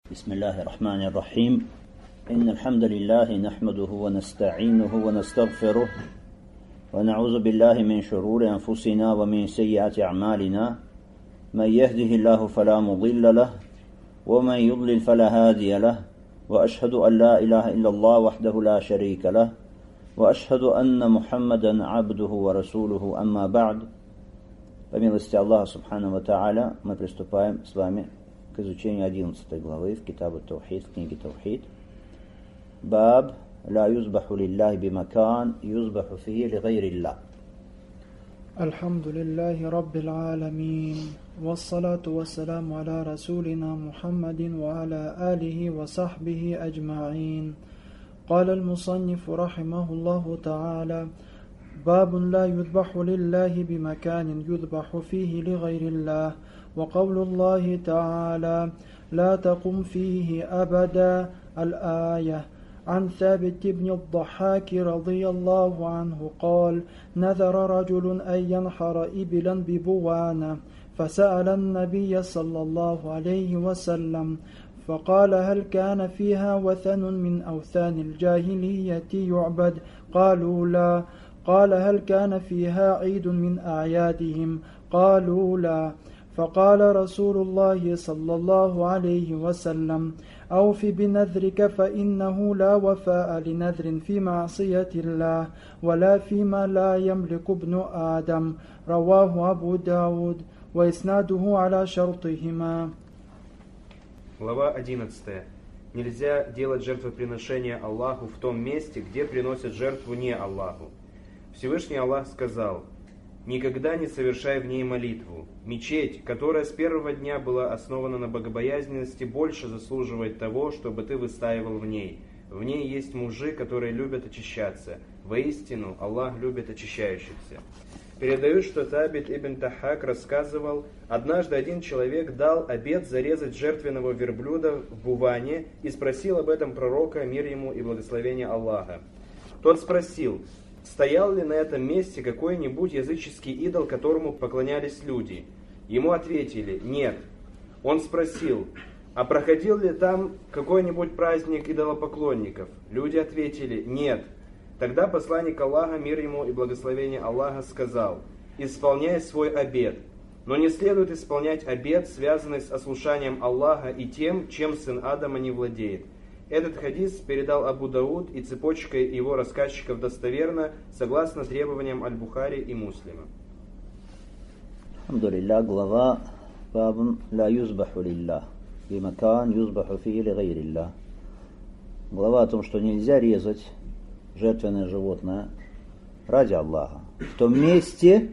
بسم الله الرحمن الرحيم إن الحمد لله نحمده ونستعينه ونستغفره ونعوذ بالله من شرور أنفسنا ومن سيئات أعمالنا من يهده الله فلا مضل له ومن يضلل فلا هادي له وأشهد أن لا إله إلا الله وحده لا شريك له وأشهد أن محمدا عبده ورسوله أما بعد. По милости Аллаха Субхану ва Тааля мы приступаем с вами к изучению 11 главы в Китабу Таухид, в книге Таухид. Баб ла юзбаху лилляхи бимакан юзбаху фихи лигайриллах. Альхамдулиллахи раббил аламин. Вассалату вассаламу аля расулина Мухаммадин ва аля алихи ва сахбихи аджмаин. قال المصنف رحمه الله تعالى: باب لا يذبح لله بمكان يذبح فيه لغير الله. وقول الله تعالى: لا تقم فيه أبدا، الآية. عن ثابت بن الضحاك رضي الله عنه قال: نذر رجل أن ينحر إبلا ببوانة، فسأل النبي صلى الله عليه وسلم فقال: هل كان فيها وثن من أوثان الجاهلية يعبد؟ قالوا لا. قال: هل كان فيها عيد من أعيادهم؟ قالوا لا. فقال رسول الله صلى الله عليه وسلم: أوف بنذرك، فإنه لا وفاء لنذر في معصية الله ولا فيما لا يملك ابن آدم. رواه أبو داود وإسناده على شرطهما. Глава 11. Нельзя делать жертвоприношение Аллаху в том месте, где приносят жертву не Аллаху. Всевышний Аллах сказал: «Никогда не совершай в ней молитву. Мечеть, которая с первого дня была основана на богобоязненности, больше заслуживает того, чтобы ты выстаивал в ней. В ней есть мужи, которые любят очищаться. Воистину, Аллах любит очищающихся». Передают, что Табит ибн Тахак рассказывал: однажды один человек дал обет зарезать жертвенного верблюда в Буване и спросил об этом пророка, мир ему и благословение Аллаха. Тот спросил: стоял ли на этом месте какой-нибудь языческий идол, которому поклонялись люди? Ему ответили: нет. Он спросил: а проходил ли там какой-нибудь праздник идолопоклонников? Люди ответили: нет. Тогда посланник Аллаха, мир ему и благословение Аллаха, сказал: исполняй свой обет, но не следует исполнять обет, связанный с ослушанием Аллаха и тем, чем сын Адама не владеет. Этот хадис передал Абу Дауд, и цепочка его рассказчиков достоверна, согласно требованиям Аль-Бухари и Муслима. Алхамдулиллах, глава бабун ла юзбаху лиллах бимакан юзбаху фихи лигайриллах. Глава о том, что нельзя резать жертвенное животное ради Аллаха в том месте,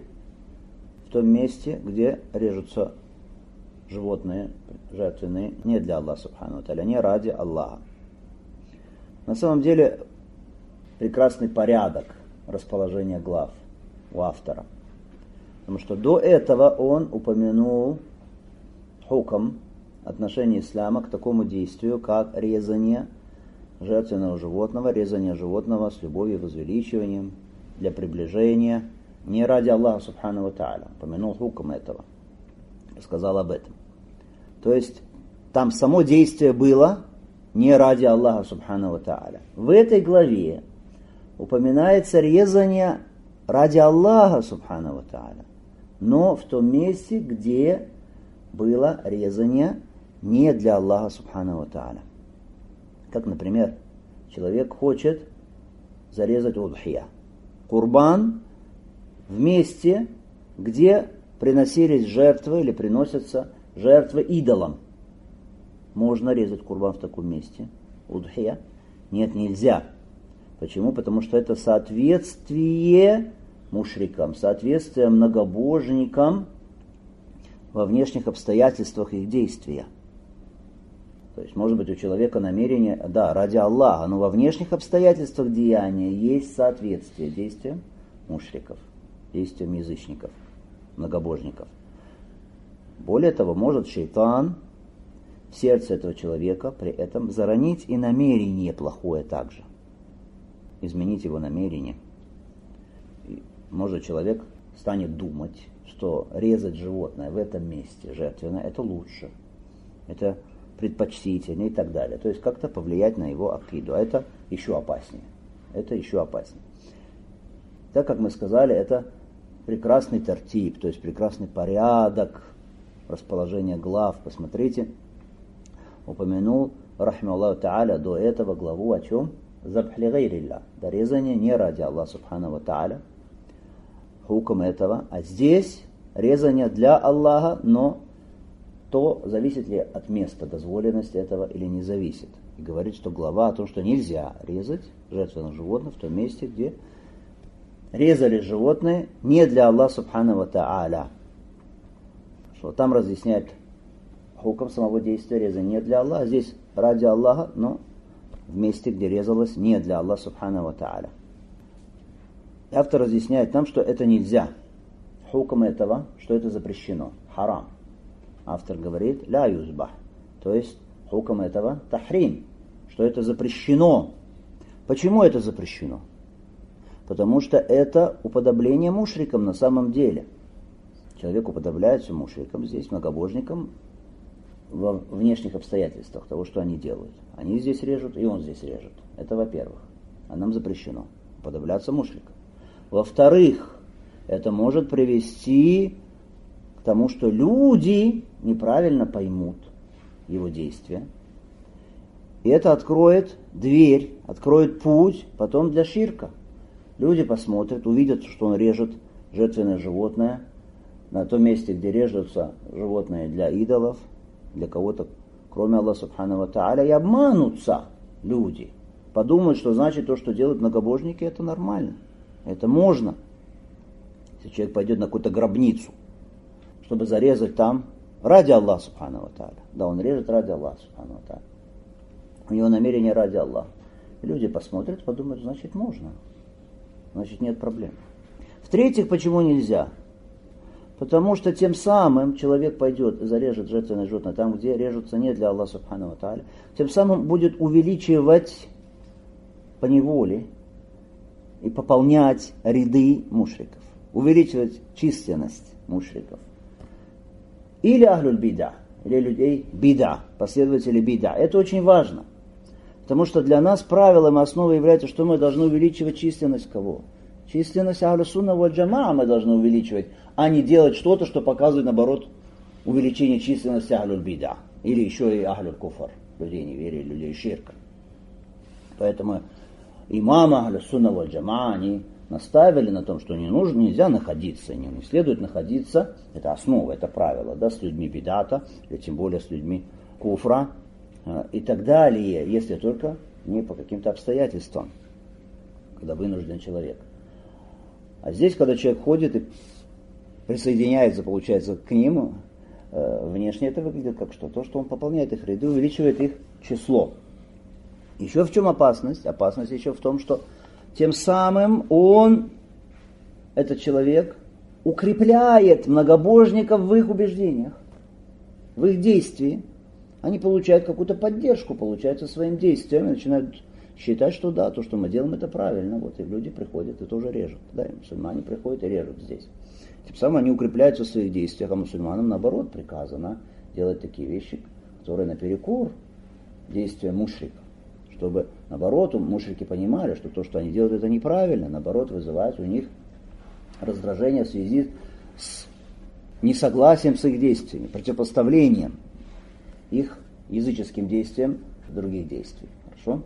где режутся животные жертвенные не для Аллаха Субхану ва Тааля, не ради Аллаха. На самом деле прекрасный порядок расположения глав у автора, потому что до этого он упомянул хукм, отношение ислама к такому действию, как резание жертвенного животного, резание животного с любовью и возвеличиванием, для приближения, не ради Аллаха Субхану ва Тааля. Помянул хукм этого, сказал об этом. То есть там само действие было не ради Аллаха Субхану ва Тааля. В этой главе упоминается резание ради Аллаха Субхану ва Тааля, но в том месте, где было резание не для Аллаха Субхану ва Тааля. Как, например, человек хочет зарезать удхия, курбан, в месте, где приносились жертвы или приносятся жертвы идолам. Можно резать курбан в таком месте, удхия? Нет, нельзя. Почему? Потому что это соответствие мушрикам, соответствие многобожникам во внешних обстоятельствах их действия. То есть, может быть, у человека намерение, да, ради Аллаха, но во внешних обстоятельствах деяния есть соответствие действиям мушриков, действиям язычников, многобожников. Более того, может шейтан в сердце этого человека при этом заронить и намерение плохое также, изменить его намерение. И, может, человек станет думать, что резать животное в этом месте жертвенное, это лучше. Это предпочтительнее и так далее. То есть как-то повлиять на его акиду. А это еще опаснее. Это еще опаснее. Так как мы сказали, это прекрасный тартиб, то есть прекрасный порядок расположения глав. Посмотрите, упомянул, рахмаллаху та'аля, до этого главу о чем? Забх ли гайрилля. Дорезание не ради Аллаха субхану ва та'аля. Хукм этого. А здесь резание для Аллаха, но то зависит ли от места дозволенности этого или не зависит. И говорит, что глава о том, что нельзя резать жертвенных животных в том месте, где резали животные не для Аллаха субхану ва та'аля. Что там разъясняет хукм самого действия резания не для Аллаха, а здесь ради Аллаха, но в месте, где резалось не для Аллаха субхану ва та'аля. Автор разъясняет нам, что это нельзя. Хукм этого, что это запрещено. Харам. Автор говорит, ля юзбах. То есть хукм этого тахрим, что это запрещено. Почему это запрещено? Потому что это уподобление мушрикам на самом деле. Человек уподобляется мушрикам, здесь многобожникам, во внешних обстоятельствах того, что они делают. Они здесь режут, и он здесь режет. Это во-первых. А нам запрещено уподобляться мушрикам. Во-вторых, это может привести к тому, что люди неправильно поймут его действия. И это откроет дверь, откроет путь потом для ширка. Люди посмотрят, увидят, что он режет жертвенное животное на том месте, где режутся животные для идолов, для кого-то, кроме Аллаха субхану ва та'аля, и обманутся люди. Подумают, что значит то, что делают многобожники, это нормально. Это можно. Если человек пойдет на какую-то гробницу, чтобы зарезать там ради Аллаха субхану ва та'аля. Да, он режет ради Аллаха субхану ва та'аля. У него намерение ради Аллаха. И люди посмотрят, подумают, значит можно. Значит нет проблем. В-третьих, почему нельзя? Потому что тем самым человек пойдет и зарежет жертвенное животное там, где режутся не для Аллаха субхану ва та'аля. Тем самым будет увеличивать поневоле и пополнять ряды мушриков. Увеличивать численность мушриков. Или ахлюль бида, или людей бида, последователи бида. Это очень важно. Потому что для нас правилом основой является, что мы должны увеличивать численность кого? Численность ахлю сунна валь джамаа мы должны увеличивать, а не делать что-то, что показывает, наоборот, увеличение численности ахлюль бида. Или еще и ахлюль куфар, людей неверия, людей ширка. Поэтому имамы ахлю сунна валь джамаа, они наставили на том, что нельзя находиться, не следует находиться, это основа, это правило, да, с людьми бидата, или тем более с людьми куфра и так далее, если только не по каким-то обстоятельствам, когда вынужден человек. А здесь, когда человек ходит и присоединяется, получается, к ним, внешне это выглядит как что? То, что он пополняет их ряды, увеличивает их число. Еще в чем опасность? Опасность еще в том, что тем самым он, этот человек, укрепляет многобожников в их убеждениях, в их действии. Они получают какую-то поддержку, получается, своим действием и начинают считать, что да, то, что мы делаем, это правильно. Вот и люди приходят и тоже режут. Да, и мусульмане приходят и режут здесь. Тем самым они укрепляются в своих действиях, а мусульманам, наоборот, приказано делать такие вещи, которые наперекор действиям мушрика. Чтобы, наоборот, мушрики понимали, что то, что они делают, это неправильно, наоборот, вызывает у них раздражение в связи с несогласием с их действиями, противопоставлением их языческим действиям других действий. Хорошо?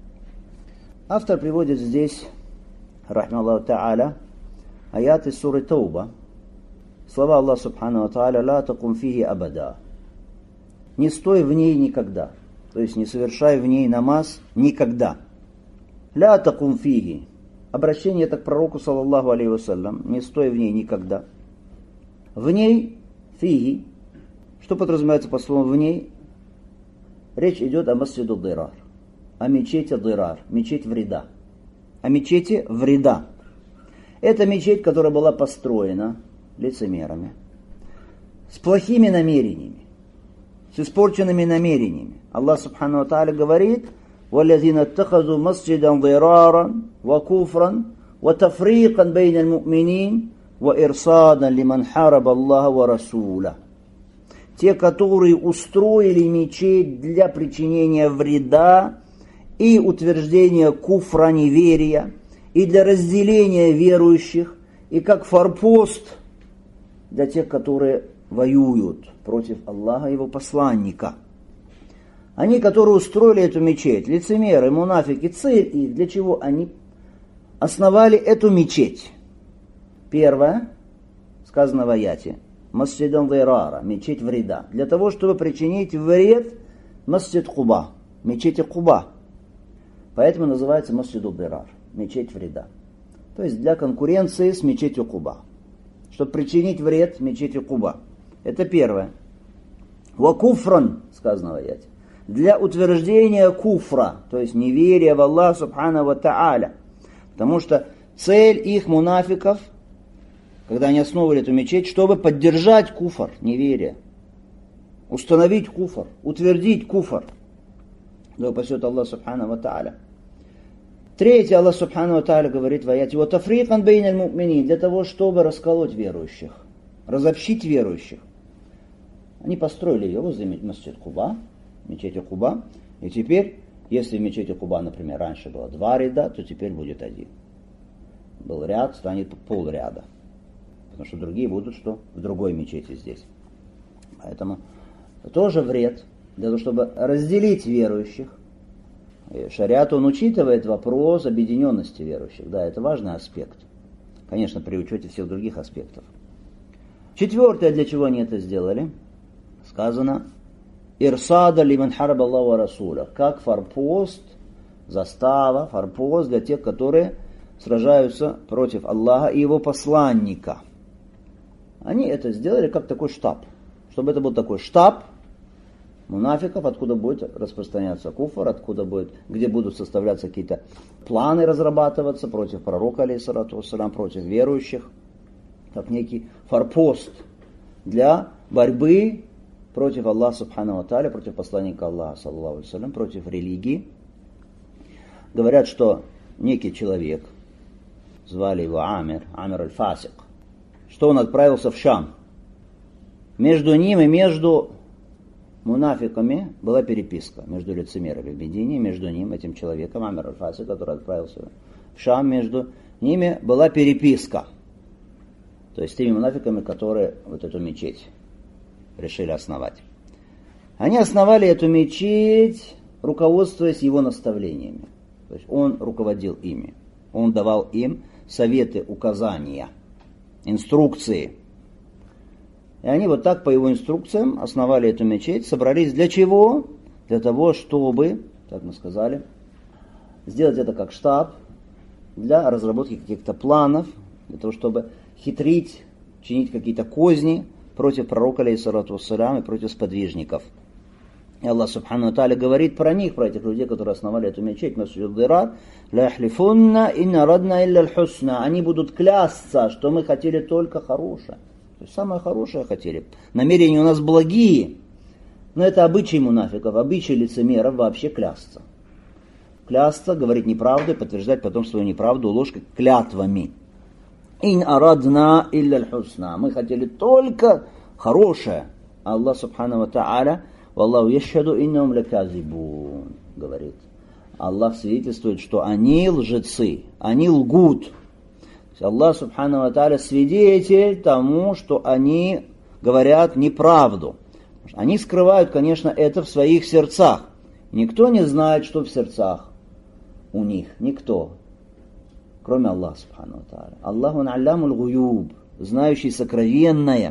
Автор приводит здесь, рахмаллаху та'аля, аят из суры Тауба, слова Аллаха субхану ва та'аля, ла такум фихи абада. Не стой в ней никогда. То есть не совершай в ней намаз никогда. Ля такум фиги. Обращение это к пророку, саллаллаху алейхи вассалям. Не стой в ней никогда. В ней фиги. Что подразумевается по слову в ней? Речь идет о масджиду дирар. О мечети дирар. Мечеть вреда. О мечети вреда. Это мечеть, которая была построена лицемерами. С плохими намерениями. С испорченными намерениями. Аллах субхану ва тааля говорит: وَالَّذِينَ اتَّخَذُوا مَسْجِدًا ضِرَارًا وَكُفْرًا وَتَفْرِيقًا بَيْنَ الْمُؤْمِنِينَ وَإِرْصَادًا لِمَنْ حَارَبَ اللَّهَ وَرَسُولَهُ. те, которые устроили мечеть для причинения вреда и утверждения куфра, неверия, и для разделения верующих, и как форпост для тех, которые воюют против Аллаха и его посланника. Они, которые устроили эту мечеть, лицемеры, мунафики, цель их, для чего они основали эту мечеть? Первое, сказано в аяте, масджидан дирара, мечеть вреда, для того, чтобы причинить вред масджид Куба, мечети Куба. Поэтому называется масджиду дирар, мечеть вреда. То есть для конкуренции с мечетью Куба. Чтобы причинить вред мечети Куба. Это первое. Ва куфран, сказано в аяте, для утверждения куфра, то есть неверия в Аллаха субхану ва та'аля. Потому что цель их мунафиков, когда они основывали эту мечеть, чтобы поддержать куфр, неверие, установить куфр, утвердить куфр. Да упасет Аллах субхану ва та'аля. Третье, Аллах субхану ва та'аля говорит в аяте, «Ва тафрикан бейналь му'минин», для того, чтобы расколоть верующих, разобщить верующих. Они построили ее возле масджид Куба, мечети Куба, и теперь, если в мечети Куба, например, раньше было 2 ряда, то теперь будет 1. Был ряд, станет полряда. Потому что другие будут что? В другой мечети здесь. Поэтому это тоже вред, для того, чтобы разделить верующих. И шариат, он учитывает вопрос объединенности верующих. Да, это важный аспект. Конечно, при учете всех других аспектов. Четвертое, для чего они это сделали, сказано, «Ирсада лиман харба Аллаху ва расуля», как форпост, застава, форпост для тех, которые сражаются против Аллаха и его посланника. Они это сделали как такой штаб. Чтобы это был такой штаб мунафиков, откуда будет распространяться куфр, где будут составляться какие-то планы разрабатываться против пророка, алейхиссалату вассалям, против верующих, как некий форпост для борьбы против Аллаха субхану ва тааля, против посланника Аллаха, саллаллаху алейхи вассалям, против религии. Говорят, что некий человек, звали его Амир аль-Фасик, что он отправился в Шам. Между ним и между мунафиками была переписка, между лицемерами в Медине, между ним, этим человеком, Амир аль-Фасик, который отправился в Шам, между ними была переписка. То есть теми мунафиками, которые вот эту мечеть решили основать. Они основали эту мечеть, руководствуясь его наставлениями. То есть он руководил ими. Он давал им советы, указания, инструкции. И они вот так по его инструкциям основали эту мечеть, собрались для чего? Для того, чтобы, как мы сказали, сделать это как штаб для разработки каких-то планов, для того, чтобы хитрить, чинить какие-то козни против пророка, алейхиссалату вассалям, и против сподвижников. И Аллах субхану ва тааля говорит про них, про этих людей, которые основали эту мечеть, масджид дирар, ла яхлифунна инна радна илля аль-хусна. Они будут клясться, что мы хотели только хорошее. То есть самое хорошее хотели. Намерения у нас благие. Но это обычай мунафиков, обычай лицемеров вообще клясться. Клясться, говорить неправду и подтверждать потом свою неправду ложкой клятвами. Ин арадна илля аль-хусна. Мы хотели только хорошее. Аллах субхану ва тааля, валлаху яшхаду иннахум лаказибун, говорит. Аллах свидетельствует, что они лжецы, они лгут. Аллах субхану ва тааля свидетель тому, что они говорят неправду. Они скрывают, конечно, это в своих сердцах. Никто не знает, что в сердцах у них. Никто. Кроме Аллаха субхану ва тааля. Аллаху аллямул гуюб, знающий сокровенное.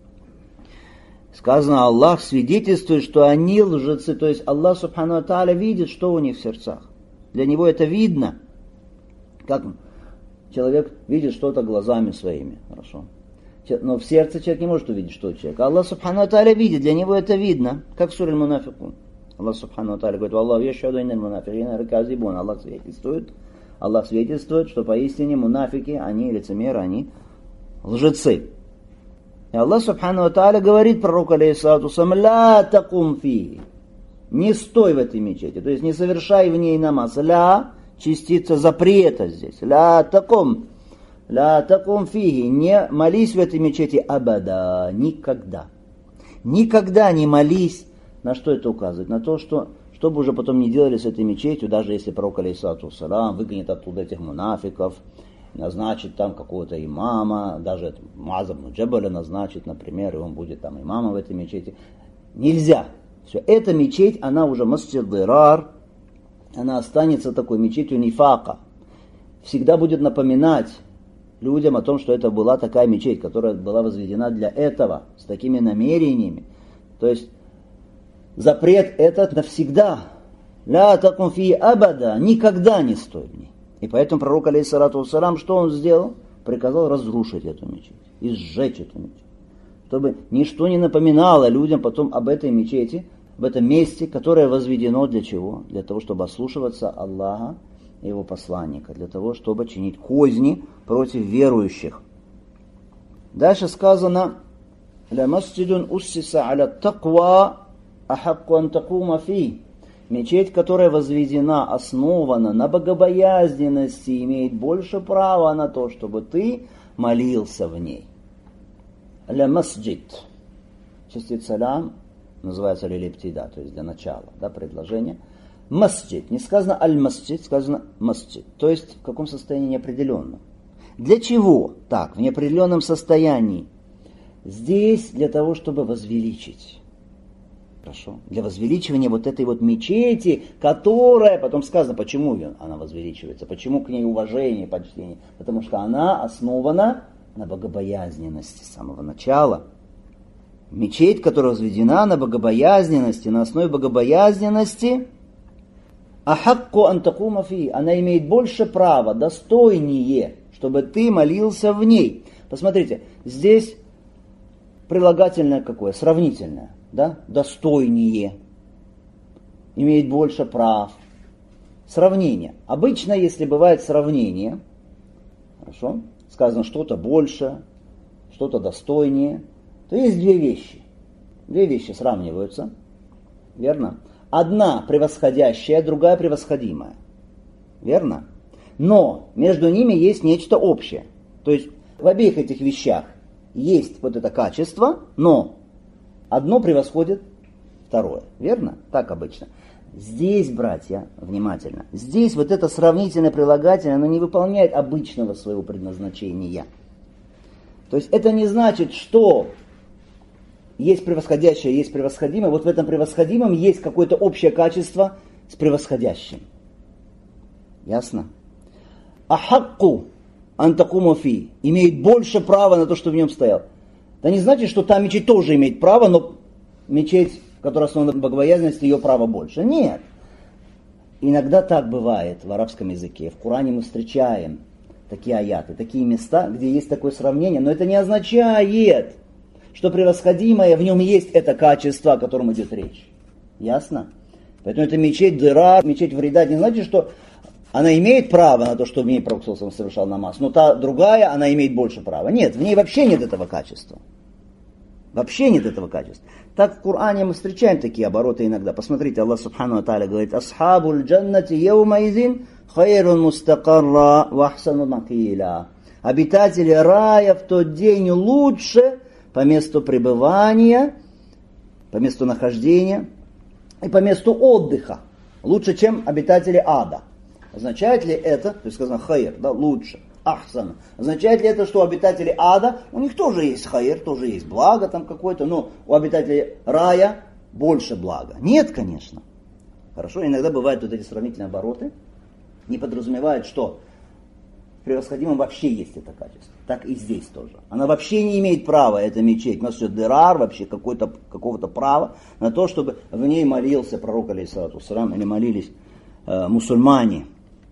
Сказано, Аллах свидетельствует, что они лжецы. То есть Аллах субхану ва тааля видит, что у них в сердцах. Для него это видно. Как человек видит что-то глазами своими. Хорошо. Но в сердце человек не может увидеть, что у человека. Аллах субхану ва тааля видит, для него это видно. Как в суре Аль-Мунафикун. Аллах субхану ва тааля говорит, «Аллаху яшхаду иннал мунафикина лаказибун». Аллах свидетельствует, что поистине мунафики, они лицемеры, они лжецы. И Аллах субхану ва тааля говорит пророку, алейхиссалату вассалям, «Ла такум фи». Не стой в этой мечети, то есть не совершай в ней намаз. «Ла» частица запрета здесь. «Ла такум фиги». Не молись в этой мечети абада, никогда. Никогда не молись. На что это указывает? На то, что бы уже потом не делали с этой мечетью, даже если пророк алейхиссалату вассалам выгонит оттуда этих мунафиков, назначит там какого-то имама, даже Муаз ибн Джабаля назначит, например, и он будет там имамом в этой мечети. Нельзя. Все, эта мечеть, она уже масджид дирар, она останется такой мечетью нифака. Всегда будет напоминать людям о том, что это была такая мечеть, которая была возведена для этого, с такими намерениями. То есть запрет этот навсегда. Ля такун фи абада, никогда не стой в ней. И поэтому пророк, алейхиссалату вассалам, что он сделал? Приказал разрушить эту мечеть и сжечь эту мечеть. Чтобы ничто не напоминало людям потом об этой мечети, об этом месте, которое возведено для чего? Для того, чтобы ослушиваться Аллаха и Его посланника, для того, чтобы чинить козни против верующих. Дальше сказано: «Ля масджидун уссиса аля таква ахакку ан такума фи». Мечеть, которая возведена, основана на богобоязненности, имеет больше права на то, чтобы ты молился в ней. Ля масджид. Частица лям называется лилиптида, то есть для начала, да, предложение. Масджид. Не сказано аль-масджид, сказано масджид. То есть в каком состоянии неопределенном. Для чего? Так, в неопределенном состоянии. Здесь для того, чтобы возвеличить. Хорошо. Для возвеличивания вот этой вот мечети, которая, потом сказано, почему она возвеличивается, почему к ней уважение, почтение. Потому что она основана на богобоязненности с самого начала. Мечеть, которая возведена на богобоязненности, на основе богобоязненности, ахакку ан такума фи, она имеет больше права, достойнее, чтобы ты молился в ней. Посмотрите, здесь прилагательное какое? Сравнительное. Да? Достойнее, имеет больше прав. Сравнение. Обычно, если бывает сравнение, хорошо, сказано что-то больше, что-то достойнее, то есть две вещи. Две вещи сравниваются, верно? Одна превосходящая, другая превосходимая, верно? Но между ними есть нечто общее. То есть в обеих этих вещах есть вот это качество, но одно превосходит второе. Верно? Так обычно. Здесь, братья, внимательно, здесь вот это сравнительное прилагательное, оно не выполняет обычного своего предназначения. То есть это не значит, что есть превосходящее, есть превосходимое. Вот в этом превосходимом есть какое-то общее качество с превосходящим. Ясно? Ахакку ан такума фи имеет больше права на то, что в нем стоял. Это не значит, что та мечеть тоже имеет право, но мечеть, которая основана на богобоязненности, ее право больше. Нет. Иногда так бывает в арабском языке. В Коране мы встречаем такие аяты, такие места, где есть такое сравнение, но это не означает, что превосходимое в нем есть это качество, о котором идет речь. Ясно? Поэтому это мечеть дыра, мечеть вреда, не значит, что она имеет право на то, что в ней пророк совершал намаз, но та другая, она имеет больше права. Нет, в ней вообще нет этого качества. Вообще нет этого качества. Так в Коране мы встречаем такие обороты иногда. Посмотрите, Аллах Субхану ва Тааля говорит: «Асхабуль джаннати яумаизин хайрун мустакарра ва ахсану макила». Обитатели рая в тот день лучше по месту пребывания, по месту нахождения и по месту отдыха. Лучше, чем обитатели ада. Означает ли это, то есть сказано хайр, да, лучше, ахсан, означает ли это, что обитатели ада, у них тоже есть хайр, тоже есть благо там какое-то, но у обитателей рая больше блага? Нет, конечно. Хорошо, иногда бывают вот эти сравнительные обороты, не подразумевают, что в превосходимом вообще есть это качество. Так и здесь тоже. Она вообще не имеет права, эта мечеть, масджид дирар, вообще какого-то права на то, чтобы в ней молился пророк, алейхиссалату вассалам, или молились мусульмане.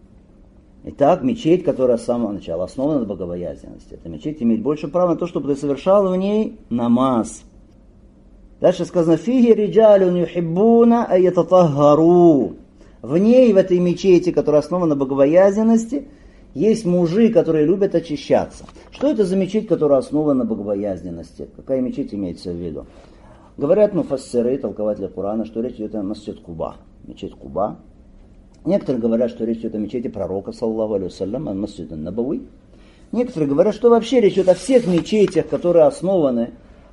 Итак, мечеть, которая с самого начала основана на богобоязненности. Эта мечеть имеет больше права на то, чтобы ты совершал в ней намаз. Дальше сказано: «Фиги риджалюн юхиббуна айятатахару». В ней, в этой мечети, которая основана на богобоязненности, есть мужи, которые любят очищаться. Что это за мечеть, которая основана на богобоязненности? Какая мечеть имеется в виду? Говорят муфассиры, толкователи Корана, что речь идет о масджид Куба. Мечеть Куба. Некоторые говорят, что речь идет о мечети пророка, саллаллаху алейхи вассалям, о масджид ан-Набави. Некоторые говорят, что вообще речь идет о всех мечетях, которые основаны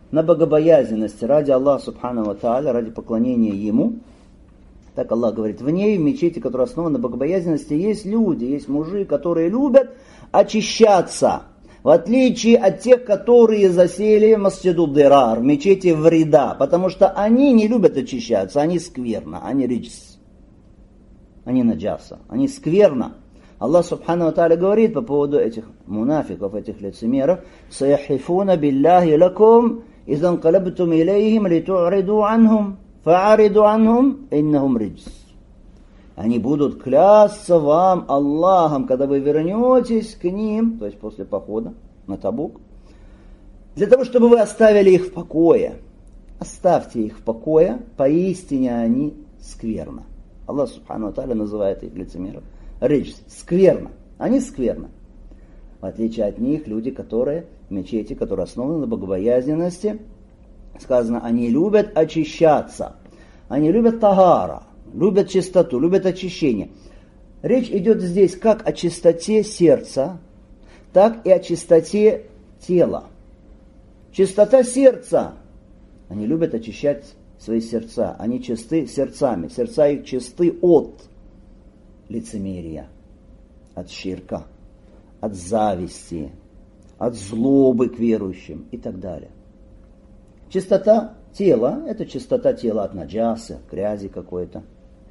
на богобоязненности ради Аллаха Субхану ва Тааля, ради поклонения Ему. Так Аллах говорит, в ней, в мечети, которая основана на богобоязненности, есть люди, есть мужи, которые любят очищаться. В отличие от тех, которые засели в Масджиду Дирар, в мечети вреда. Потому что они не любят очищаться, они скверно, они риджс. Они наджаса, они скверно. Аллах Субхану ва Тааля говорит по поводу этих мунафиков, этих лицемеров, «Саяхифуна билляхи лакум, изан калабтум илейхим литу'риду анхум, фа'ариду анхум, иннахум риджс». Они будут клясться вам Аллахом, когда вы вернетесь к ним, то есть после похода на Табук, для того, чтобы вы оставили их в покое. Оставьте их в покое, поистине они скверно. Аллах Субхану ва Тааля называет их лицемеров риджс, скверно. Они скверно. В отличие от них, люди, которые в мечети, которые основаны на богобоязненности, сказано, они любят очищаться. Они любят тагара, любят чистоту, любят очищение. Речь идет здесь как о чистоте сердца, так и о чистоте тела. Чистота сердца. Они любят очищать свои сердца. Они чисты сердцами. Сердца их чисты от лицемерия, от ширка, от зависти, от злобы к верующим и так далее. Чистота тела – это чистота тела от наджасы, грязи какой-то.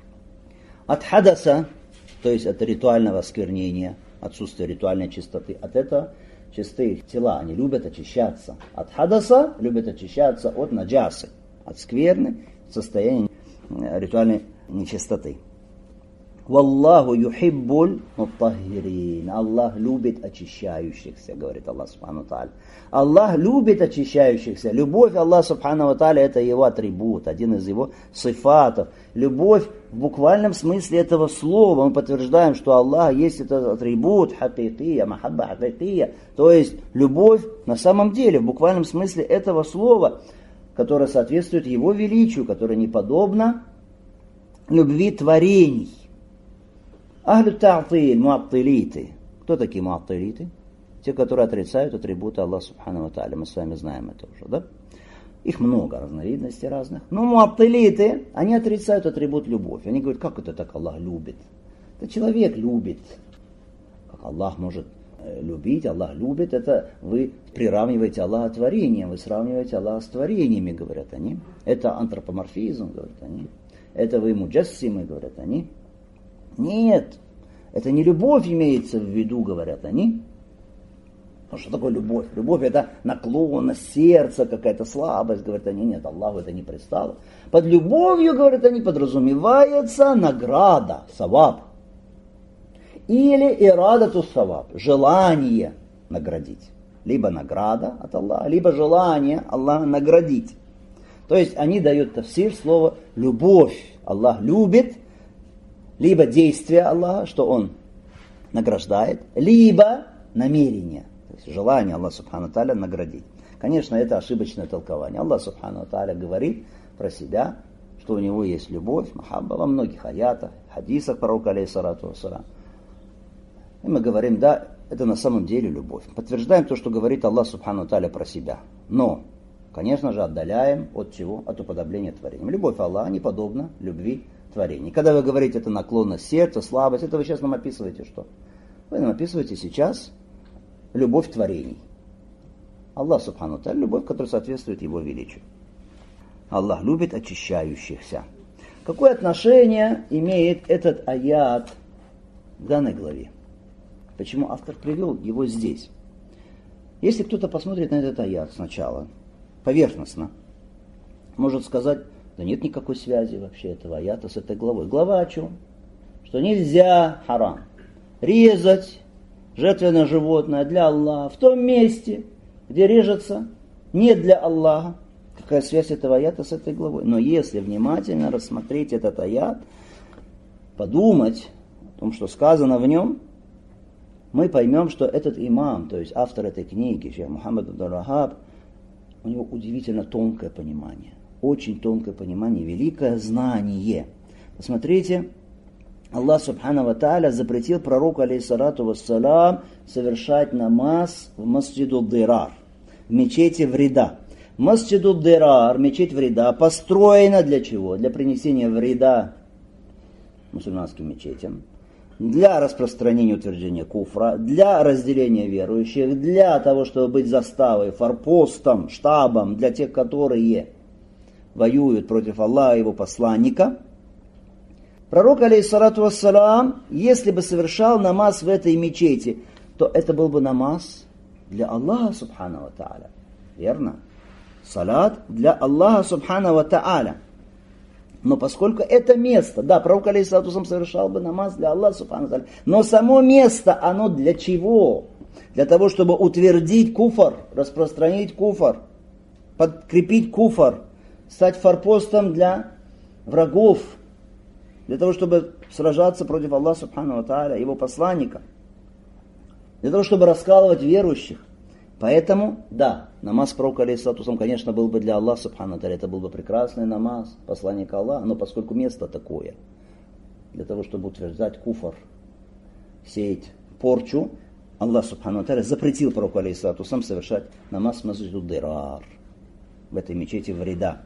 От хадаса, то есть от ритуального осквернения, отсутствия ритуальной чистоты. От этого чистые тела, они любят очищаться. От хадаса любят очищаться от наджасы, от скверны, состояния ритуальной нечистоты. Валлаху юхиббуль муттахирин. Аллах любит очищающихся, говорит Аллах Субхану ва Тааля. Аллах любит очищающихся. Любовь Аллаха Субхану ва Тааля — это его атрибут, один из его сифатов. Любовь в буквальном смысле этого слова. Мы подтверждаем, что Аллах есть этот атрибут хакикия, махабба хакикия. То есть любовь на самом деле, в буквальном смысле этого слова, которое соответствует его величию, которое не подобно любви творений. Ахлю та'тиль, муаттилиты. Кто такие муаттилиты? Те, которые отрицают атрибуты Аллаха Субхану ва Тааля. Мы с вами знаем это уже, да? Их много, разновидностей разных. Но муаттилиты, они отрицают атрибут любовь. Они говорят, как это так Аллах любит? Это человек любит. Как Аллах может любить? Аллах любит. Это вы приравниваете Аллаха творением. Вы сравниваете Аллаха с творениями, говорят они. Это антропоморфизм, говорят они. Это вы муджассимы, говорят они. Нет, это не любовь имеется в виду, говорят они. Ну что такое любовь? Любовь — это наклонность сердца, какая-то слабость, говорят они. Нет, Аллаху это не пристало. Под любовью, говорят они, подразумевается награда, саваб. Или ирадату саваб, желание наградить. Либо награда от Аллаха, либо желание Аллаха наградить. То есть они дают тафсир слова любовь. Аллах любит. Либо действие Аллаха, что Он награждает, либо намерение, то есть желание Аллаха Субхану ва Тааля наградить. Конечно, это ошибочное толкование. Аллах Субхану ва Тааля говорит про себя, что у Него есть любовь, махабба, во многих аятах, хадисах пророка алейхиссалату вассалям. И мы говорим, да, это на самом деле любовь. Подтверждаем то, что говорит Аллах Субхану ва Тааля про себя. Но, конечно же, отдаляем от чего? От уподобления творениям. Любовь Аллаха не подобна любви творений. Когда вы говорите, это наклонность сердца, слабость, это вы сейчас нам описываете что? Вы нам описываете сейчас любовь творений. Аллах Субхану ва Тааля — любовь, которая соответствует Его величию. Аллах любит очищающихся. Какое отношение имеет этот аят к данной главе? Почему автор привел его здесь? Если кто-то посмотрит на этот аят сначала, поверхностно, может сказать, да нет никакой связи вообще этого аята с этой главой. Глава о чем? Что нельзя харам резать жертвенное животное для Аллаха в том месте, где режется не для Аллаха. Какая связь этого аята с этой главой? Но если внимательно рассмотреть этот аят, подумать о том, что сказано в нем, мы поймем, что этот имам, то есть автор этой книги, шейх Мухаммад Абдул-Ваххаб, у него удивительно тонкое понимание. Очень тонкое понимание, великое знание. Посмотрите, Аллах Субхану ва Тааля запретил пророку алейхиссалату вассалам совершать намаз в Масджиду Дирар, в мечети вреда. Масджиду дирар, мечеть вреда, построена для чего? Для принесения вреда мусульманским мечетям, для распространения утверждения куфра, для разделения верующих, для того, чтобы быть заставой, форпостом, штабом для тех, которые воюют против Аллаха и его посланника. Пророк, алейхиссалату вассалам, если бы совершал намаз в этой мечети, то это был бы намаз для Аллаха субхану ва тааля. Верно? Салат для Аллаха субхану ва тааля. Но поскольку это место, да, пророк, алейхиссалату вассалам, совершал бы намаз для Аллаха субхану ва тааля, но само место, оно для чего? Для того, чтобы утвердить куфр, распространить куфр, подкрепить куфр, стать форпостом для врагов, для того, чтобы сражаться против Аллаха субхану ва тааля, его посланника, для того, чтобы раскалывать верующих. Поэтому, да, намаз пророка, алейхиссалату вассалам, конечно, был бы для Аллаха субхану ва тааля, это был бы прекрасный намаз посланника Аллаха, но поскольку место такое, для того, чтобы утверждать куфр, сеять порчу, Аллах субхану ва тааля запретил пророку, алейхиссалату вассалам, совершать намаз масджиду дирар, в этой мечети вреда.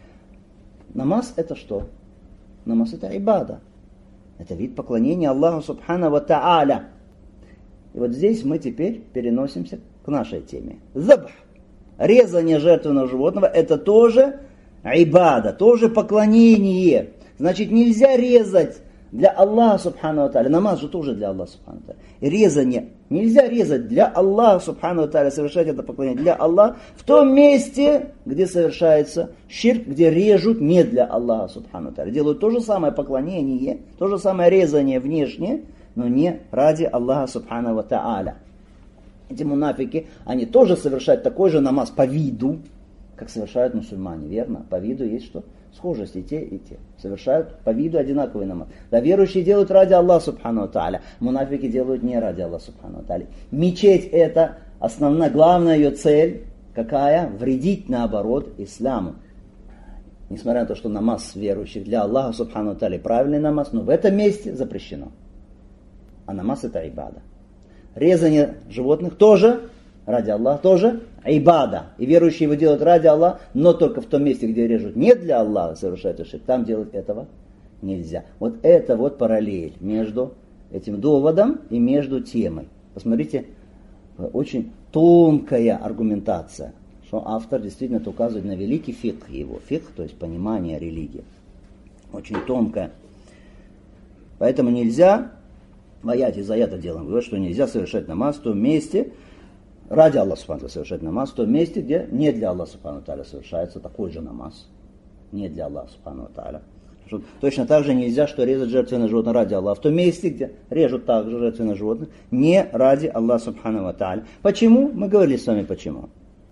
Намаз это что? Намаз это ибада. Это вид поклонения Аллаху субхану ва тааля. И вот здесь мы теперь переносимся к нашей теме. Забх. Резание жертвенного животного это тоже ибада, тоже поклонение. Значит, нельзя резать для Аллаха субхану ва тааля. Намаз же тоже для Аллаха субхану ва тааля. Резание. Нельзя резать для Аллаха субхану ва тааля, совершать это поклонение для Аллаха в том месте, где совершается ширк, где режут не для Аллаха субхану ва тааля. Делают то же самое поклонение, то же самое резание внешнее, но не ради Аллаха субхану ва тааля. Эти мунафики, они тоже совершают такой же намаз по виду, как совершают мусульмане, верно? По виду есть что? Схожесть и те. Совершают по виду одинаковый намаз. Да, верующие делают ради Аллаха субхану ва тааля, мунафики делают не ради Аллаха субхану ва тааля. Мечеть это основная, главная ее цель, какая? Вредить наоборот исламу. Несмотря на то, что намаз верующих для Аллаха субхану ва тааля правильный намаз, но в этом месте запрещено. А намаз это ибада. Резание животных тоже ради Аллаха, тоже ибада. И верующие его делают ради Аллаха, но только в том месте, где режут не для Аллаха, совершают ошибку, там делать этого нельзя. Вот это вот параллель между этим доводом и между темой. Посмотрите, очень тонкая аргументация, что автор действительно указывает на великий фикх его. Фикх, то есть понимание религии. Очень тонкое. Поэтому нельзя... из аята делаем вывод, что нельзя совершать намаз в том месте, ради Аллаха субхану ва тааля совершать намаз в том месте, где не для Аллаха субхану ва тааля совершается такой же намаз. Не для Аллаха субхану ва тааля. Точно так же нельзя, что резать жертвенное животное ради Аллаха. В том месте, где режут также жертвенное животное, не ради Аллаха субхану ва тааля. Почему? Мы говорили с вами почему.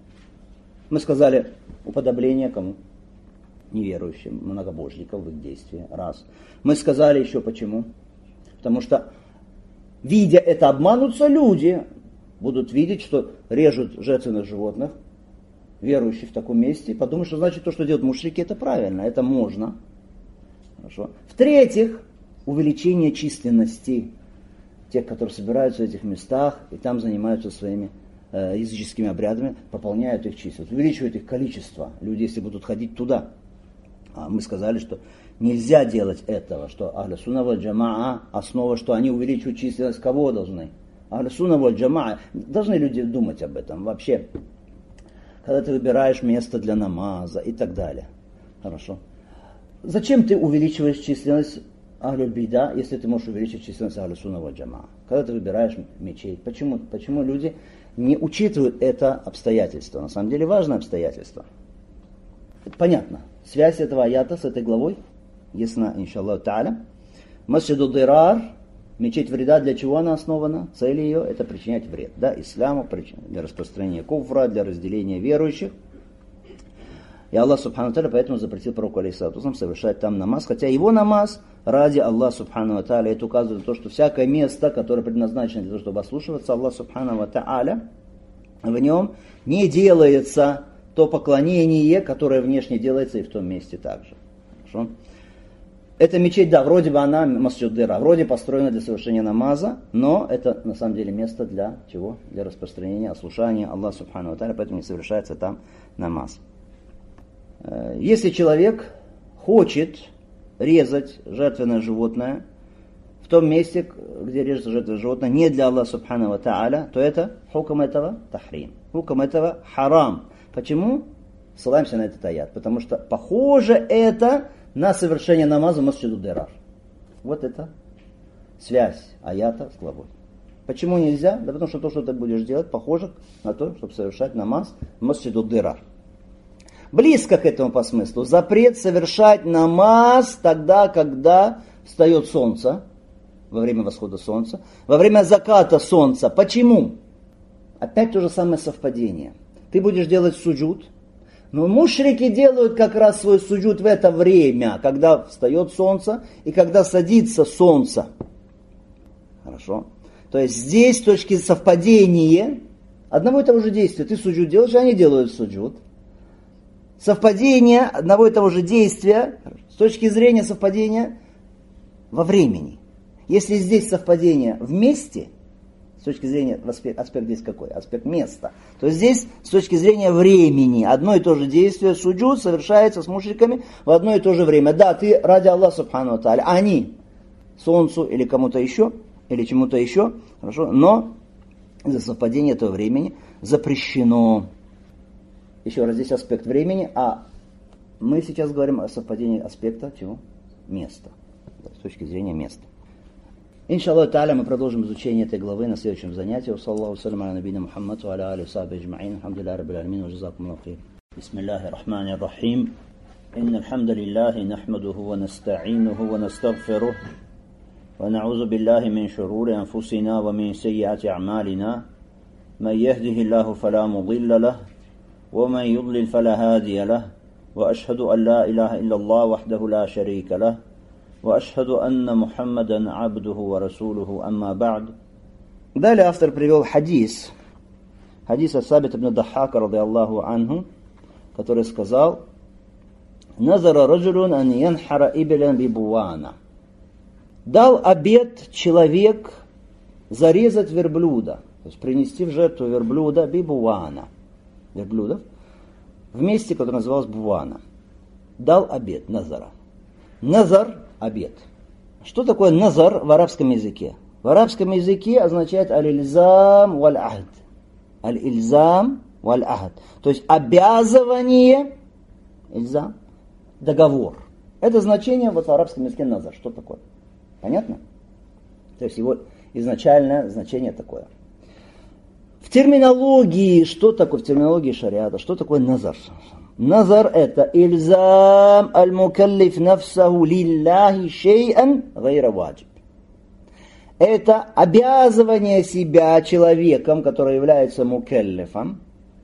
Мы сказали уподобление кому? Неверующим, многобожникам в их действии. Раз. Мы сказали еще почему. Потому что видя это, обманутся люди, будут видеть, что режут жертвенных животных, верующие в таком месте, подумают, что значит то, что делают мушрики, это правильно, это можно. Хорошо. В-третьих, увеличение численности тех, которые собираются в этих местах и там занимаются своими языческими обрядами, пополняют их численность, увеличивают их количество. Люди, если будут ходить туда. А мы сказали, что нельзя делать этого, что Ахлю Сунна валь Джамаа, основа, что они увеличивают численность, кого должны? Ахлю Сунна валь Джамаа. Должны люди думать об этом вообще. Когда ты выбираешь место для намаза и так далее. Хорошо. Зачем ты увеличиваешь численность Ахлю Бида, если ты можешь увеличить численность Ахлю Сунна валь Джамаа? Когда ты выбираешь мечеть. Почему люди не учитывают это обстоятельство? На самом деле важное обстоятельство. Это понятно. Связь этого аята с этой главой ясна, иншаллаху та'аля. Масджиду дирар, мечеть вреда, для чего она основана? Цель ее это причинять вред, да, исламу, для распространения куфра, для разделения верующих. И Аллах субхану ва тааля поэтому запретил пророку алейхиссалату вассалам совершать там намаз, хотя его намаз ради Аллаха субхану ва тааля. Это указывает на то, что всякое место, которое предназначено для того, чтобы ослушиваться Аллаха субхану ва тааля, в нем не делается то поклонение, которое внешне делается и в том месте также. Хорошо? Эта мечеть, да, вроде бы она масджид дира, вроде построена для совершения намаза, но это на самом деле место для чего? Для распространения, ослушания Аллаха субхану ва тааля, поэтому не совершается там намаз. Если человек хочет резать жертвенное животное в том месте, где режется жертвенное животное, не для Аллаха Субхану ва Тааля, то это хукм этого тахрим, хукм этого харам. Почему? Ссылаемся на этот аят. Потому что похоже это на совершение намаза в масджиду Дирар. Вот это связь аята с главой. Почему нельзя? Да потому что то, что ты будешь делать, похоже на то, чтобы совершать намаз в масджиду Дирар. Близко к этому по смыслу. Запрет совершать намаз тогда, когда встает солнце, во время восхода солнца, во время заката солнца. Почему? Опять то же самое совпадение. Ты будешь делать суджуд, но мушрики делают как раз свой суджуд в это время, когда встает солнце и когда садится солнце. Хорошо? То есть здесь с точки совпадения одного и того же действия. Ты суджуд делаешь, а они делают суджуд. Совпадение одного и того же действия с точки зрения совпадения во времени. Если здесь совпадение в месте, с точки зрения, аспект здесь какой? Аспект места. То здесь с точки зрения времени одно и то же действие, суджуд совершается с мушриками в одно и то же время. Да, ты ради Аллаха Субхану ва Тааля, они солнцу или кому-то еще, или чему-то еще, хорошо, но из-за совпадения этого времени запрещено. Еще раз, здесь аспект времени, а мы сейчас говорим о совпадении аспекта чего? Места. С точки зрения места. Иншаллах та'аля, мы продолжим изучение этой главы на следующем занятии. Саллаллаху салям аля набийна Мухаммад ва аля алихи ва сахбихи аджма'ин. Алхамдулиллахи раббил аламин ва джазакумуллаху хейр. Бисмиллахир рахманир рахим. Иннал хамдалиллахи нахмадуху ва настa'инуху ва настагфируh. Ва на'удзу биллахи мин шурури анфусина ва мин саййиати а'малина. Ман яхдихиллаху фала мудилля лаху ва ман юдлил фала хадия лаху. Ва ашхаду ан ла илаха илляллах вахдаху ла шарика лаху. وأشهد أن محمدا عبده ورسوله أما بعد. Далее автор привел хадис от Сабита ибн Дахака, радийаллаху анху, который сказал: «Назара раджулун ан янхара иблян бибуана». Дал обет человек зарезать верблюда, то есть принести в жертву верблюда бибуана, верблюдов, в месте, которое называлось Бувана. Дал обет, назара. Назар – обет. Что такое назар в арабском языке? В арабском языке означает аль-ильзам валь-ахд. Аль-ильзам валь-ахд. То есть обязывание, ильзам, договор. Это значение вот в арабском языке назар. Что такое? Понятно? То есть его изначальное значение такое. В терминологии, что такое в терминологии шариата, что такое назар? Назар это ильзам аль-мукаллиф нафсаху лилляхи шей'ан гайра ваджиб. Это обязывание себя человеком, который является мукаллифом,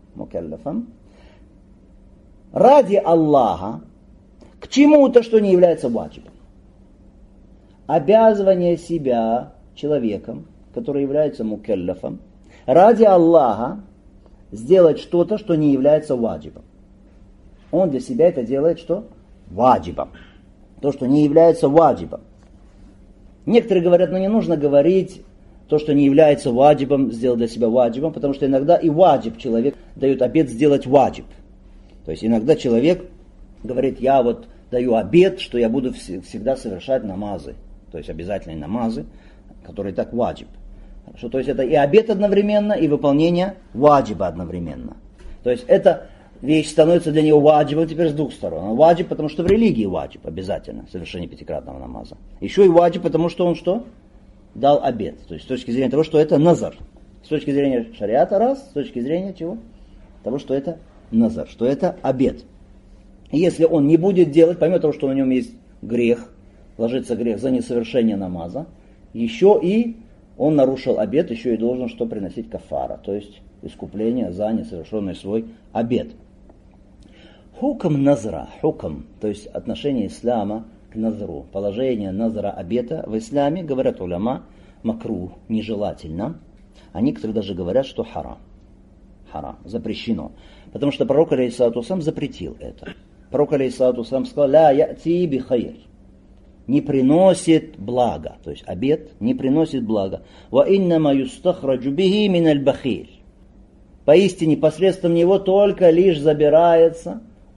ради Аллаха к чему-то, что не является ваджибом. Обязывание себя человеком, который является мукаллифом, ради Аллаха сделать что-то, что не является ваджибом. Он для себя это делает что? Ваджибом. То, что не является ваджибом. Некоторые говорят, не нужно говорить то, что не является ваджибом, сделать для себя ваджибом, потому что иногда и ваджиб человек дает обет сделать ваджиб. То есть иногда человек говорит, я вот даю обет, что я буду всегда совершать намазы. То есть обязательные намазы, которые так ваджиб. Хорошо, то есть это и обет одновременно, и выполнение ваджиба одновременно. То есть это вещь становится для него ваджибом теперь с двух сторон. Он ваджиб, потому что в религии ваджиб обязательно, совершение пятикратного намаза. Еще и ваджиб, потому что он что? Дал обет. То есть с точки зрения того, что это назар. С точки зрения шариата раз, с точки зрения чего? Того, что это назар, что это обет. И если он не будет делать, помимо того, что на нем есть грех, ложится грех за несовершение намаза, еще и он нарушил обет, еще и должен что приносить кафара, то есть искупление за несовершенный свой обет. Хукм назра, хукм, то есть отношение ислама к назру, положение назра обета в исламе, говорят уляма, макрух, нежелательно, а некоторые даже говорят, что харам, запрещено, потому что пророк алейхиссалату вассалям запретил это. Пророк алейхиссалату вассалям сказал, ля я'ти би хайр, не приносит блага, то есть обет не приносит блага. Ва иннама юстахраджу бихи миналь бахиль. Поистине посредством него только лишь забирается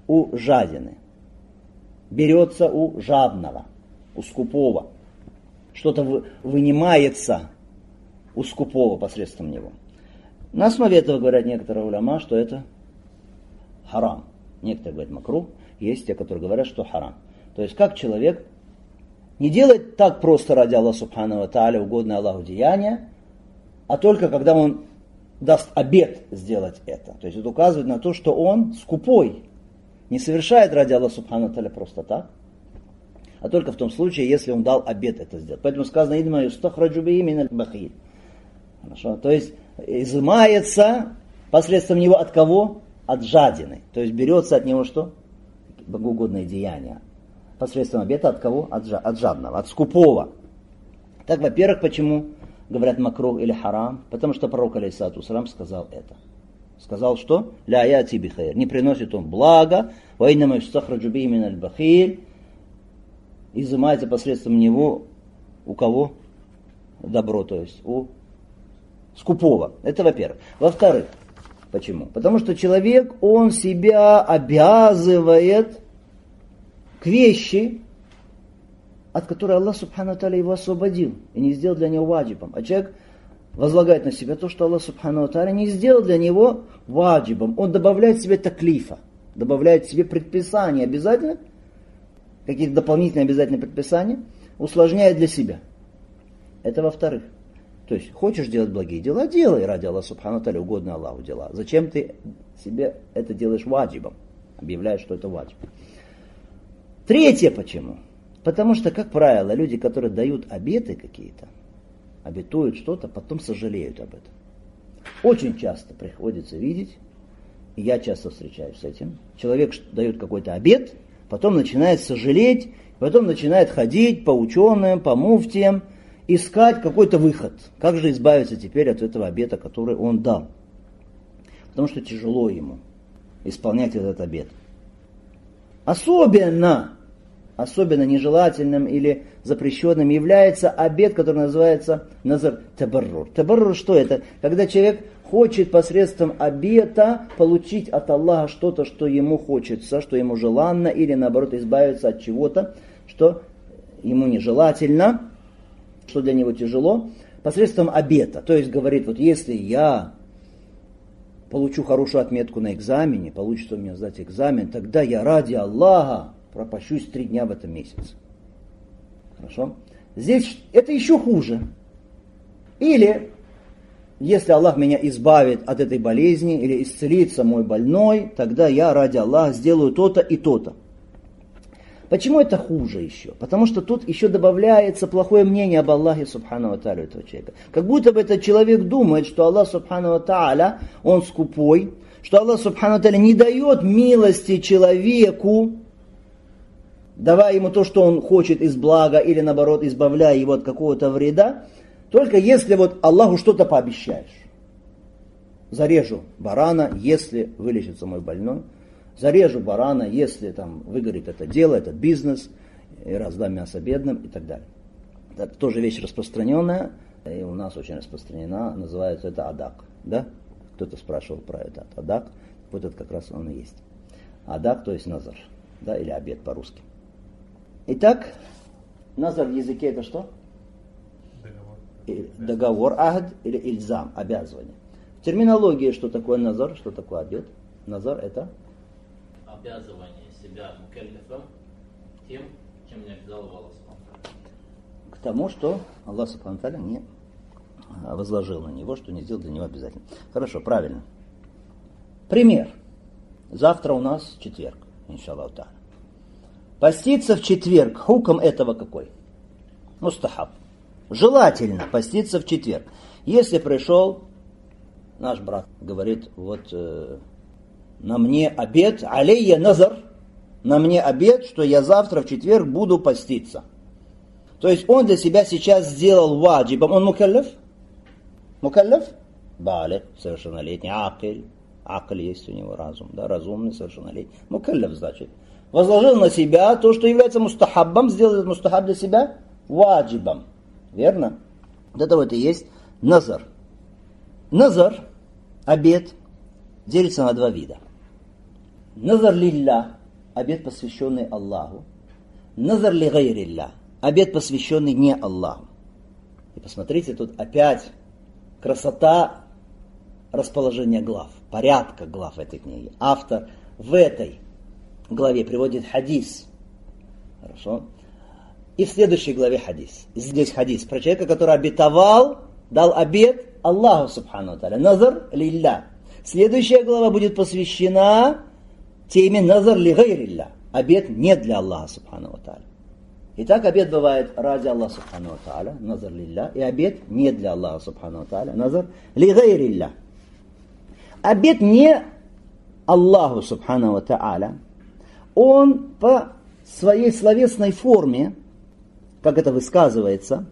у жадины, берется у жадного, у скупого. Что-то вынимается у скупого посредством него. На основе этого говорят некоторые уляма, что это харам. Некоторые говорят макрух, есть те, которые говорят, что харам. То есть как человек не делает так просто ради Аллаха Субхану ва Тааля угодное Аллаху деяние, а только когда он даст обет сделать это. То есть это указывает на то, что он скупой, не совершает ради Аллаха Субхану ва Тааля просто так, а только в том случае, если он дал обет это сделать. Поэтому сказано «Идма юстахраджу биhi миналь бахиль». Хорошо? То есть изымается посредством него от кого? От жадины. То есть берется от него что? Богоугодное деяние. Посредством обета от кого? От жадного, от скупого. Так, во-первых, почему говорят макрух или харам? Потому что пророк алейхиссалату вассалям сказал это. Сказал, что? «Ля яти бихайр». Не приносит он блага. «Ва иннама юстахраджу биhi миналь бахиль». Изымается посредством него у кого? Добро, то есть у скупого. Это во-первых. Во-вторых, почему? Потому что человек, он себя обязывает к вещи, от которой Аллах Субхану ва Тааля его освободил и не сделал для него ваджибом. А человек возлагает на себя то, что Аллах Субхану ва Тааля не сделал для него ваджибом. Он добавляет себе таклифа, добавляет себе предписания обязательно, какие-то дополнительные обязательные предписания, усложняет для себя. Это во-вторых. То есть, хочешь делать благие дела, делай ради Аллаха Субхану ва Тааля угодно Аллаху дела. Зачем ты себе это делаешь ваджибом? Объявляешь, что это ваджиб. Третье почему? Потому что, как правило, люди, которые дают обеты какие-то, обетуют что-то, потом сожалеют об этом. Очень часто приходится видеть, и я часто встречаюсь с этим, человек дает какой-то обет, потом начинает сожалеть, потом начинает ходить по ученым, по муфтиям, искать какой-то выход. Как же избавиться теперь от этого обета, который он дал? Потому что тяжело ему исполнять этот обет. Особенно нежелательным или запрещенным является обет, который называется назар табаррур. Табаррур что это? Когда человек хочет посредством обета получить от Аллаха что-то, что ему хочется, что ему желанно, или наоборот избавиться от чего-то, что ему нежелательно, что для него тяжело, посредством обета. То есть говорит, вот если я получу хорошую отметку на экзамене, получится у меня сдать экзамен, тогда я ради Аллаха пропащусь 3 дня в этом месяце. Хорошо? Здесь это еще хуже. Или, если Аллах меня избавит от этой болезни, или исцелит самой больной, тогда я ради Аллаха сделаю то-то и то-то. Почему это хуже еще? Потому что тут еще добавляется плохое мнение об Аллахе Субхану ва Тааля этого человека. Как будто бы этот человек думает, что Аллах Субхану ва Тааля, он скупой, что Аллах Субхану ва Тааля не дает милости человеку, давая ему то, что он хочет из блага, или наоборот, избавляя его от какого-то вреда, только если вот Аллаху что-то пообещаешь. Зарежу барана, если вылечится мой больной. Зарежу барана, если там выгорит это дело, этот бизнес, и раздам мясо бедным и так далее. Это тоже вещь распространенная, и у нас очень распространена, называется это адак. Да? Кто-то спрашивал про это. Адак, вот это как раз он и есть. Адак, то есть назар, да, или обет по-русски. Итак, назар в языке это что? Договор, ахд или ильзам, обязывание. В терминологии что такое назар, что такое обет? Назар это? Обязывание себя мукаллифом тем, чем не обязал Аллах Субхану ва Тааля. К тому, что Аллах Субхану ва Тааля не возложил на него, что не сделал для него обязательно. Хорошо, правильно. Пример. Завтра у нас четверг, иншаллаху тааля. Поститься в четверг, хукм этого какой? Мустахаб. Желательно поститься в четверг. Если пришел наш брат, говорит, вот на мне обет, алейя назар, на мне обет, что я завтра в четверг буду поститься. То есть он для себя сейчас сделал ваджибом. Он мукаллиф? Мукаллиф? Балик, совершеннолетний, акиль. Акиль есть у него разум, да, разумный, совершеннолетний. Мукаллиф значит. Возложил на себя то, что является мустахаббом, сделал этот мустахаб для себя ваджибом. Верно? Вот это вот и есть назар. Назар, обет, делится на 2 вида. Назар лилля, обет, посвященный Аллаху. Назар ли гайрилля, обет, посвященный не Аллаху. И посмотрите, тут опять красота расположения глав, порядка глав этой книги. Автор в этой главе приводит хадис. Хорошо. И в следующей главе хадис. Здесь хадис про человека, который обетовал, дал обет Аллаху субхану ва тааля. Назар лилля. Следующая глава будет посвящена теме назар ли гайрилля. Обет не для Аллаха субхану ва тааля. Итак, обет бывает ради Аллаха субхану ва тааля, назар лилля, и обет не для Аллаха субхану ва тааля, назар ли гайрилля. Обет не Аллаху субхану ва тааля, он по своей словесной форме, как это высказывается,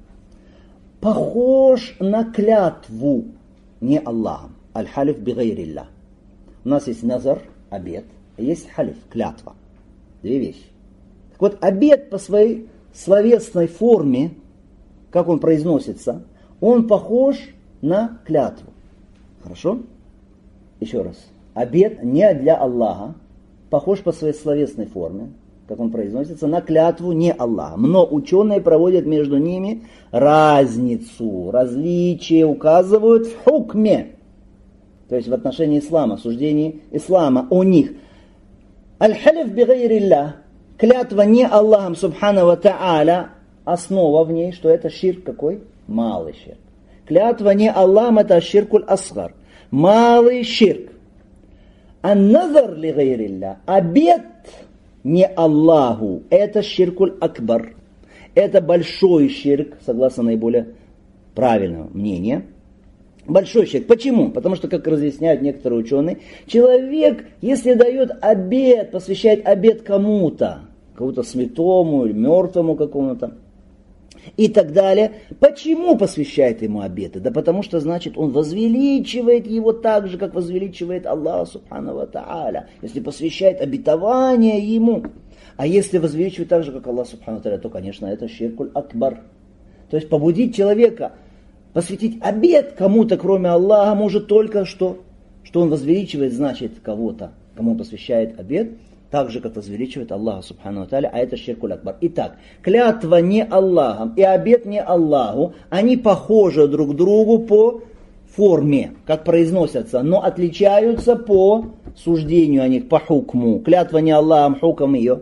похож на клятву не Аллахом. Аль-халиф би гайрилля. У нас есть назар, обет, и есть халиф, клятва. Две вещи. Так вот, обет по своей словесной форме, как он произносится, он похож на клятву. Хорошо? Еще раз. Обет не для Аллаха, похож по своей словесной форме, как он произносится, на клятву не Аллаха. Но ученые проводят между ними разницу, различия указывают в хукме, то есть в отношении ислама, суждении ислама о них. Аль-халиф би гайрилля, клятва не Аллахом субхану ва тааля, основа в ней, что это ширк какой? Малый ширк. Клятва не Аллахом, это ширкуль асгар, малый ширк. Ан-назар ли гайрилля, обет не Аллаху, это ширкуль акбар. Это большой ширк, согласно наиболее правильному мнению. Большой ширк. Почему? Потому что, как разъясняют некоторые ученые, человек, если дает обет, посвящает обет кому-то святому или мертвому какому-то, и так далее. Почему посвящает ему обеты? Да потому что, значит, он возвеличивает его так же, как возвеличивает Аллах субхану ва тааля. Если посвящает обетование ему. А если возвеличивает так же, как Аллах субхану ва тааля, то, конечно, это ширкуль акбар. То есть побудить человека посвятить обет кому-то, кроме Аллаха, может только что он возвеличивает, значит, кого-то, кому он посвящает обет, так же, как возвеличивает Аллаха субхану ва тааля, а это ширкуль акбар. Итак, клятва не Аллахом и обет не Аллаху, они похожи друг другу по форме, как произносятся, но отличаются по суждению о них, по хукму. Клятва не Аллахом, хукм ее.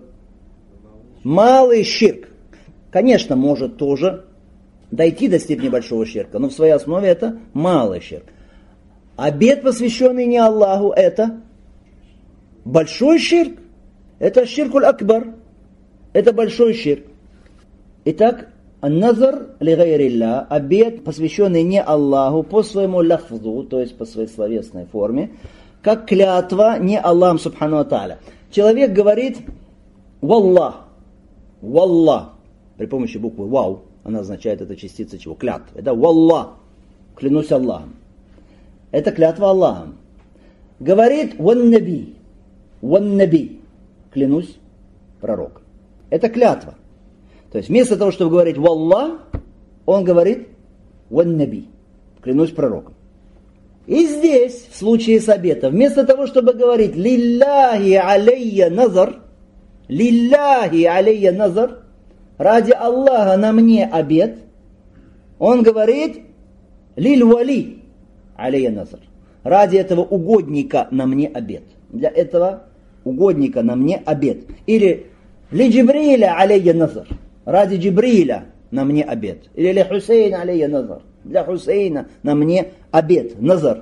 Малый ширк. Конечно, может тоже дойти до степени большого ширка, но в своей основе это малый ширк. Обет, посвященный не Аллаху, это большой ширк. Это ширкуль акбар. Это большой ширк. Итак, назар ли гайрилля, обет, посвященный не Аллаху, по своему лафзу, то есть по своей словесной форме, как клятва не Аллахом субхану ва тааля. Человек говорит «Валлах», «Валлах», при помощи буквы «Вау», она означает, это частица чего? Клятва. Это «Валлах», клянусь Аллахом. Это клятва Аллахом. Говорит «Ван-наби», «Ван-наби», клянусь пророком. Это клятва. То есть вместо того, чтобы говорить «Валлах», он говорит «Ван-наби», клянусь пророком. И здесь, в случае с обетом, вместо того, чтобы говорить «Лилляхи алейя назар», «Лилляхи алейя назар», ради Аллаха на мне обет, он говорит «Лиль-вали алейя назар», ради этого угодника на мне обет. Для этого угодника на мне обет. Или «Ли Джибриля алейя назар», ради Джибриля на мне обет. Или «Ли Хусейна алейя назар», для Хусейна на мне обет. Назар.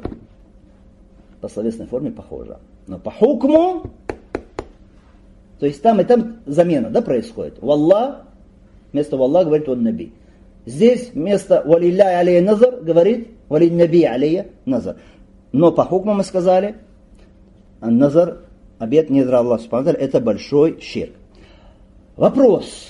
По словесной форме похоже. Но по хукму, то есть там и там замена, да, происходит. Валлах, вместо Валлах говорит он наби. Здесь вместо «Валилляхи алейя назар» говорит «Валиннаби алейя назар». Но по хукму мы сказали, назар, обет не для Аллаха субхану ва тааля, это большой ширк. Вопрос.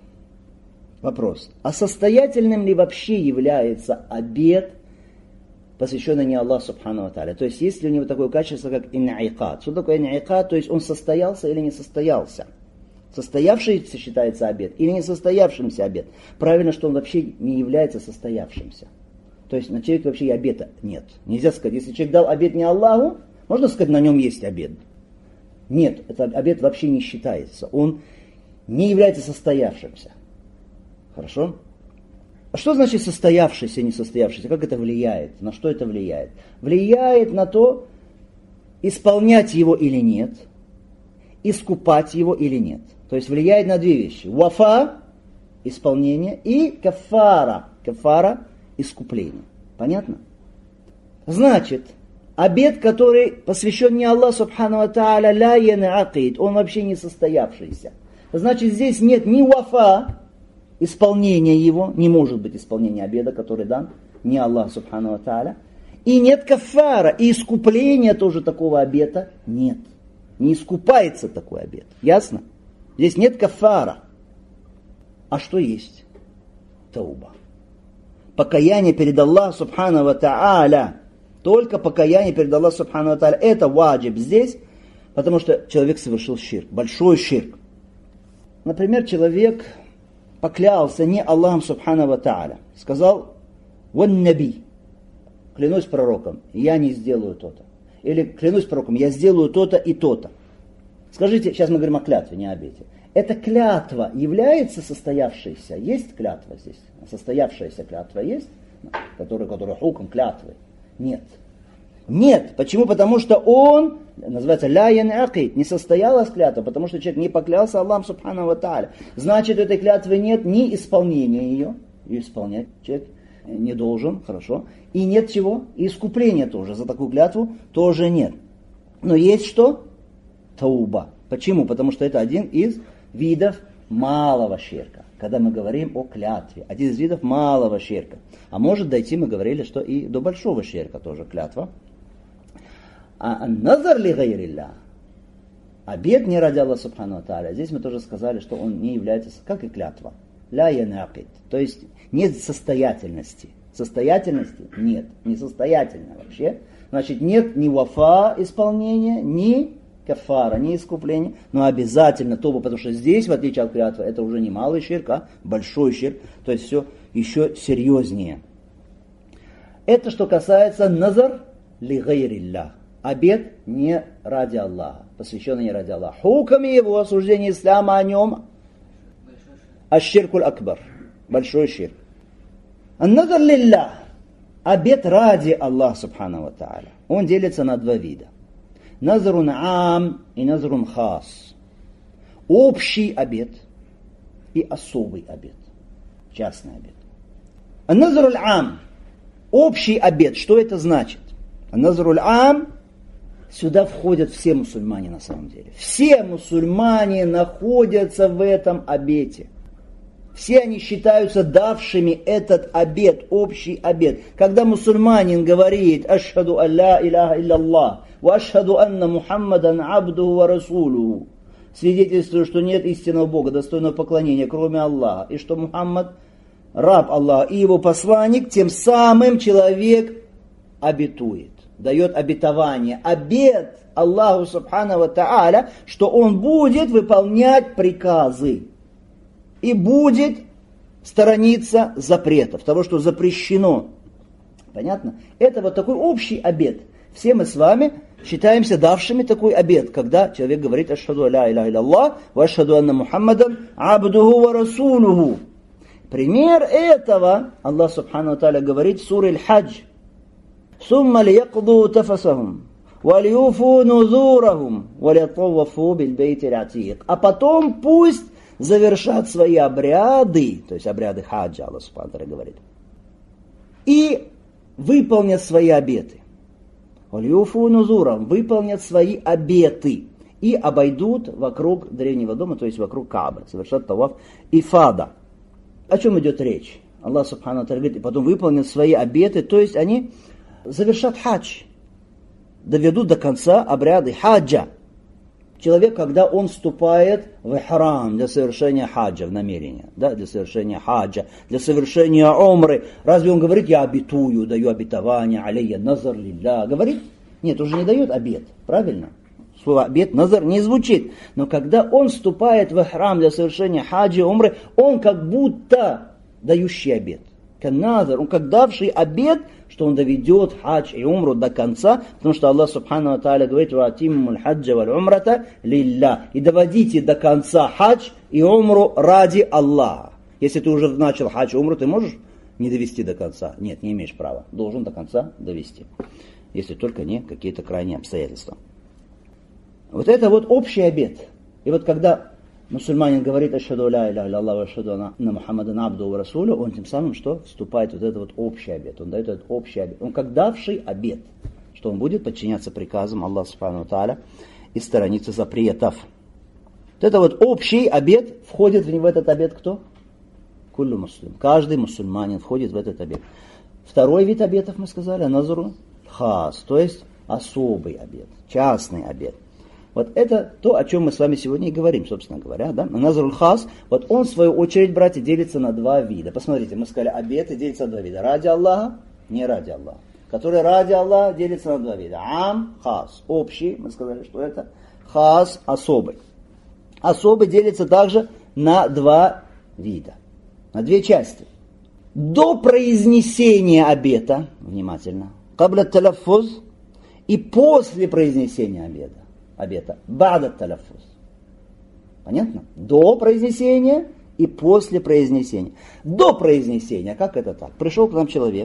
А состоятельным ли вообще является обет, посвященный не Аллаху субхану ва тааля? То есть есть ли у него такое качество, как ин'икад? Что такое ин'икад? То есть он состоялся или не состоялся? Состоявшийся считается обет или не состоявшимся обет? Правильно, что он вообще не является состоявшимся. То есть на человеке вообще и обета нет. Нельзя сказать, если человек дал обет не Аллаху, можно сказать, на нем есть обет. Нет, этот обет вообще не считается. Он не является состоявшимся. Хорошо? А что значит состоявшийся, не состоявшийся? Как это влияет? На что это влияет? Влияет на то, исполнять его или нет, искупать его или нет. То есть влияет на две вещи. Вафа – исполнение, и кафара. Кафара – искупление. Понятно? Значит, обет, который посвящен не Аллаху субхану ва тааля, ла янакид, он вообще не состоявшийся. Значит, здесь нет ни вафа, исполнения его, не может быть исполнения обета, который дан не Аллах субхану ва тааля, и нет кафара, и искупления тоже такого обета нет. Не искупается такой обет. Ясно? Здесь нет кафара. А что есть? Тауба. Покаяние перед Аллахом субхану ва тааля. Только покаяние перед Аллахом субхану ва тааля. Это ваджиб здесь, потому что человек совершил ширк. Большой ширк. Например, человек поклялся не Аллахом субхану ва тааля. Сказал: «Ван наби». Клянусь пророком, я не сделаю то-то. Или клянусь пророком, я сделаю то-то и то-то. Скажите, сейчас мы говорим о клятве, не о обете. Эта клятва является состоявшейся? Есть клятва здесь? Состоявшаяся клятва есть? Которая хукм клятвы? Нет. Нет. Почему? Потому что он, называется ля янакид, не состоялась клятва, потому что человек не поклялся Аллаху субхану ва тааля. Значит, у этой клятвы нет ни исполнения ее исполнять человек не должен, хорошо. И нет чего? И искупления тоже. За такую клятву тоже нет. Но есть что? Тауба. Почему? Потому что это один из видов малого ширка. Когда мы говорим о клятве. Один из видов малого ширка. А может дойти, мы говорили, что и до большого ширка тоже клятва. А назар ли гайрилля? Обет не ради Аллаха субхану ва тааля. Здесь мы тоже сказали, что он не является, как и клятва. Ля янакид. То есть нет состоятельности. Состоятельности нет. Несостоятельно вообще. Значит, нет ни вафа исполнения, ни кафара, ни искупления. Но обязательно тоба, потому что здесь, в отличие от клятвы, это уже не малый ширк, а большой ширк. То есть все еще серьезнее. Это что касается назар ли гайрилля. Обет не ради Аллаха. Посвященный не ради Аллаха. Хуками его, осуждение ислама о нем. Аш-ширкуль акбар. Большой ширк. Ан-назар лиллях. Обет ради Аллаха субхану ва тааля. Он делится на два вида. Назрун ам и назрун хас. Общий обет и особый обет. Частный обет. Ан-назруль ам. Общий обет. Что это значит? Ан-назруль ам. Сюда входят все мусульмане на самом деле. Все мусульмане находятся в этом обете. Все они считаются давшими этот обет, общий обет. Когда мусульманин говорит «Ашхаду алла иляха илляллах, ва ашхаду анна Мухаммадан абдуху ва расулуху», свидетельствую, что нет истинного Бога, достойного поклонения, кроме Аллаха, и что Мухаммад раб Аллаха и его посланник, тем самым человек обетует, дает обетование, обет Аллаху субхану ва тааля, что он будет выполнять приказы. И будет сторониться запретов, того, что запрещено. Понятно? Это вот такой общий обет. Все мы с вами считаемся давшими такой обет, когда человек говорит «Ашхаду ля иляха илляллах, ва ашхаду анна Мухаммадан абдуху ва расулуху». Пример этого Аллах субхану ва тааля говорит в суре Аль-Хадж. «Сумма лиякду тафасахум, ва лиюфу нузурахум, ва лиятавафу биль-бейти аль-атиq». А потом пусть завершат свои обряды, то есть обряды хаджа, Аллах субхану ва тааля говорит, и выполнят свои обеты. Валюфу нузурам, выполнят свои обеты и обойдут вокруг древнего дома, то есть вокруг Каабы, совершат таваф ифада. О чем идет речь? Аллах субхану ва тааля говорит, и потом выполнят свои обеты, то есть они завершат хадж, доведут до конца обряды хаджа. Человек, когда он вступает в ихрам для совершения хаджа, в намерение, да, для совершения хаджа, для совершения умры, разве он говорит, я обетую, даю обетование, алейя назар лилля, говорит? Нет, уже не дает обет, правильно? Слово обет, назар не звучит. Но когда он вступает в ихрам для совершения хаджа, умры, он как будто дающий обет. Канназар, он как давший обет, что он доведет хадж и умру до конца, потому что Аллах Субхану ва Тааля говорит: «Ваатиммуль хаджа валь умрата лилля». И доводите до конца хадж и умру ради Аллаха. Если ты уже начал хадж и умру, ты можешь не довести до конца? Нет, не имеешь права. Должен до конца довести. Если только не какие-то крайние обстоятельства. Вот это вот общий обет. И вот когда мусульманин говорит «Ашхаду ля иляха илля-Аллах ва ашхаду анна Мухаммадан абдуху ва расулюху», он тем самым что? Вступает в вот этот вот общий обет. Он дает этот общий обет. Он как давший обет, что он будет подчиняться приказам Аллаха Субхану ва Тааля и сторониться запретов. Вот это вот общий обет, входит в этот обет кто? Куллю муслим. Каждый мусульманин входит в этот обет. Второй вид обетов мы сказали, назру хас, то есть особый обет, частный обет. Вот это то, о чем мы с вами сегодня и говорим, собственно говоря. Да? Назруль хас, вот он в свою очередь, братья, делится на два вида. Посмотрите, мы сказали, обеты делятся на два вида. Ради Аллаха, не ради Аллаха. Который ради Аллаха делится на два вида. Ам, хас, общий, мы сказали, что это. Хас, особый. Особый делится также на два вида. На две части. До произнесения обета, внимательно, кабля таляффуз, и после произнесения обета, бада таляффуз. Понятно? До произнесения и после произнесения. До произнесения, как это так? Пришел к нам человек,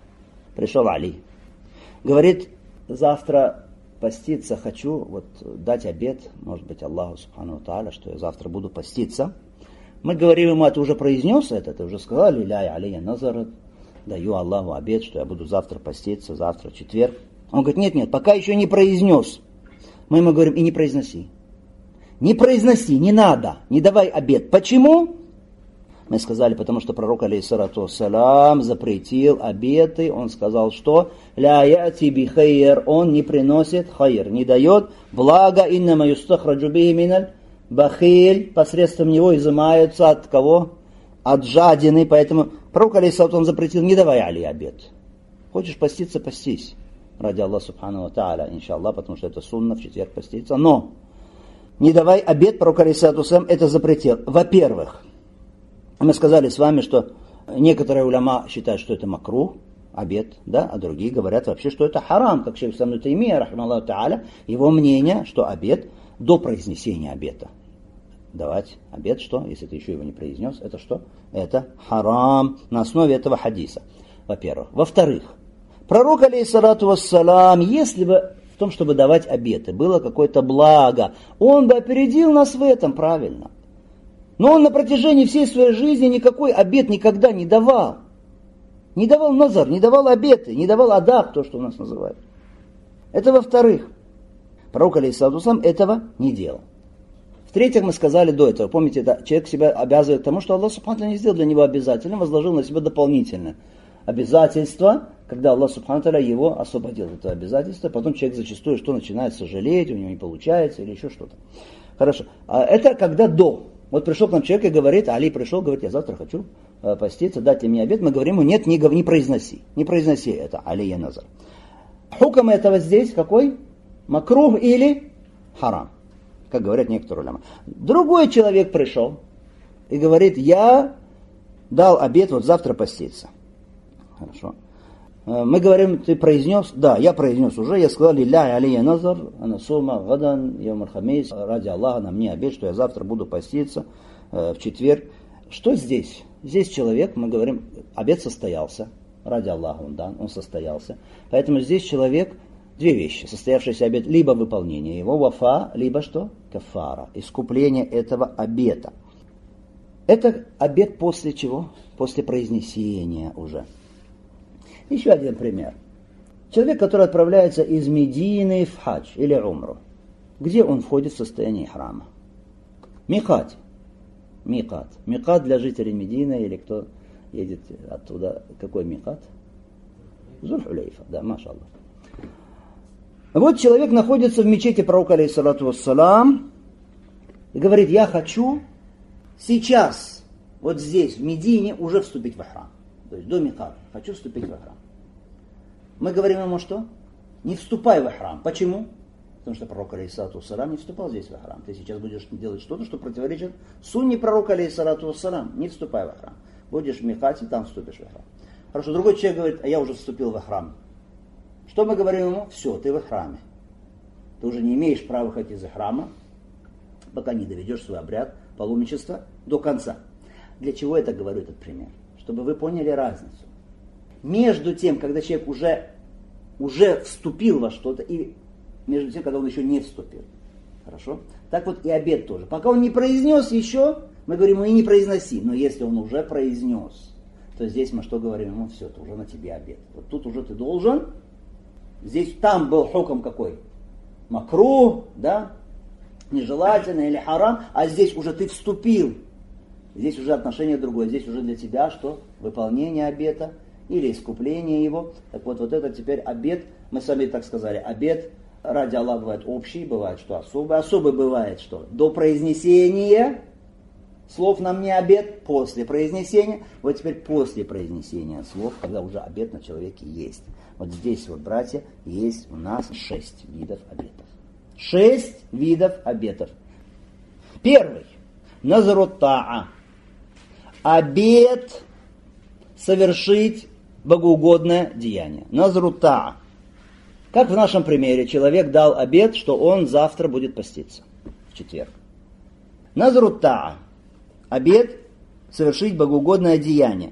пришел Али, говорит: завтра поститься хочу, вот дать обет, может быть, Аллаху Субхану ва Тааля, что я завтра буду поститься. Мы говорим ему: а ты уже произнес это? Ты уже сказал: «Ля алия назар», даю Аллаху обет, что я буду завтра поститься, завтра четверг. Он говорит: нет, пока еще не произнес. Мы ему говорим: и не произноси. Не произноси, не надо, не давай обет. Почему? Мы сказали, потому что пророк, алейхиссалату вассалям, запретил обеты. Он сказал, что «Ля яти би хайр», он не приносит хайр, не дает благо. «Иннама юстахраджу бихи миналь бахиль», посредством него изымаются от кого? От жадины. Поэтому пророк, алейхиссалату, он запретил: не давай Али обет. Хочешь поститься, постись. Ради Аллаха Субхану ва Тааля, иншаллах, потому что это сунна в четверг поститься. Но не давай обет, пророк, алейхиссалату вассалям, это запретил. Во-первых, мы сказали с вами, что некоторые уляма считают, что это макрух, обет, да, а другие говорят вообще, что это харам, как шейх Ибн Таймия, рахмаллаху тааля, его мнение, что обет до произнесения обета. Давать обет, что, если ты еще его не произнес, это что? Это харам на основе этого хадиса, во-первых. Во-вторых, пророк, алейхиссалату вассалам, если бы в том, чтобы давать обеты, было какое-то благо, он бы опередил нас в этом, правильно. Но он на протяжении всей своей жизни никакой обет никогда не давал. Не давал назар, не давал обеты, не давал адак, то, что у нас называют. Это во-вторых. Пророк, алейхиссалату вассалам, этого не делал. В-третьих, мы сказали до этого, помните, это, человек себя обязывает к тому, что Аллах Субхану ва Тааля не сделал для него обязательным, возложил на себя дополнительное обязательство, когда Аллах Субхану ва Тааля его освободил от этого обязательства. Потом человек зачастую что начинает сожалеть, у него не получается или еще что-то. Хорошо. А это когда до. Вот пришел к нам человек и говорит, Али пришел, говорит: я завтра хочу поститься, дать ли мне обет. Мы говорим ему: нет, не произноси. Не произноси это, алия назар. Хукам этого здесь какой? Макрух или харам, как говорят некоторые уляма. Другой человек пришел и говорит: я дал обет вот завтра поститься. Хорошо. Мы говорим: ты произнес? Да, я произнес уже. Я сказал: «Лилля алия назар, анасума гадан явмаль хамис». Ради Аллаха на мне обет, что я завтра буду поститься в четверг. Что здесь? Здесь человек, мы говорим, обет состоялся. Ради Аллаха он дан, он состоялся. Поэтому здесь человек, две вещи. Состоявшийся обет, либо выполнение его, вафа, либо что? Кафара. Искупление этого обета. Это обет после чего? После произнесения уже. Еще один пример. Человек, который отправляется из Медины в хадж или умру. Где он входит в состояние храма? Микат. Микат. Микат для жителей Медины или кто едет оттуда. Какой микат? Зуль-Хулейфа. Да, машаллах. Вот человек находится в мечети пророка, алейхиссалату вассалам, и говорит: я хочу сейчас, вот здесь, в Медине, уже вступить в храм. То есть до миката. Хочу вступить в храм. Мы говорим ему что? Не вступай в храм. Почему? Потому что пророк, алейхиссалату вассалам, не вступал здесь в храм. Ты сейчас будешь делать что-то, что противоречит сунне пророка, алейхиссалату вассалам. Не вступай в храм. Будешь в микате, там вступишь в храм. Хорошо, другой человек говорит, а я уже вступил в храм. Что мы говорим ему? Все, ты в храме. Ты уже не имеешь права выходить из храма, пока не доведешь свой обряд паломничества до конца. Для чего я так говорю этот пример? Чтобы вы поняли разницу. Между тем, когда человек уже вступил во что-то, и между тем, когда он еще не вступил. Хорошо? Так вот и обет тоже. Пока он не произнес еще, мы говорим ему и не произноси. Но если он уже произнес, то здесь мы что говорим ему? Все, это уже на тебе обет. Вот тут уже ты должен. Здесь, там был хукм какой? Макрух, да? Нежелательно или харам. А здесь уже ты вступил. Здесь уже отношение другое. Здесь уже для тебя что? Выполнение обета или искупление его. Так вот, вот это теперь обет. Мы с вами так сказали. Обет ради Аллаха бывает общий, бывает что особый. Особый бывает что? До произнесения слов нам не обет, после произнесения. Вот теперь после произнесения слов, когда уже обет на человеке есть. Вот здесь вот, братья, есть у нас 6 видов обетов. 6 видов обетов. Первый. Назру таа. Обет совершить богоугодное деяние. Назру таа. Как в нашем примере, человек дал обет, что он завтра будет поститься, в четверг. Назру таа. Обет совершить богоугодное деяние.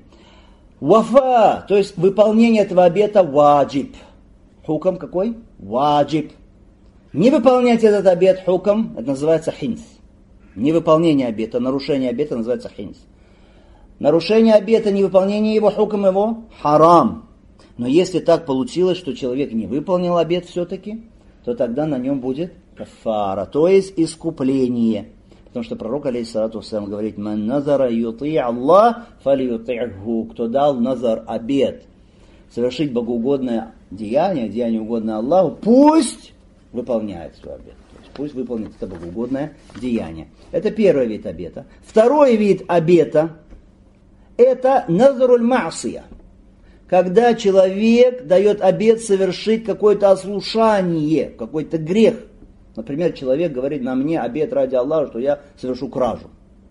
Вафа, то есть выполнение этого обета ваджиб. Хукам какой? Ваджиб. Не выполнять этот обет хукам, это называется хинс. Невыполнение обета, нарушение обета называется хинс. Нарушение обета, невыполнение его хукам его харам. Но если так получилось, что человек не выполнил обет все-таки, то тогда на нем будет кафара, то есть искупление. Потому что пророк, алейхиссалату вассалям, говорит, «Ман назара юти' Аллах, фали юти'ху». Кто дал назар, обет, совершить богоугодное деяние, деяние угодное Аллаху, пусть выполняет свой обет. То есть пусть выполнит это богоугодное деяние. Это первый вид обета. Второй вид обета – это назаруль ма'сия. Когда человек дает обет совершить какое-то ослушание, какой-то грех. Например, человек говорит, на мне обет ради Аллаха, что я совершу кражу.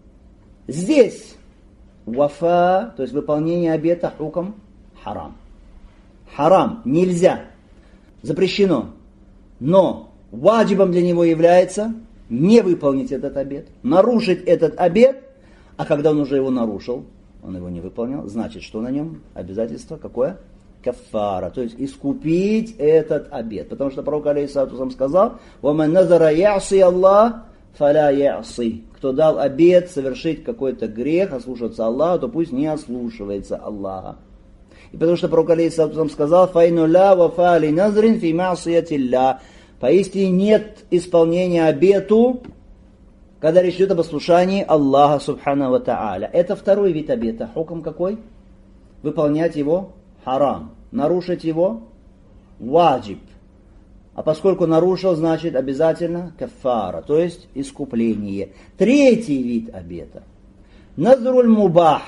Здесь вафа, то есть выполнение обета хукам харам. Харам, нельзя, запрещено. Но ваджибом для него является не выполнить этот обет, нарушить этот обет, а когда он уже его нарушил, он его не выполнил, значит, что на нем обязательство какое? Кафара, то есть искупить этот обет. Потому что пророк алейхиссалату сказал, «Ваман назара я'си Аллах, фаля я'си». Кто дал обет совершить какой-то грех, ослушаться Аллаха, то пусть не ослушивается Аллаха. И потому что пророк алейхиссалату сказал, «Файну ля вафа ли назрин фи ма'сиятилля». Поистине нет исполнения обету, когда речь идет об ослушании Аллаха субхану ва та'аля. Это второй вид обета. Хукм какой? Выполнять его харам. Нарушить его ваджиб. А поскольку нарушил, значит обязательно кафара, то есть искупление. Третий вид обета. Назруль мубах.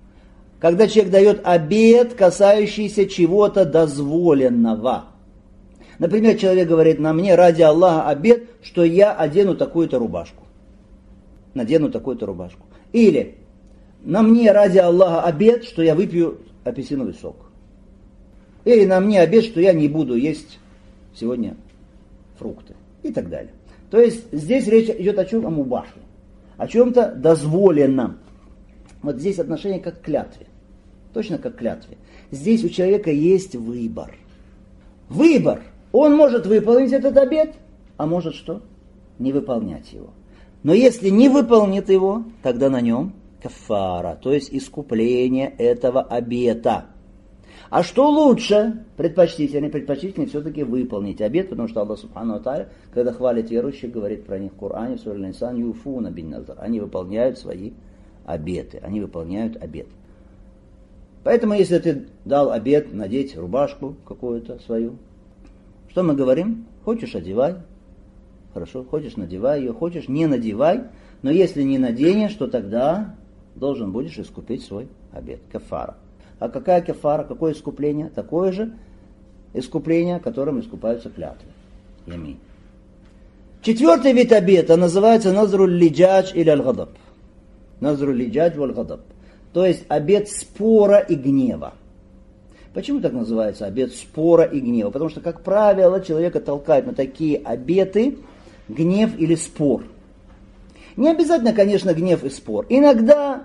Когда человек дает обет, касающийся чего-то дозволенного. Например, человек говорит, на мне ради Аллаха обет, что я одену такую-то рубашку. Надену такую-то рубашку. Или на мне ради Аллаха обет, что я выпью апельсиновый сок. Или на мне обет, что я не буду есть сегодня фрукты. И так далее. То есть здесь речь идет о чем? О мубахе. О чем-то дозволенном. Вот здесь отношение как к клятве. Точно как к клятве. Здесь у человека есть выбор. Выбор. Он может выполнить этот обет, а может что? Не выполнять его. Но если не выполнит его, тогда на нем кафара, то есть искупление этого обета. А что лучше? Предпочтительнее все-таки выполнить обет, потому что Аллах субхану ва тааля, когда хвалит верующих, говорит про них в Коране, в суре Аль-Инсан, юфуна бин назар. Они выполняют свои обеты, они выполняют обет. Поэтому, если ты дал обет надеть рубашку какую-то свою, что мы говорим? Хочешь, одевай. Хорошо, хочешь, надевай ее, хочешь, не надевай. Но если не наденешь, то тогда должен будешь искупить свой обет. Кафара. А какая кафара, какое искупление? Такое же искупление, которым искупаются клятвы. Ямин. Четвертый вид обета называется назруль лиджадж или аль-гадаб. Назруль лиджадж валь-гадаб. То есть обет спора и гнева. Почему так называется обет спора и гнева? Потому что, как правило, человека толкает на такие обеты гнев или спор. Не обязательно, конечно, гнев и спор. Иногда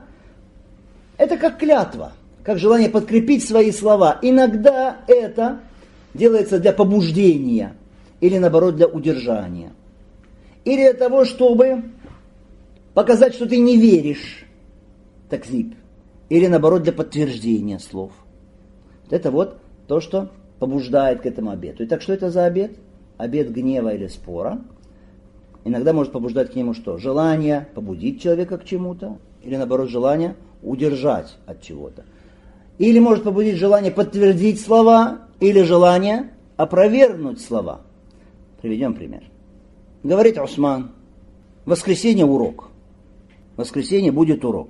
это как клятва, как желание подкрепить свои слова. Иногда это делается для побуждения или, наоборот, для удержания. Или для того, чтобы показать, что ты не веришь, такзиб. Или, наоборот, для подтверждения слов. Это вот то, что побуждает к этому обету. Итак, что это за обет? Обет гнева или спора. Иногда может побуждать к нему что? Желание побудить человека к чему-то. Или, наоборот, желание удержать от чего-то. Или может побудить желание подтвердить слова. Или желание опровергнуть слова. Приведем пример. Говорит Усман: в воскресенье урок. В воскресенье будет урок.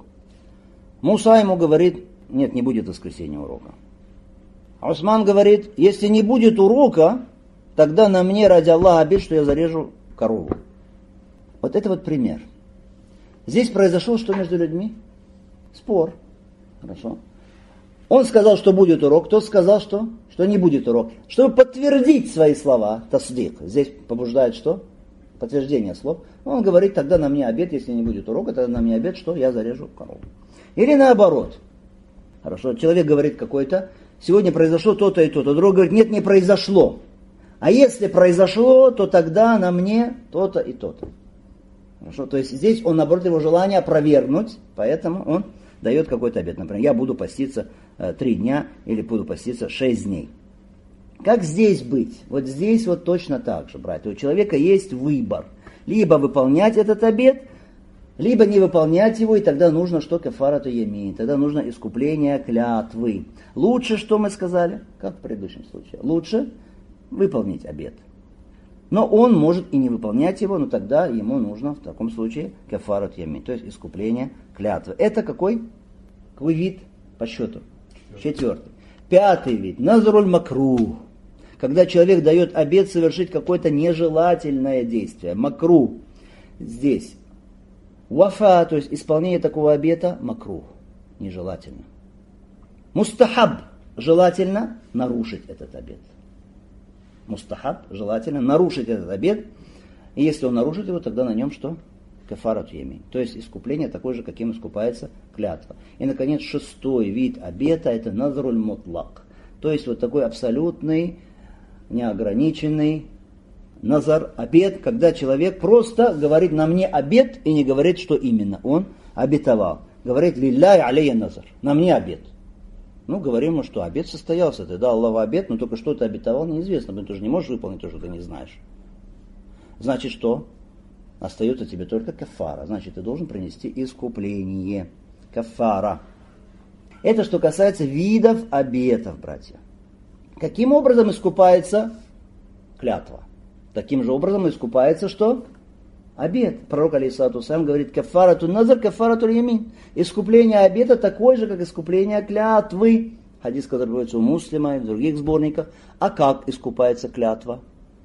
Муса ему говорит: нет, не будет в воскресенье урока. Усман говорит: если не будет урока, тогда на мне ради Аллаха обет, что я зарежу корову. Вот это вот пример. Здесь произошел что между людьми? Спор. Хорошо. Он сказал, что будет урок, тот сказал, что не будет урок. Чтобы подтвердить свои слова, тасдик, здесь побуждает что? Подтверждение слов. Он говорит: тогда на мне обет, если не будет урока, тогда на мне обет, что я зарежу корову. Или наоборот. Хорошо, человек говорит какой-то: сегодня произошло то-то и то-то. Другой говорит: нет, не произошло. А если произошло, то тогда на мне то-то и то-то. Хорошо, то есть здесь он, наоборот, его желание опровергнуть, поэтому он дает какой-то обет. Например, я буду поститься 3 дня или буду поститься 6 дней. Как здесь быть? Вот здесь вот точно так же, братья. У человека есть выбор. Либо выполнять этот обет, либо не выполнять его, и тогда нужно что? Кафарату ямин. Тогда нужно искупление клятвы. Лучше, что мы сказали? Как в предыдущем случае. Лучше выполнить обет. Но он может и не выполнять его, но тогда ему нужно в таком случае кафарату ямин. То есть искупление клятвы. Это какой вид по счету? 4. 5 вид. Назруль макрух. Когда человек дает обет совершить какое-то нежелательное действие. Макрух. Здесь. Вафа, то есть исполнение такого обета, макрух. Нежелательно. Мустахаб. Желательно нарушить этот обет. Мустахаб. Желательно нарушить этот обет. И если он нарушит его, тогда на нем что? Кафарату ямин. То есть искупление такое же, каким искупается клятва. И, наконец, 6 вид обета — это назруль мутлак. То есть вот такой абсолютный, неограниченный назар, обет, когда человек просто говорит: на мне обет, и не говорит, что именно он обетовал. Говорит: лилляхи алейя назар. На мне обет. Ну, говорим ему, что обет состоялся. Ты дал Аллаху обет, но только что ты обетовал, неизвестно. Ты тоже не можешь выполнить то, что ты не знаешь. Значит, что? Остается тебе только кафара. Значит, ты должен принести искупление. Кафара. Это что касается видов обетов, братья. Каким образом искупается клятва? Таким же образом искупается что? Обет. Пророк алейхиссалату вассалям говорит: кафарату назар, кафарату ямин. Искупление обета такое же, как искупление клятвы. Хадис, который приводится у Муслима и в других сборниках. А как искупается клятва?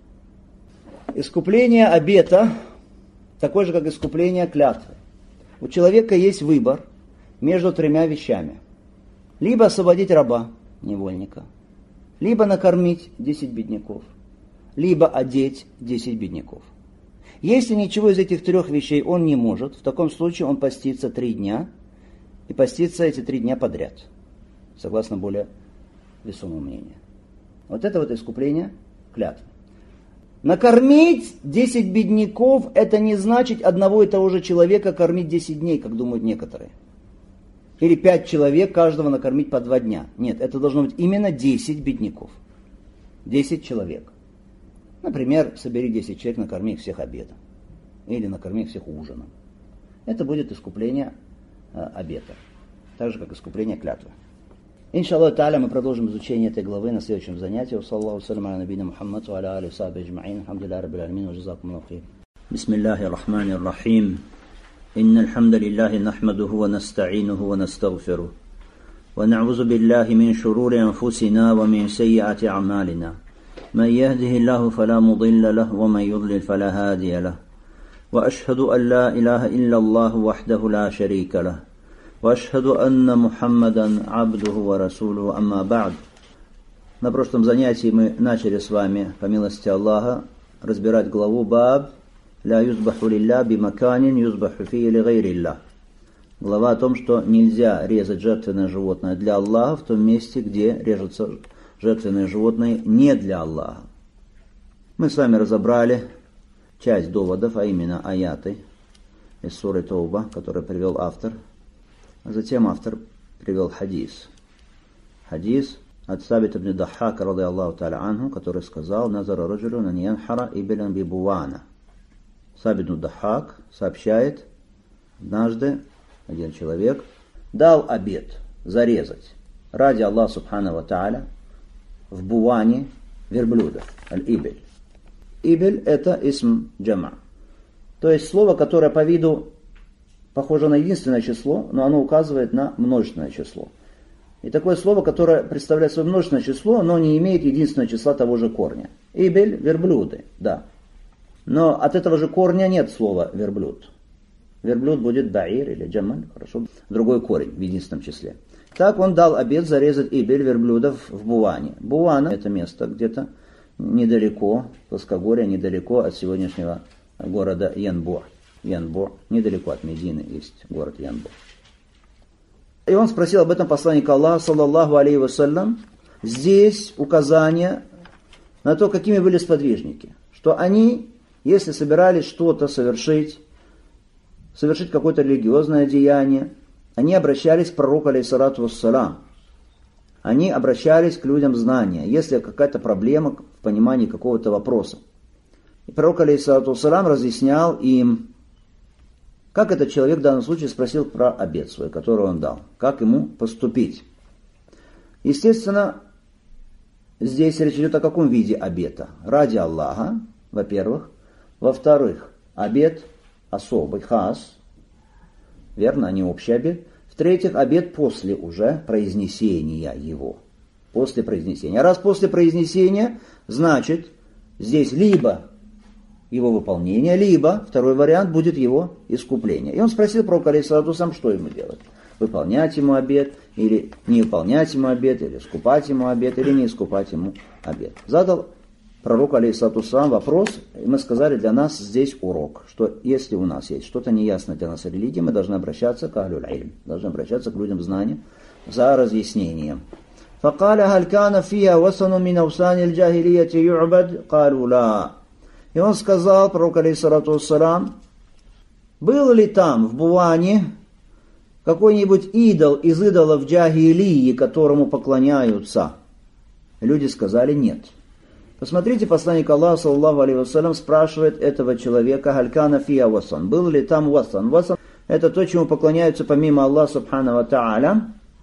Искупление обета такое же, как искупление клятвы. У человека есть выбор между 3 вещами. Либо освободить раба, невольника, либо накормить 10 бедняков, либо одеть 10 бедняков. Если ничего из этих 3 вещей он не может, в таком случае он постится 3 дня, и постится эти 3 дня подряд, согласно более весомому мнению. Вот это вот искупление клятвы. Накормить 10 бедняков — это не значит одного и того же человека кормить 10 дней, как думают некоторые. Или 5 человек, каждого накормить по 2 дня. Нет, это должно быть именно 10 бедняков. 10 человек. Например, собери 10 человек, накорми их всех обедом. Или накорми их всех ужином. Это будет искупление обета. Так же, как искупление клятвы. Иншаллах та'аля, мы продолжим изучение этой главы на следующем занятии. Саллаллаху салям аля набийна Мухаммад ва аля алихи ва сахбихи аджмаин. Алхамдулиллахи раббил аламин ва джазакумуллаху хейр. Бисмиллахир рахманир рахим. إن الحمد لله نحمده ونستعينه ونستغفره ونعوذ بالله من شرور أنفسنا ومن سيئات أعمالنا من يهده الله فلا مضل له ومن يضلل فلا هادي له وأشهد أن لا إله إلا الله وحده لا شريك له وأشهد أن محمدا عبده ورسوله أما بعد На прошлом занятии мы начали с вами, по милости Аллаха, разбирать главу «Баб ля юзбаху лилля бимаканин юзбаху фии ли гайрилля». Глава о том, что нельзя резать жертвенное животное для Аллаха в том месте, где режутся жертвенные животные не для Аллаха. Мы с вами разобрали часть доводов, а именно аяты из суры Тауба, который привел автор. А затем автор привел хадис. Хадис от Сабит ибн Дахака, ради Аллаху та'аля анху, который сказал: «Назара раджулюн ан янхара ибелан би Бувана». Сабит ибн Дахак сообщает, однажды один человек дал обет зарезать ради Аллаха субхану ва та'аля в Буване верблюда, аль-ибель. Ибель – это исм джама, то есть слово, которое по виду похоже на единственное число, но оно указывает на множественное число. И такое слово, которое представляет свое множественное число, но не имеет единственного числа того же корня. Ибель – верблюды, да. Но от этого же корня нет слова верблюд. Верблюд будет баир или джамаль, хорошо, другой корень в единственном числе. Так он дал обет зарезать ибель, верблюдов в Буване. Бувана – это место где-то недалеко, плоскогорье, недалеко от сегодняшнего города Янбу. Янбу, недалеко от Медины есть город Янбу. И он спросил об этом посланника Аллаха, саллаллаху алейхи вассалям. Здесь указание на то, какими были сподвижники. Что они, если собирались что-то совершить какое-то религиозное деяние, они обращались к пророку, алейхиссалату вассалам. Они обращались к людям знания, если какая-то проблема в понимании какого-то вопроса. И пророк, алейхиссалату вассалам, разъяснял им, как этот человек в данном случае спросил про обет свой, который он дал, как ему поступить. Естественно, здесь речь идет о каком виде обета? Ради Аллаха, во-первых. Во-вторых, обет особый, хас, верно, а не общий обет. В-третьих, обет после уже произнесения его. После произнесения. А раз после произнесения, значит, здесь либо его выполнение, либо, второй вариант, будет его искупление. И он спросил пророка, алейхиссалату вассалам, что ему делать. Выполнять ему обет, или не выполнять ему обет, или искупать ему обет, или не искупать ему обет. Задал пророку, алейхиссалату вассалам, вопрос, и мы сказали, для нас здесь урок, что если у нас есть что-то неясное для нас о религии, мы должны обращаться к ахлюль илм, должны обращаться к людям знания за разъяснением. فقال هل كان فيها وثن من أوثان الجاهلية يعبد؟ قالوا لا. И он сказал, пророк, алейхиссалату вассалам, был ли там, в Буване, какой-нибудь идол из идолов джахилии, которому поклоняются? Люди сказали нет. Посмотрите, посланник Аллаха, саллаллаху алейхи вассалям, спрашивает этого человека, «Халькана фия васан». Был ли там васан? Васан – это то, чему поклоняются помимо Аллаха, субхану ва та'аля.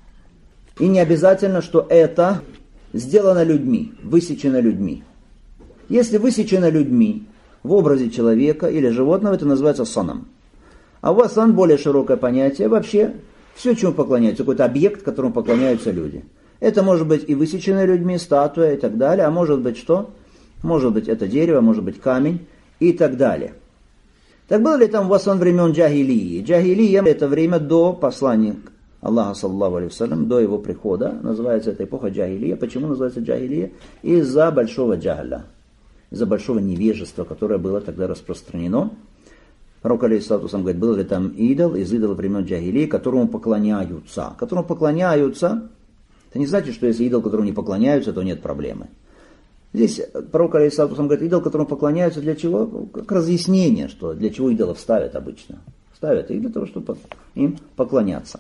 И не обязательно, что это сделано людьми, высечено людьми. Если высечено людьми в образе человека или животного, это называется санам. А васан более широкое понятие. Вообще, все, чему поклоняются, какой-то объект, которому поклоняются люди. Это может быть и высеченное людьми, статуя и так далее. А может быть что? Может быть это дерево, может быть камень и так далее. Так было ли там васан времен джахилии? Джахилия – это время до послания Аллаха, саллаллаху алейхи вассалям, до его прихода. Называется эта эпоха джахилия. Почему называется джахилия? Из-за большого джахля. Из-за большого невежества, которое было тогда распространено. Пророк, алейхиссалату вассалям, говорит, был ли там идол из идолов времен джахилии, которому поклоняются. Которому поклоняются, это не значит, что если идол, которому не поклоняются, то нет проблемы. Здесь пророк, алейхиссалату вассалям, говорит, идол, которому поклоняются, для чего? Как разъяснение, что для чего идолов ставят обычно. Ставят их для того, чтобы им поклоняться.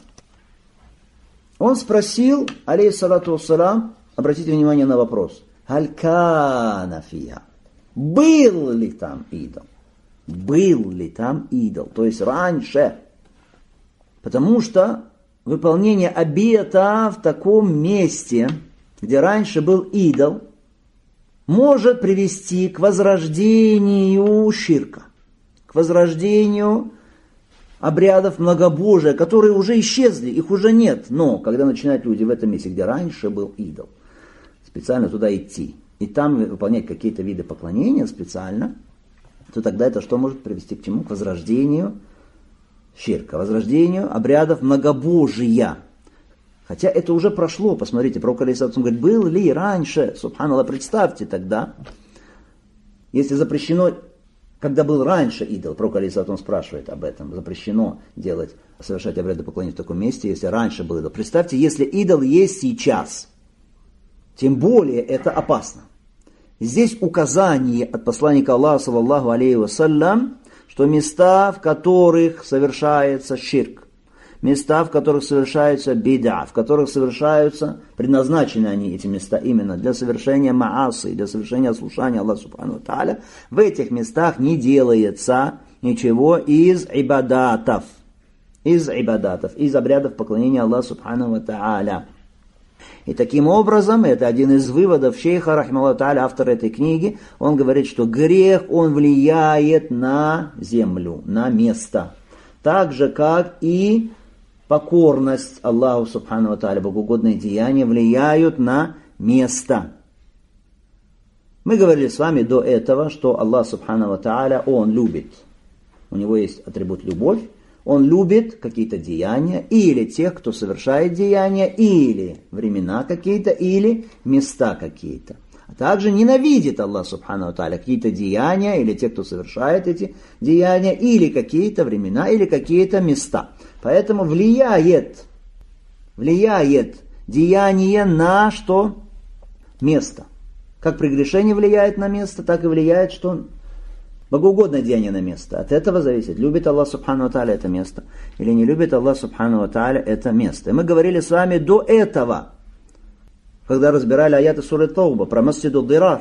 Он спросил, алейхиссалату вассалям, обратите внимание на вопрос, «Халькана фиха». Был ли там идол? Был ли там идол? То есть раньше. Потому что выполнение обета в таком месте, где раньше был идол, может привести к возрождению ширка, к возрождению обрядов многобожия, которые уже исчезли, их уже нет. Но когда начинают люди в этом месте, где раньше был идол, специально туда идти, и там выполнять какие-то виды поклонения специально, то тогда это что может привести к чему? К возрождению ширка, возрождению обрядов многобожия. Хотя это уже прошло, посмотрите, пророк алейхиссалату говорит, был ли раньше, субханаллах, представьте тогда, если запрещено, когда был раньше идол, пророк алейхиссалату спрашивает об этом, запрещено совершать обряды поклонения в таком месте, если раньше был идол. Представьте, если идол есть сейчас, тем более это опасно. Здесь указание от посланника Аллаха, саллаллаху алейхи вассалям, что места, в которых совершается ширк, места, в которых совершаются бид'a, в которых совершаются, предназначены они, эти места, именно для совершения маасы, для совершения ослушания Аллаха субхану тааля, в этих местах не делается ничего из ибадатов, из обрядов поклонения Аллаху субхану тааля. И таким образом, это один из выводов шейха, рахималлаху тааля, автора этой книги, он говорит, что грех, он влияет на землю, на место, так же, как и покорность Аллаху субхану тааля, богоугодные деяния влияют на место. Мы говорили с вами до этого, что Аллах субхану тааля, Он любит, у Него есть атрибут любовь, Он любит какие-то деяния, или тех, кто совершает деяния, или времена какие-то, или места какие-то. А также ненавидит Аллах субхану тааля какие-то деяния, или тех, кто совершает эти деяния, или какие-то времена, или какие-то места. Поэтому влияет деяние на что? Место. Как прегрешение влияет на место, так и влияет, что богоугодное деяние на место. От этого зависит, любит Аллах субхану тааля это место, или не любит Аллах субхану тааля это место. И мы говорили с вами до этого, когда разбирали аяты суры Тауба про масджиду дирар,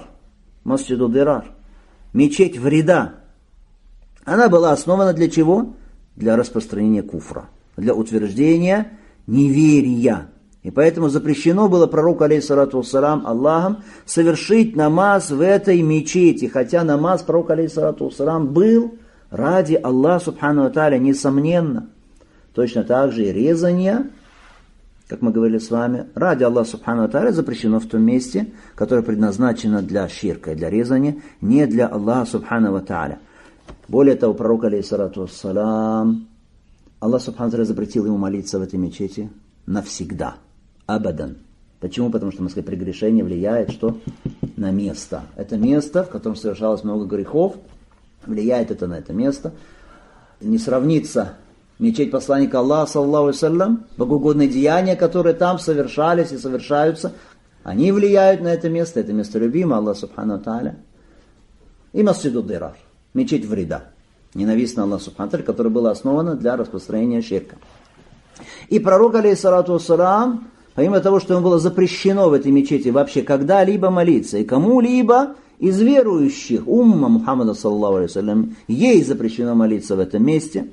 мечеть вреда. Она была основана для чего? Для распространения куфра, для утверждения неверия. И поэтому запрещено было пророку, алейхиссалату вассалам, Аллахом совершить намаз в этой мечети. Хотя намаз пророка, алейхиссалату вассалам, был ради Аллаха, субхану тааля, несомненно. Точно так же и резание, как мы говорили с вами, ради Аллаха, субхану тааля, запрещено в том месте, которое предназначено для ширка, для резания, не для Аллаха, субхану тааля. Более того, пророк, алейхиссалату вассалам, Аллах субхану тааля запретил ему молиться в этой мечети навсегда. Абадан. Почему? Потому что, мы сказали, прегрешение влияет что? На место. Это место, в котором совершалось много грехов, влияет это на это место. Не сравнится мечеть посланника Аллаха, саллаллаху алейхи вассалям, богоугодные деяния, которые там совершались и совершаются, они влияют на это место любимое Аллах субхану тааля. И масджиду дирар, мечеть вреда, ненавистная Аллах субхану тааля, которая была основана для распространения ширка. И пророк, алейхиссалату вассалам, помимо того, что ему было запрещено в этой мечети вообще когда-либо молиться, и кому-либо из верующих, умма Мухаммада, саллаллаху алейхи вассалям, ей запрещено молиться в этом месте,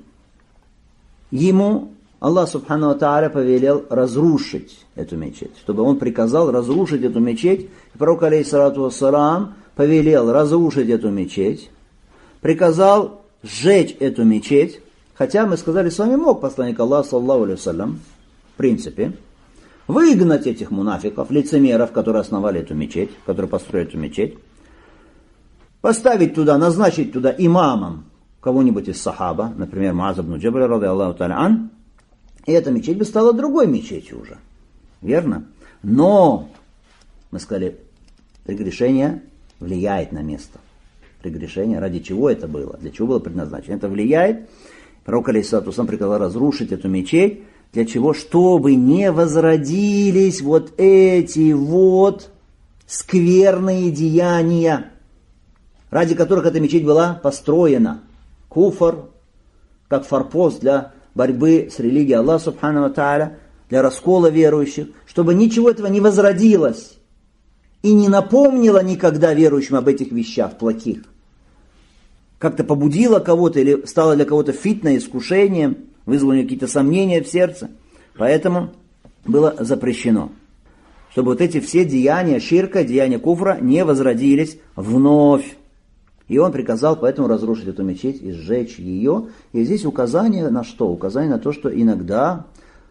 ему Аллах субхану тааля повелел разрушить эту мечеть, чтобы он приказал разрушить эту мечеть. И пророк, алейхиссалату вассалам, повелел разрушить эту мечеть, приказал сжечь эту мечеть. Хотя мы сказали, с вами мог посланник Аллаха, саллаллаху алейхи вассалям, в принципе, выгнать этих мунафиков, лицемеров, которые основали эту мечеть, которые построили эту мечеть, поставить туда, назначить туда имамом кого-нибудь из сахаба, например, Муаз ибн Джабаля, ради Аллаху тааля ан, и эта мечеть бы стала другой мечетью уже. Верно? Но, мы сказали, прегрешение влияет на место. Прегрешение, ради чего это было, для чего было предназначено. Это влияет. Пророк, алейхиссалату вассалам, приказал разрушить эту мечеть. Для чего? Чтобы не возродились вот эти вот скверные деяния, ради которых эта мечеть была построена. Куфр, как форпост для борьбы с религией Аллаха субхану тааля, для раскола верующих, чтобы ничего этого не возродилось и не напомнило никогда верующим об этих вещах плохих. Как-то побудило кого-то или стало для кого-то фитной, искушением, вызвало какие-то сомнения в сердце. Поэтому было запрещено, чтобы вот эти все деяния ширка, деяния куфра не возродились вновь. И он приказал поэтому разрушить эту мечеть и сжечь ее. И здесь указание на что? Указание на то, что иногда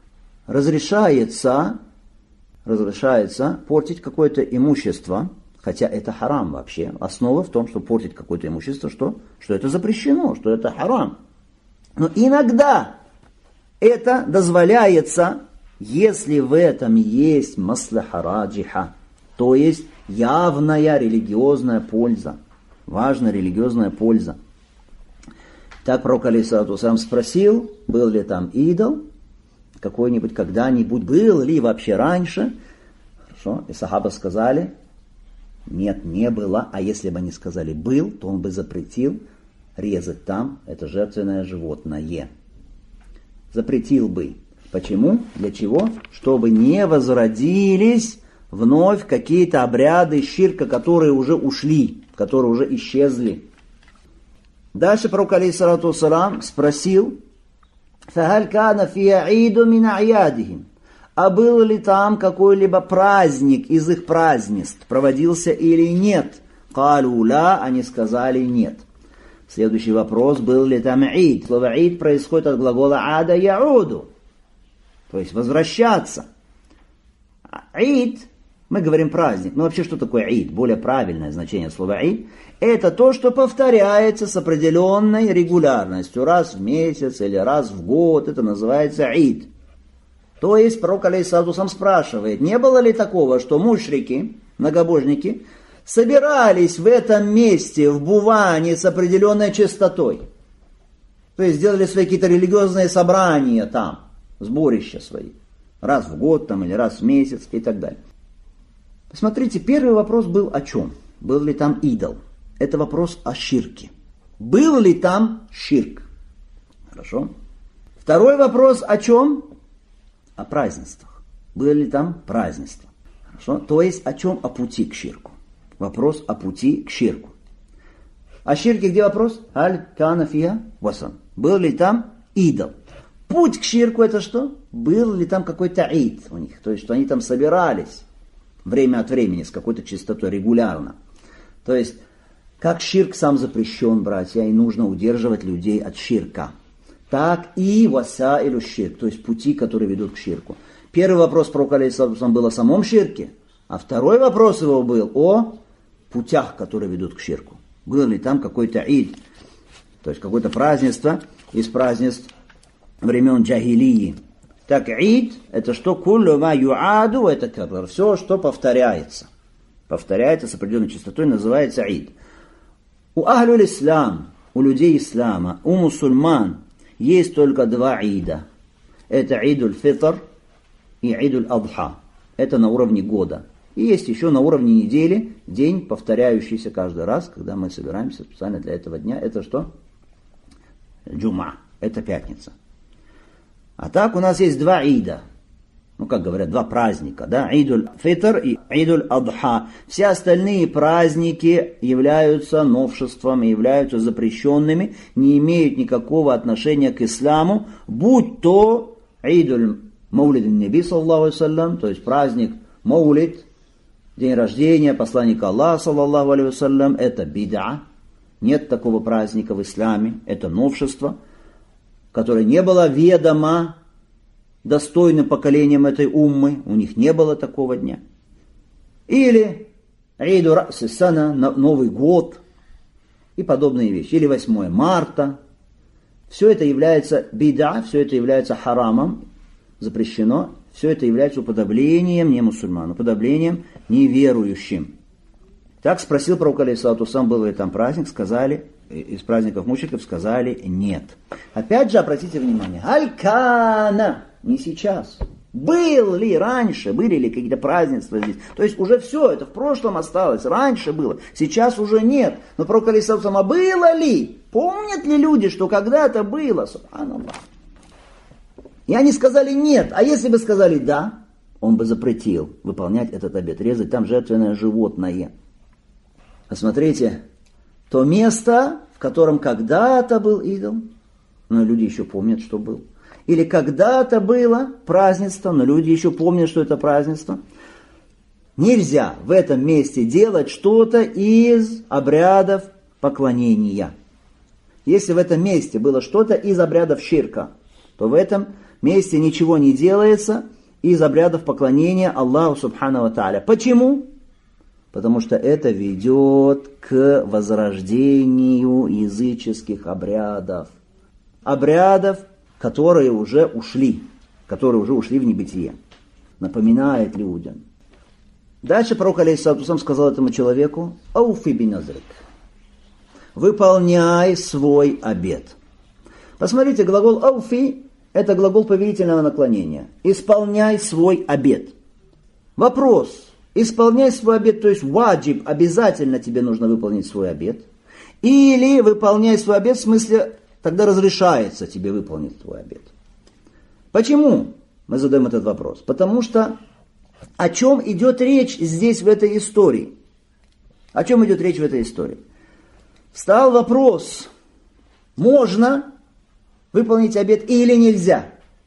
разрешается портить какое-то имущество, хотя это харам вообще. Основа в том, что портить какое-то имущество, что это запрещено, что это харам. Но иногда это дозволяется если в этом есть маслаха раджиха, то есть явная религиозная польза, важная религиозная польза. Так пророк алейхиссалату вассалям спросил, был ли там идол, какой-нибудь когда-нибудь, был ли вообще раньше. Хорошо, и сахаба сказали, нет, не было, а если бы они сказали был, то он бы запретил резать там это жертвенное животное. Запретил бы. Почему? Для чего? Чтобы не возродились вновь какие-то обряды ширка, которые уже ушли, которые уже исчезли. Дальше пророк алейхиссалату вассалам спросил, «Фахаль кана фия иду мин а'ядихим?» А был ли там какой-либо праздник из их празднеств, проводился или нет? «Калу ла», они сказали нет. Следующий вопрос, был ли там ид? Слово ид происходит от глагола ада яуду, то есть возвращаться. Ид, мы говорим праздник, но вообще что такое ид? Более правильное значение слова ид — это то, что повторяется с определенной регулярностью, раз в месяц или раз в год, это называется ид. То есть пророк алейхиссалату сам спрашивает, не было ли такого, что мушрики, многобожники, собирались в этом месте, в Буване, с определенной частотой. То есть делали свои какие-то религиозные собрания там, сборища свои. Раз в год там, или раз в месяц и так далее. Посмотрите, первый вопрос был о чем? Был ли там идол? Это вопрос о ширке. Был ли там ширк? Хорошо. Второй вопрос о чем? О празднествах. Было ли там празднество? Хорошо. То есть о чем? О пути к ширку. Вопрос о пути к ширку. О ширке где вопрос? Аль кана фиха васан. Был ли там идол? Путь к ширку это что? Был ли там какой-то ид у них? То есть, что они там собирались время от времени с какой-то частотой регулярно. То есть, как ширк сам запрещен, братья, и нужно удерживать людей от ширка. Так и васаилю ширк, то есть пути, которые ведут к ширку. Первый вопрос пророка алейхиссалату вассалям был о самом ширке, а второй вопрос его был о путях, которые ведут к ширку. Было ли там какой-то ид, то есть какое-то празднество из празднеств времен джахилии. Так, ид – это что? Куллю ма юаду – это карр. Все, что повторяется. Повторяется с определенной частотой, называется ид. У ахлюль ислам, у людей ислама, у мусульман есть только два ида. Это идуль фитр и идуль адха. Это на уровне года. И есть еще на уровне недели день, повторяющийся каждый раз, когда мы собираемся специально для этого дня. Это что? Джума. Это пятница. А так у нас есть два ида. Ну, как говорят, два праздника. Да? Идуль фитр и идуль адха. Все остальные праздники являются новшеством, являются запрещенными, не имеют никакого отношения к исламу, будь то идуль маулид ан-наби саллаллаху алейхи вассалям, то есть праздник маулид, день рождения посланника Аллаха саллаллаху алейхи вассалям, это бид'a. Нет такого праздника в исламе, это новшество, которое не было ведомо достойным поколением этой уммы, у них не было такого дня. Или Иду Ра'с ас-Сана, Новый год и подобные вещи. Или 8 марта. Все это является бид'a, все это является харамом, запрещено, все это является уподоблением не мусульман, уподоблением неверующим. Так спросил пророк алейхиссалату вассалям, был ли там праздник, сказали, из праздников мушриков сказали нет. Опять же, обратите внимание, аль-кана, не сейчас. Был ли раньше, были ли какие-то празднества здесь? То есть уже все, это в прошлом осталось, раньше было, сейчас уже нет. Но пророк алейхиссалату вассалям, а было ли? Помнят ли люди, что когда-то было? Субханаллах. И они сказали нет, а если бы сказали да, он бы запретил выполнять этот обет, резать там жертвенное животное. Посмотрите, то место, в котором когда-то был идол, но люди еще помнят, что был. Или когда-то было празднество, но люди еще помнят, что это празднество. Нельзя в этом месте делать что-то из обрядов поклонения. Если в этом месте было что-то из обрядов ширка, то в этом месте ничего не делается из обрядов поклонения Аллаху субхану ва тааля. Почему? Потому что это ведет к возрождению языческих обрядов. Обрядов, которые уже ушли, которые уже ушли в небытие. Напоминает людям. Дальше пророк алейхиссалату вассалям сказал этому человеку: «Ауфи биназрик». Выполняй свой обет. Посмотрите, глагол «ауфи» – это глагол повелительного наклонения. Исполняй свой обет. Вопрос. Исполняй свой обет, то есть ваджиб, обязательно тебе нужно выполнить свой обет. Или выполняй свой обет, в смысле, тогда разрешается тебе выполнить твой обет. Почему мы задаем этот вопрос? Потому что о чем идет речь здесь, в этой истории? О чем идет речь в этой истории? Встал вопрос, можно выполнить обет или нельзя?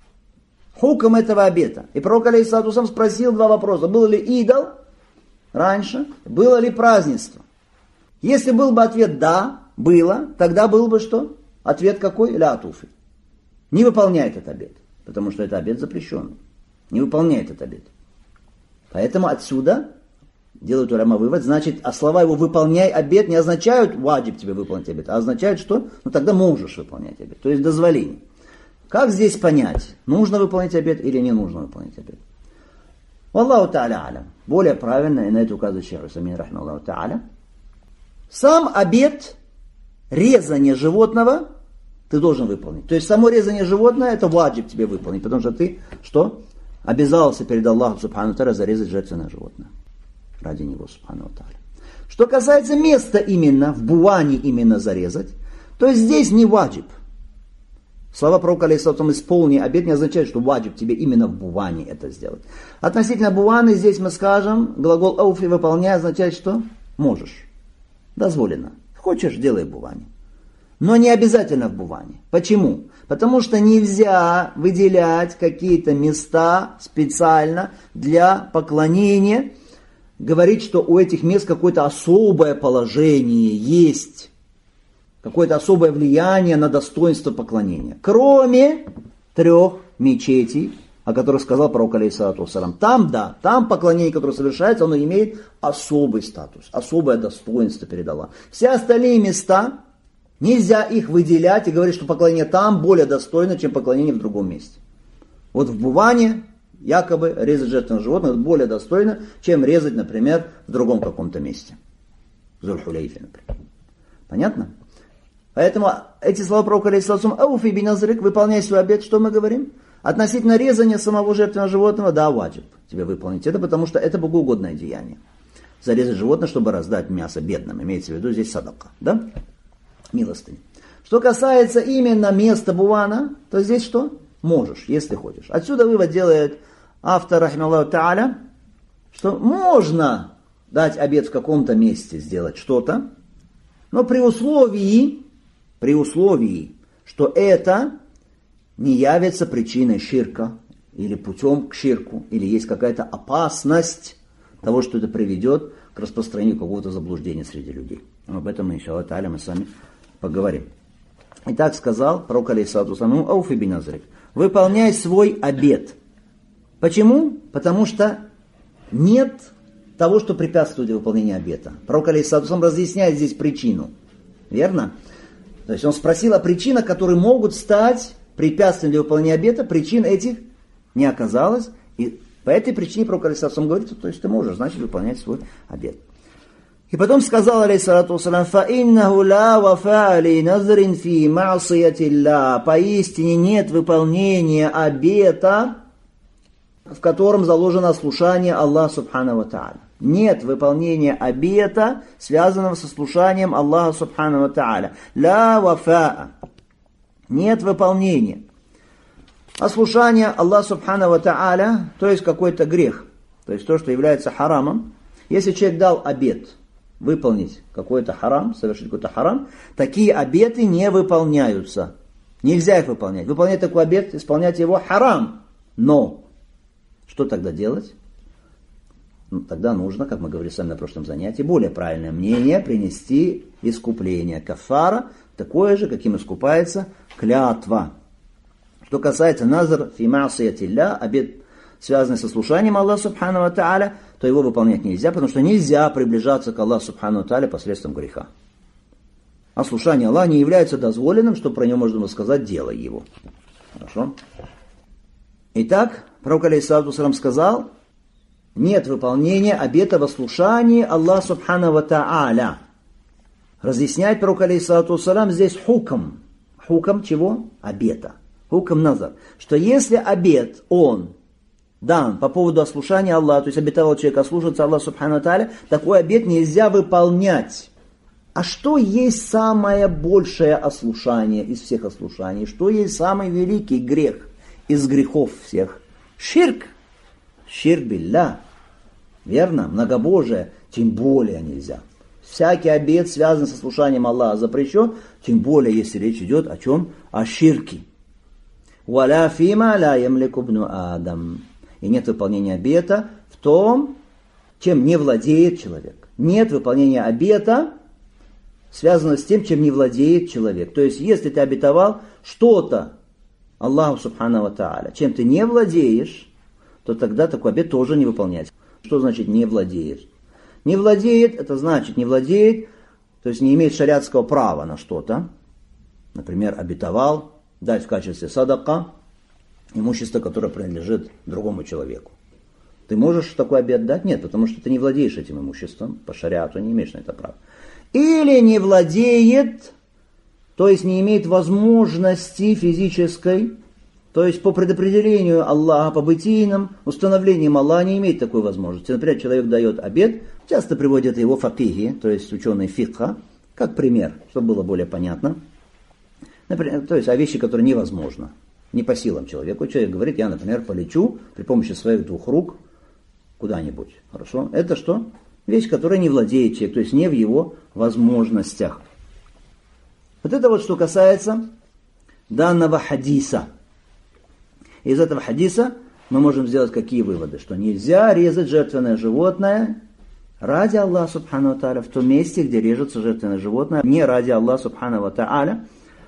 Хукм этого обета. И пророк алейхиссалату вассалям спросил два вопроса. Был ли идол раньше? Было ли празднество? Если был бы ответ «да», было, тогда был бы что? Ответ какой? «Ля туфи». Не выполняет этот обет, потому что это обет запрещенный. Не выполняет этот обет. Поэтому отсюда делают уляма вывод, значит, а слова его «выполняй обет» не означают «ваджиб тебе выполнить обет», а означают что? Ну тогда можешь выполнять обет, то есть дозволение. Как здесь понять, нужно выполнять обет или не нужно выполнять обет? Аллаху та'аля алям. Более правильно, и на это указывает шейх Усаймин рахмахуллаху та'аля. Сам обет резания животного ты должен выполнить. То есть само резание животного это ваджиб тебе выполнить, потому что ты что? Обязался перед Аллахом субхану та'аля зарезать жертвенное животное. Ради него субхану та'аля. Что касается места именно, в буване именно зарезать, то здесь не ваджиб. Слова пророка алейхиссалату «исполни обет» не означает, что ваджиб тебе именно в буване это сделать. Относительно буваны здесь мы скажем, глагол «ауфи» выполняй означает, что можешь. Дозволено. Хочешь, делай в буване. Но не обязательно в буване. Почему? Потому что нельзя выделять какие-то места специально для поклонения, говорить, что у этих мест какое-то особое положение есть. Какое-то особое влияние на достоинство поклонения. Кроме 3 мечетей, о которых сказал пророк алейхиссалату вассалям. Там, да, там поклонение, которое совершается, оно имеет особый статус, особое достоинство перед Аллахом. Все остальные места, нельзя их выделять и говорить, что поклонение там более достойно, чем поклонение в другом месте. Вот в буване якобы резать жертвенное животное более достойно, чем резать, например, в другом каком-то месте. В Зуль-Хулейфе, например. Понятно? Поэтому эти слова пророка алейхиссалату вассалям «Ауфи биназрик», выполняй свой обет, что мы говорим? Относительно резания самого жертвенного животного, да, ваджиб тебе выполнить это, потому что это богоугодное деяние. Зарезать животное, чтобы раздать мясо бедным, имеется в виду здесь садака, да? Милостыня. Что касается именно места бувана, то здесь что? Можешь, если хочешь. Отсюда вывод делает автор, рахимахуллаху та'аля, что можно дать обет в каком-то месте, сделать что-то, но при условии, что это не явится причиной ширка, или путем к ширку, или есть какая-то опасность того, что это приведет к распространению какого-то заблуждения среди людей. Но об этом, иншаллах та'аля, мы с вами поговорим. Итак, сказал пророк алейхиссалату вассалям «Ауфи биназрик». Выполняй свой обет. Почему? Потому что нет того, что препятствует выполнению обета. Пророк алейхиссалату вассалям разъясняет здесь причину. Верно? То есть он спросил о причинах, которые могут стать препятствием для выполнения обета. Причин этих не оказалось. И по этой причине пророк алейхиссалату вассалям говорит, то есть ты можешь, значит, выполнять свой обет. И потом сказал алейхиссалату вассалям «Фаиннаху ла вафа ли назрин фи ма'сиятилля». Поистине нет выполнения обета, в котором заложено ослушание Аллаха субхану ва та'аля. Нет выполнения обета, связанного со слушанием Аллаха субхану ва та'аля. Ла вафа. Нет выполнения. Ослушание Аллаха субхану ва та'аля, то есть какой-то грех, то есть то, что является харамом. Если человек дал обет выполнить какой-то харам, совершить какой-то харам, такие обеты не выполняются. Нельзя их выполнять. Выполнять такой обет, исполнять его харам. Но что тогда делать? Тогда нужно, как мы говорили с вами на прошлом занятии, более правильное мнение принести искупление. Кафара такое же, каким искупается клятва. Что касается назр фи ма'сиятилля, обет, связанный со слушанием Аллаха субхану ва та'аля, то его выполнять нельзя, потому что нельзя приближаться к Аллаху субхану ва та'аля посредством греха. А слушание Аллаха не является дозволенным, что про него можно сказать, делай его. Хорошо? Итак, пророк алейхиссалату вассалам сказал, нет выполнения обета во слушании Аллаха субхану ва тааля. Разъясняет пророк алейхиссалату вассалам здесь хукм. Хукм чего? Обета. Хукм назар. Что если обет, он дан по поводу ослушания Аллаха, то есть обетовал человек ослушаться Аллаха субхану ва тааля, такой обет нельзя выполнять. А что есть самое большее ослушание из всех ослушаний? Что есть самый великий грех из грехов всех? Ширк. Ширк билля. Верно? Многобожие. Тем более нельзя. Всякий обет, связанный со слушанием Аллаха, запрещен. Тем более, если речь идет о чем? О ширке. Валя фима ля ямлику бну Адам. И нет выполнения обета в том, чем не владеет человек. Нет выполнения обета, связано с тем, чем не владеет человек. То есть, если ты обетовал что-то Аллаху субхану ва тааля, чем ты не владеешь, то тогда такой обет тоже не выполняется. Что значит не владеешь? Не владеет, это значит не владеет, то есть не имеет шариатского права на что-то. Например, обетовал дать в качестве садака имущество, которое принадлежит другому человеку. Ты можешь такой обет дать? Нет, потому что ты не владеешь этим имуществом, по шариату не имеешь на это права. Или не владеет, то есть не имеет возможности физической, то есть по предопределению Аллаха, по бытийным установлениям Аллаха не имеет такой возможности. Например, человек дает обет, часто приводят его факихи, то есть ученые фикха, как пример, чтобы было более понятно. Например, то есть о вещи, которые невозможно, не по силам человеку. Человек говорит, я, например, полечу при помощи своих 2 рук куда-нибудь. Хорошо? Это что? Вещь, которой не владеет человек, то есть не в его возможностях. Вот это вот что касается данного хадиса. Из этого хадиса мы можем сделать какие выводы? Что нельзя резать жертвенное животное ради Аллаха субхану ва тааля в том месте, где режется жертвенное животное, не ради Аллаха субхану ва тааля.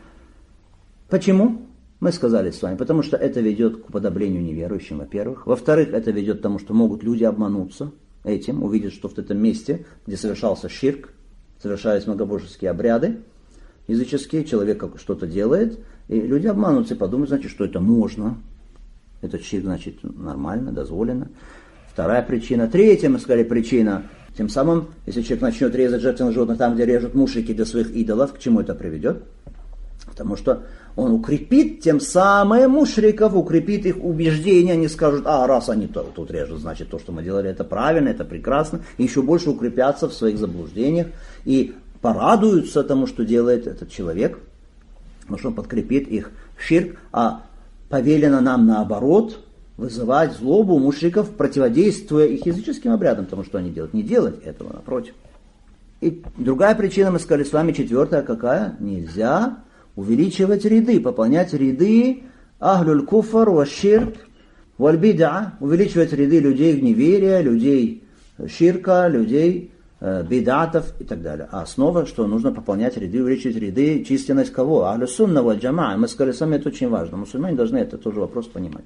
Почему? Мы сказали с вами, потому что это ведет к уподоблению неверующим, во-первых. Во-вторых, это ведет к тому, что могут люди обмануться этим, увидят, что в этом месте, где совершался ширк, совершались многобожеские обряды языческие, человек что-то делает, и люди обманутся и подумают, значит, что это можно. Этот ширк, значит, нормально, дозволено. Вторая причина. Третья, мы сказали, причина. Тем самым, если человек начнет резать жертвенных животных там, где режут мушрики для своих идолов, к чему это приведет? Потому что он укрепит тем самым мушриков, укрепит их убеждения, они скажут, раз они тут режут, значит, то, что мы делали, это правильно, это прекрасно, и еще больше укрепятся в своих заблуждениях, и порадуются тому, что делает этот человек, потому что он подкрепит их ширк, а повелено нам наоборот вызывать злобу мушриков, противодействуя их языческим обрядам, тому, что они делают. Не делать этого, напротив. И другая причина, мы сказали с вами, 4-я, какая? Нельзя увеличивать ряды, пополнять ряды ахлюль куфар ва ширк валь бид'a, увеличивать ряды людей в неверие, людей ширка, людей бид'атов и так далее. А основа, что нужно пополнять ряды, увеличивать ряды, численность кого? Ахлю сунна валь джамаа. Мы сказали с вами, это очень важно. Мусульмане должны это тоже вопрос понимать.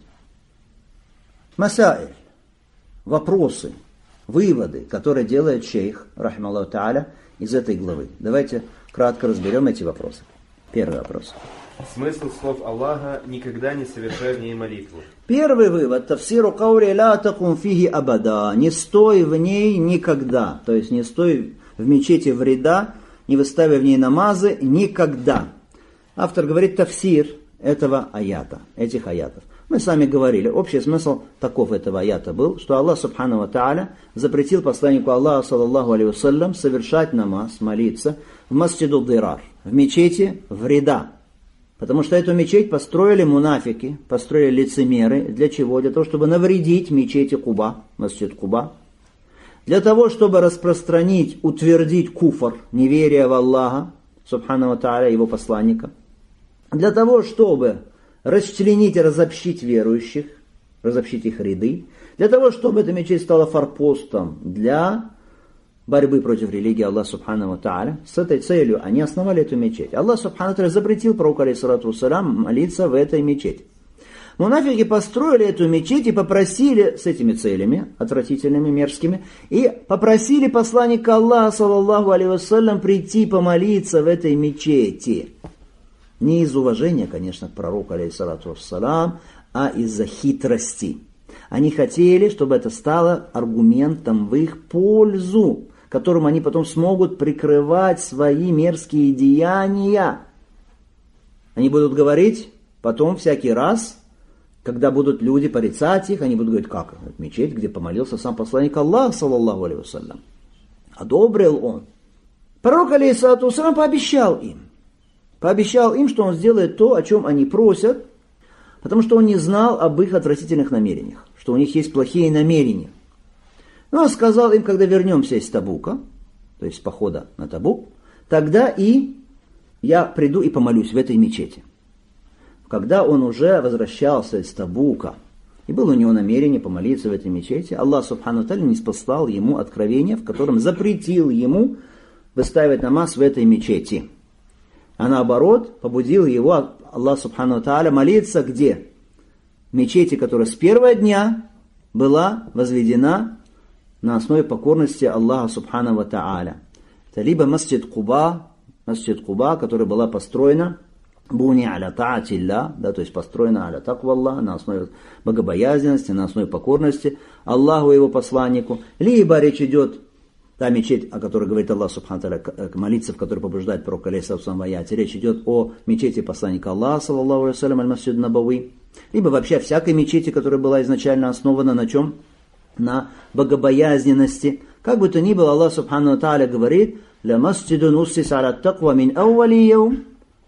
Масаиль. Вопросы, выводы, которые делает шейх, рахималлаху та'аля, из этой главы. Давайте кратко разберем эти вопросы. Первый вопрос. Смысл слов Аллаха: никогда не совершай в ней молитву. Первый вывод. Тафсиру каули ла такум фиги абада. Не стой в ней никогда. То есть не стой в мечети вреда, не выставляй в ней намазы никогда. Автор говорит тафсир этого аята, этих аятов. Мы с вами говорили, общий смысл таков этого аята был, что Аллах субхану ва тааля запретил посланнику Аллаха саллаллаху алейхи вассалям совершать намаз, молиться в масджиду дирар, в мечети вреда. Потому что эту мечеть построили мунафики, построили лицемеры. Для чего? Для того, чтобы навредить мечети Куба, масджид Куба. Для того, чтобы распространить, утвердить куфр, неверие в Аллаха, субхану ва тааля, его посланника. Для того, чтобы расчленить и разобщить верующих, разобщить их ряды. Для того, чтобы эта мечеть стала форпостом для борьбы против религии Аллаха субхану ва тааля. С этой целью они основали эту мечеть. Аллах субхану ва тааля запретил пророку алейхиссалату вассалям молиться в этой мечети. Мунафики построили эту мечеть и попросили с этими целями, отвратительными, мерзкими, и попросили посланника Аллаха, саллаллаху алейхи вассалям, прийти помолиться в этой мечети. Не из уважения, конечно, к пророку алейхиссалату вассалям, а из-за хитрости. Они хотели, чтобы это стало аргументом в их пользу, которым они потом смогут прикрывать свои мерзкие деяния. Они будут говорить потом всякий раз, когда будут люди порицать их, они будут говорить, как? Мечеть, где помолился сам посланник Аллаха, саллаллаху алейхи вассалям. Одобрил он. Пророк, алейхиссалату вассалям, пообещал им, что он сделает то, о чем они просят, потому что он не знал об их отвратительных намерениях, что у них есть плохие намерения. Но он сказал им, когда вернемся из Табука, то есть с похода на Табук, тогда и я приду и помолюсь в этой мечети. Когда он уже возвращался из Табука, и было у него намерение помолиться в этой мечети, Аллах Субхану Тааля ниспослал ему откровение, в котором запретил ему выставить намаз в этой мечети. А наоборот, побудил его Аллах Субхану Тааля молиться где? В мечети, которая с первого дня была возведена на основе покорности Аллаха Субхану Тааля. Это либо Масджид Куба, которая была построена буни аля таатилля, да, то есть построена аля таква Аллаха, на основе богобоязненности, на основе покорности Аллаху и его посланнику. Либо речь идет, та мечеть, о которой говорит Аллах Субхану Тааля, молиться, в которой побуждает пророк алейхиссалату в аяте, речь идет о мечети посланника Аллаха, саллаллаху алейхи вассалям, аль-Масджид Набави. Либо вообще всякой мечети, которая была изначально основана на чем? На богобоязненности. Как бы то ни было, Аллах Субхану Тааля говорит, «Ля масджидун уссис аля таква мин аували яум».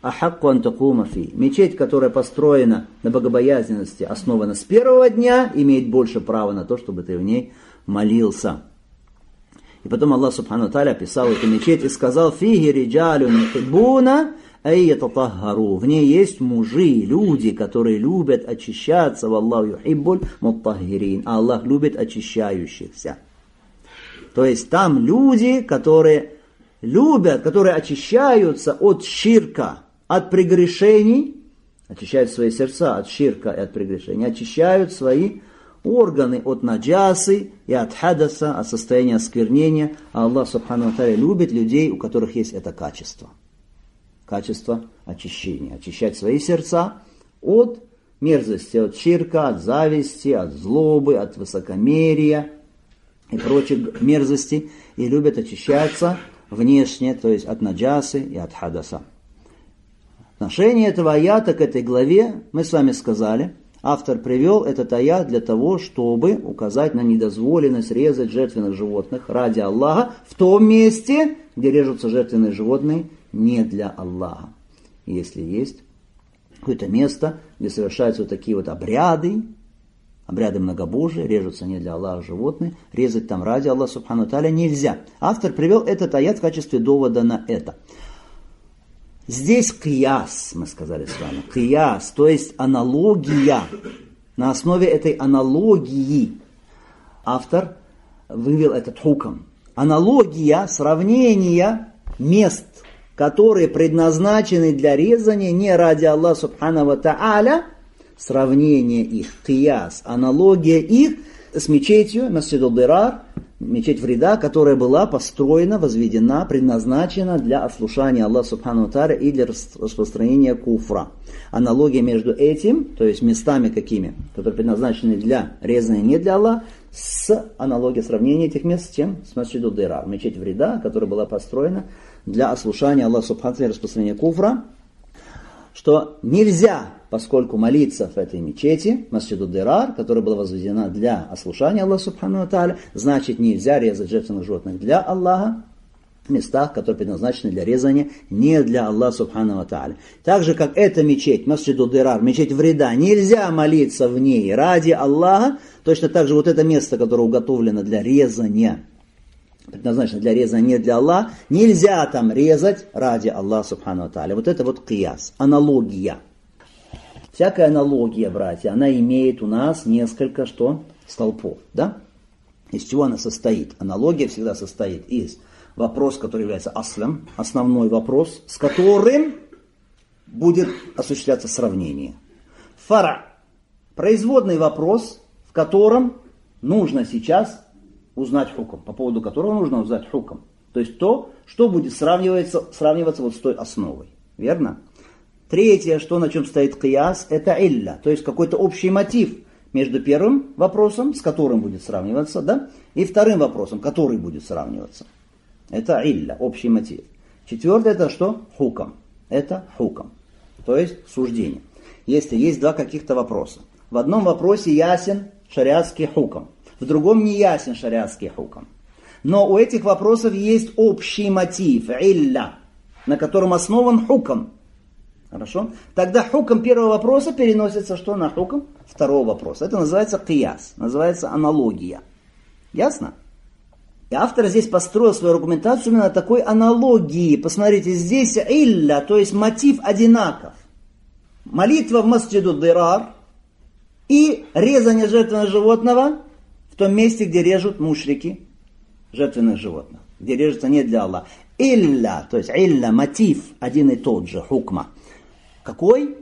Мечеть, которая построена на богобоязненности, основана с первого дня, имеет больше права на то, чтобы ты в ней молился. И потом Аллах Субхану Тааля описал эту мечеть и сказал, «Фиги риджалюн юхиббуна айятатаххару». В ней есть мужи, люди, которые любят очищаться, валлаху юхиббуль муттаххирин, а Аллах любит очищающихся. То есть там люди, которые любят, которые очищаются от ширка, от прегрешений, очищают свои сердца от ширка и от прегрешений, очищают свои органы от наджасы и от хадаса, от состояния осквернения. А Аллах Субхану ва Тааля любит людей, у которых есть это качество. Качество очищения. Очищать свои сердца от мерзости, от ширка, от зависти, от злобы, от высокомерия и прочих мерзостей. И любят очищаться внешне, то есть от наджасы и от хадаса. Отношение этого аята к этой главе мы с вами сказали. Автор привел этот аят для того, чтобы указать на недозволенность резать жертвенных животных ради Аллаха в том месте, где режутся жертвенные животные не для Аллаха. Если есть какое-то место, где совершаются вот такие вот обряды многобожия, режутся не для Аллаха животные, резать там ради Аллаха Субхану Тааля нельзя. Автор привел этот аят в качестве довода на это. Здесь кияс, мы сказали с вами, кияс, то есть аналогия. На основе этой аналогии автор вывел этот хукм. Аналогия, сравнение мест, которые предназначены для резания не ради Аллаха Субхану Тааля, сравнение их, кияс, аналогия их с мечетью Масджид аль-Дирар, мечеть Врида, которая была построена, возведена, предназначена для ослушания Аллаха Субхану Тааля и для распространения куфра. Аналогия между этим, то есть местами какими, которые предназначены для резания не для Аллаха, с аналогией сравнения этих мест с чем? С Масджид аль-Дирар, мечеть Врида, которая была построена для ослушания Аллаха Субхану Тааля и распространения куфра, что нельзя, поскольку молиться в этой мечети, Масджид аль-Дирар, которая была возведена для ослушания Аллаха Субхану Тааля, значит нельзя резать жертвенных животных для Аллаха в местах, которые предназначены для резания не для Аллаха Субхану Тааля. Так же, как эта мечеть, Масджид аль-Дирар, мечеть Врида, нельзя молиться в ней ради Аллаха, точно так же вот это место, которое уготовлено для резания, предназначено для резания не для Аллаха, нельзя там резать ради Аллаха Субхану Тааля. Вот это вот кияс, аналогия. Всякая аналогия, братья, она имеет у нас несколько столпов, да? Из чего она состоит? Аналогия всегда состоит из вопроса, который является аслем, основной вопрос, с которым будет осуществляться сравнение. Фара, производный вопрос, в котором нужно сейчас узнать хукм, по поводу которого нужно узнать хукм. То есть то, что будет сравниваться вот с той основой. Верно? Третье, что на чем стоит кияс, это илля, то есть какой-то общий мотив между первым вопросом, с которым будет сравниваться, да, и вторым вопросом, который будет сравниваться. Это илля, общий мотив. Четвертое, это что? Хукам. Это хукам, то есть суждение. Если есть два каких-то вопроса. В одном вопросе ясен шариатский хукам, в другом не ясен шариатский хукам. Но у этих вопросов есть общий мотив, илля, на котором основан хукам. Хорошо? Тогда хукам первого вопроса переносится что на хукам второго вопроса. Это называется кияс, называется аналогия. Ясно? И автор здесь построил свою аргументацию именно на такой аналогии. Посмотрите, здесь илля, то есть мотив одинаков. Молитва в масджиду дирар и резание жертвенного животного в том месте, где режут мушрики жертвенных животных. Где режется не для Аллаха. Илля, то есть илля, мотив один и тот же, хукма. Какой?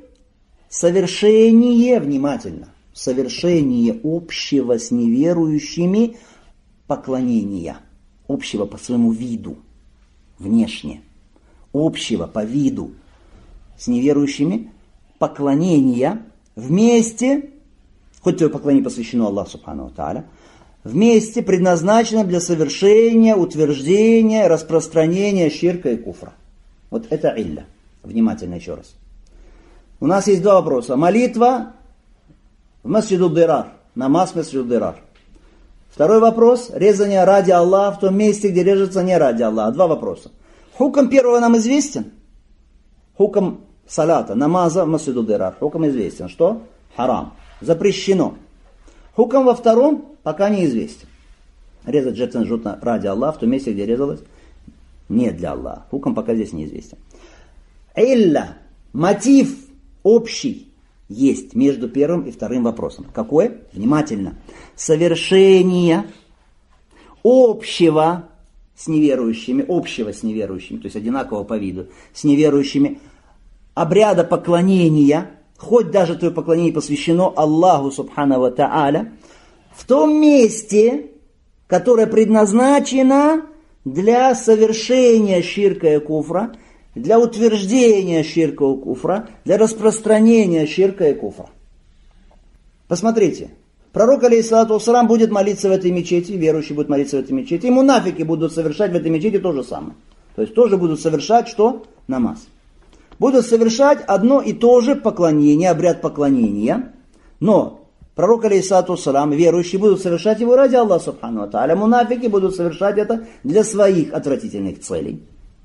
Совершение, внимательно, совершение общего с неверующими поклонения. Общего по своему виду, внешне. Общего по виду с неверующими поклонения вместе, хоть твое поклонение посвящено Аллаху Субхану ва Тааля, вместе предназначено для совершения, утверждения, распространения ширка и куфра. Вот это илля. Внимательно еще раз. У нас есть два вопроса. Молитва в масджиду дирар, намаз в масджиду дирар. Второй вопрос. Резание ради Аллаха в том месте, где режется не ради Аллаха. Два вопроса. Хукам первого нам известен. Хукам салата, намаза в масджиду дирар. Хукам известен. Что? Харам. Запрещено. Хукам во втором пока неизвестен. Резать жертвенное животное ради Аллаха в том месте, где резалось не для Аллаха. Хукам пока здесь неизвестен. Илля. Мотив общий есть между первым и вторым вопросом. Какое? Внимательно. Совершение общего с неверующими, то есть одинакового по виду, с неверующими, обряда поклонения, хоть даже твое поклонение посвящено Аллаху Субхану ва Тааля, в том месте, которое предназначено для совершения ширка и куфра, для утверждения ширка и куфра, для распространения ширка и куфра. Посмотрите, пророк алейхиссалату вассалам будет молиться в этой мечети, верующие будут молиться в этой мечети, и мунафики будут совершать в этой мечети то же самое. То есть тоже будут совершать что? Намаз. Будут совершать одно и то же поклонение, обряд поклонения, но пророк алейхиссалату вассалам, верующие будут совершать его ради Аллаха Субхану ва Тааля, мунафики будут совершать это для своих отвратительных целей.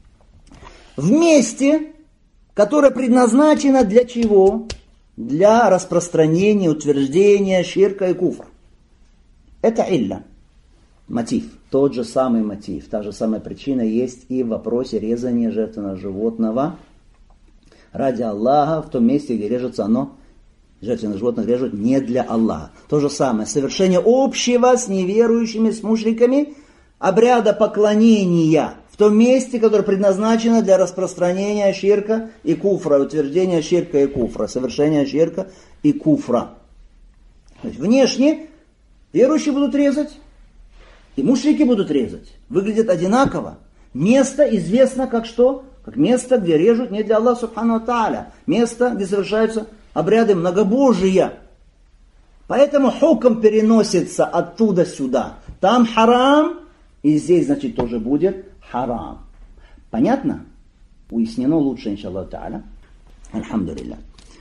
В месте, которое предназначено для чего? Для распространения, утверждения ширка и куфра. Это илля. Мотив. Тот же самый мотив. Та же самая причина есть и в вопросе резания жертвенного животного ради Аллаха в том месте, где режется оно. Жертвенное животное режут не для Аллаха. То же самое. Совершение общего с неверующими, с мушриками обряда поклонения в том месте, которое предназначено для распространения ширка и куфра, утверждения ширка и куфра, совершения ширка и куфра. То есть внешне верующие будут резать, и мушрики будут резать. Выглядит одинаково. Место известно как что? Как место, где режут не для Аллаха Субхану ва Тааля. Место, где совершаются обряды многобожия. Поэтому хукм переносится оттуда сюда. Там харам, и здесь, значит, тоже будет харам. Понятно? Уяснено лучше, иншаллаху та'аля. Альхамдулилля.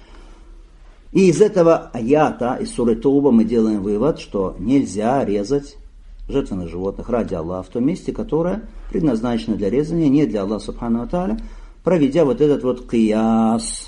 И из этого аята, из суры Тауба мы делаем вывод, что нельзя резать жертвенных животных ради Аллаха в том месте, которое предназначено для резания, не для Аллаха Субхану ва Тааля, проведя вот этот вот кияс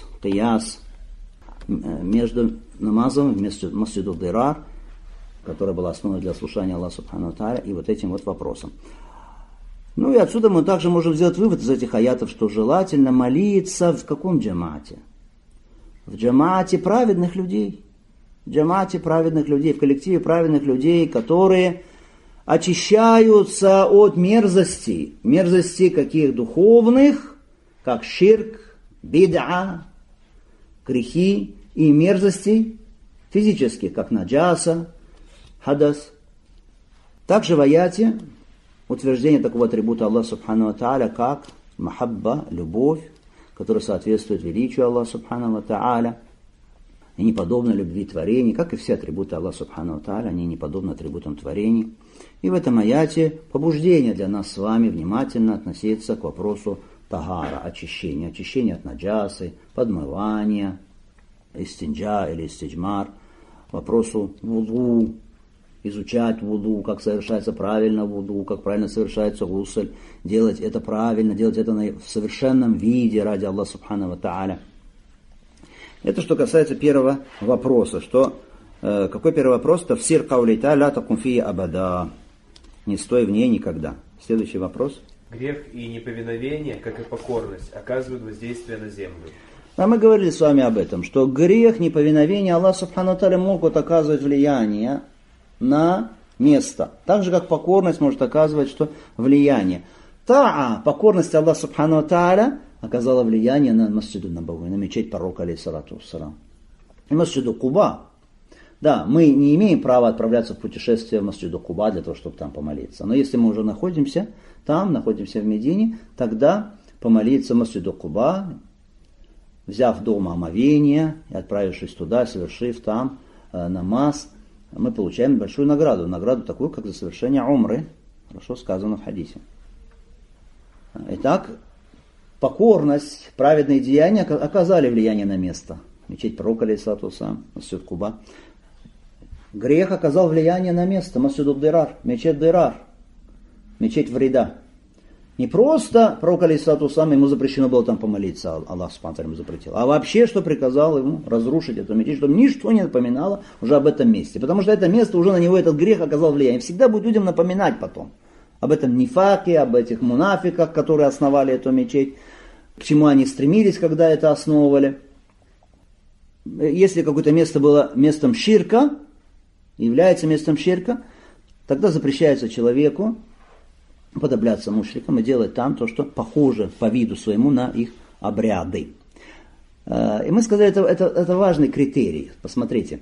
между намазом в масджиду дирар, которая была основой для слушания Аллаха Субхану ва Тааля, и вот этим вот вопросом. Ну и отсюда мы также можем сделать вывод из этих аятов, что желательно молиться в каком джамаате? В джамаате праведных людей. В джамаате праведных людей, в коллективе праведных людей, которые очищаются от мерзостей. Мерзостей каких духовных, как ширк, бид'а, грехи, и мерзостей физических, как наджаса, хадас. Также в аяте утверждение такого атрибута Аллаха Субхану ва Тааля, как махабба, любовь, который соответствует величию Аллаха Субхану ва Тааля и не подобно любви творений, как и все атрибуты Аллаха Субхану ва Тааля, они не подобны атрибутам творений. И в этом аяте побуждение для нас с вами внимательно относиться к вопросу тагара, очищения от наджасы, подмывания, истинджа или истиджмар, вопросу вуду, изучать вуду, как совершается правильно вуду, как правильно совершается гусль, делать это правильно, делать это в совершенном виде ради Аллаха Субхану ва Тааля. Это что касается первого вопроса. Какой первый вопрос? Тафсир каули та'аля такум фи абада. Не стой в ней никогда. Следующий вопрос. Грех и неповиновение, как и покорность, оказывают воздействие на землю. А мы говорили с вами об этом, что грех, неповиновение Аллах Субхану ва Тааля могут оказывать влияние на место. Так же, как покорность может оказывать влияние. Покорность Аллаха Субхану ва Тааля оказала влияние на Масджиду Набави, на мечеть пророка, алейхиссалату вассалам. И Масджиду Куба. Да, мы не имеем права отправляться в путешествие в Масджиду Куба для того, чтобы там помолиться. Но если мы уже находимся в Медине, тогда помолиться в Масджиду Куба, взяв дома омовение и отправившись туда, совершив там намаз, мы получаем большую награду. Награду такую, как за совершение умры. Хорошо сказано в хадисе. Итак, покорность, праведные деяния оказали влияние на место. Мечеть пророка, алейхиссалату вассалам, Масджид Куба. Грех оказал влияние на место. Масджид Дирар, мечеть Дирар, мечеть Врида. Не просто пророк, алейхиссалату вассалам, ему запрещено было там помолиться, Аллах Субхану ва Тааля ему запретил. А вообще, что приказал ему разрушить эту мечеть, чтобы ничто не напоминало уже об этом месте. Потому что это место уже на него этот грех оказал влияние. Всегда будет людям напоминать потом об этом нифаке, об этих мунафиках, которые основали эту мечеть, к чему они стремились, когда это основывали. Если какое-то место было местом ширка, является местом ширка, тогда запрещается человеку уподобляться мушрикам и делать там то, что похоже по виду своему на их обряды. И мы сказали, это важный критерий. Посмотрите.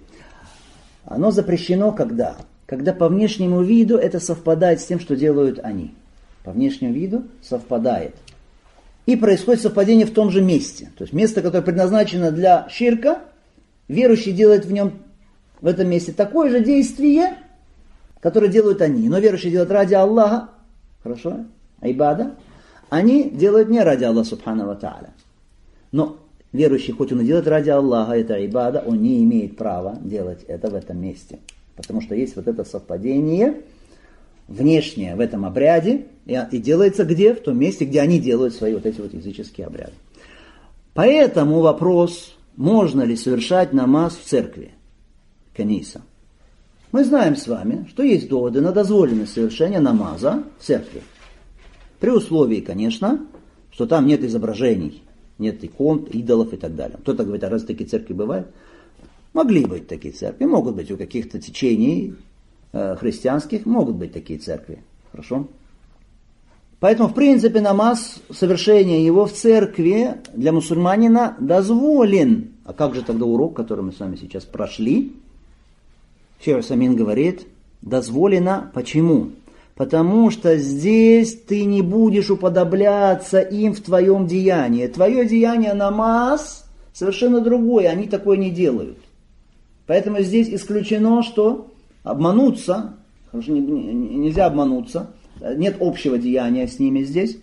Оно запрещено когда? Когда по внешнему виду это совпадает с тем, что делают они. По внешнему виду совпадает. И происходит совпадение в том же месте. То есть место, которое предназначено для ширка, верующий делает в этом месте такое же действие, которое делают они. Но верующий делает ради Аллаха, хорошо, айбада, они делают не ради Аллаха Субхану ва Тааля. Но верующий, хоть он и делает ради Аллаха, это айбада, он не имеет права делать это в этом месте. Потому что есть вот это совпадение внешнее в этом обряде, и делается где? В том месте, где они делают свои вот эти вот языческие обряды. Поэтому вопрос, можно ли совершать намаз в церкви, каниса. Мы знаем с вами, что есть доводы на дозволенность совершения намаза в церкви. При условии, конечно, что там нет изображений, нет икон, идолов и так далее. Кто-то говорит, а раз такие церкви бывают? Могли быть такие церкви, могут быть у каких-то течений христианских, могут быть такие церкви. Хорошо? Поэтому, в принципе, намаз, совершение его в церкви для мусульманина дозволен. А как же тогда урок, который мы с вами сейчас прошли? Шейх Ус-Самин говорит, дозволено. Почему? Потому что здесь ты не будешь уподобляться им в твоем деянии. Твое деяние намаз совершенно другое, они такое не делают. Поэтому здесь исключено, что обмануться, нельзя обмануться, нет общего деяния с ними здесь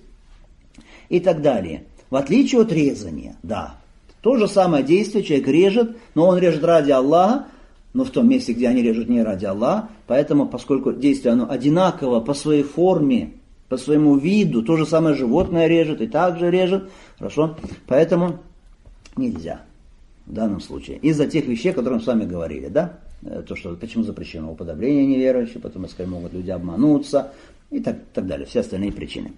и так далее. В отличие от резания, да, то же самое действие, человек режет, но он режет ради Аллаха, но в том месте, где они режут не ради Аллаха, поэтому, поскольку действие оно одинаково по своей форме, по своему виду, то же самое животное режет и также режет, хорошо, поэтому нельзя в данном случае. Из-за тех вещей, о которых мы с вами говорили, да, то, что почему запрещено уподобление неверующих, потому что могут люди обмануться и так далее, все остальные причины.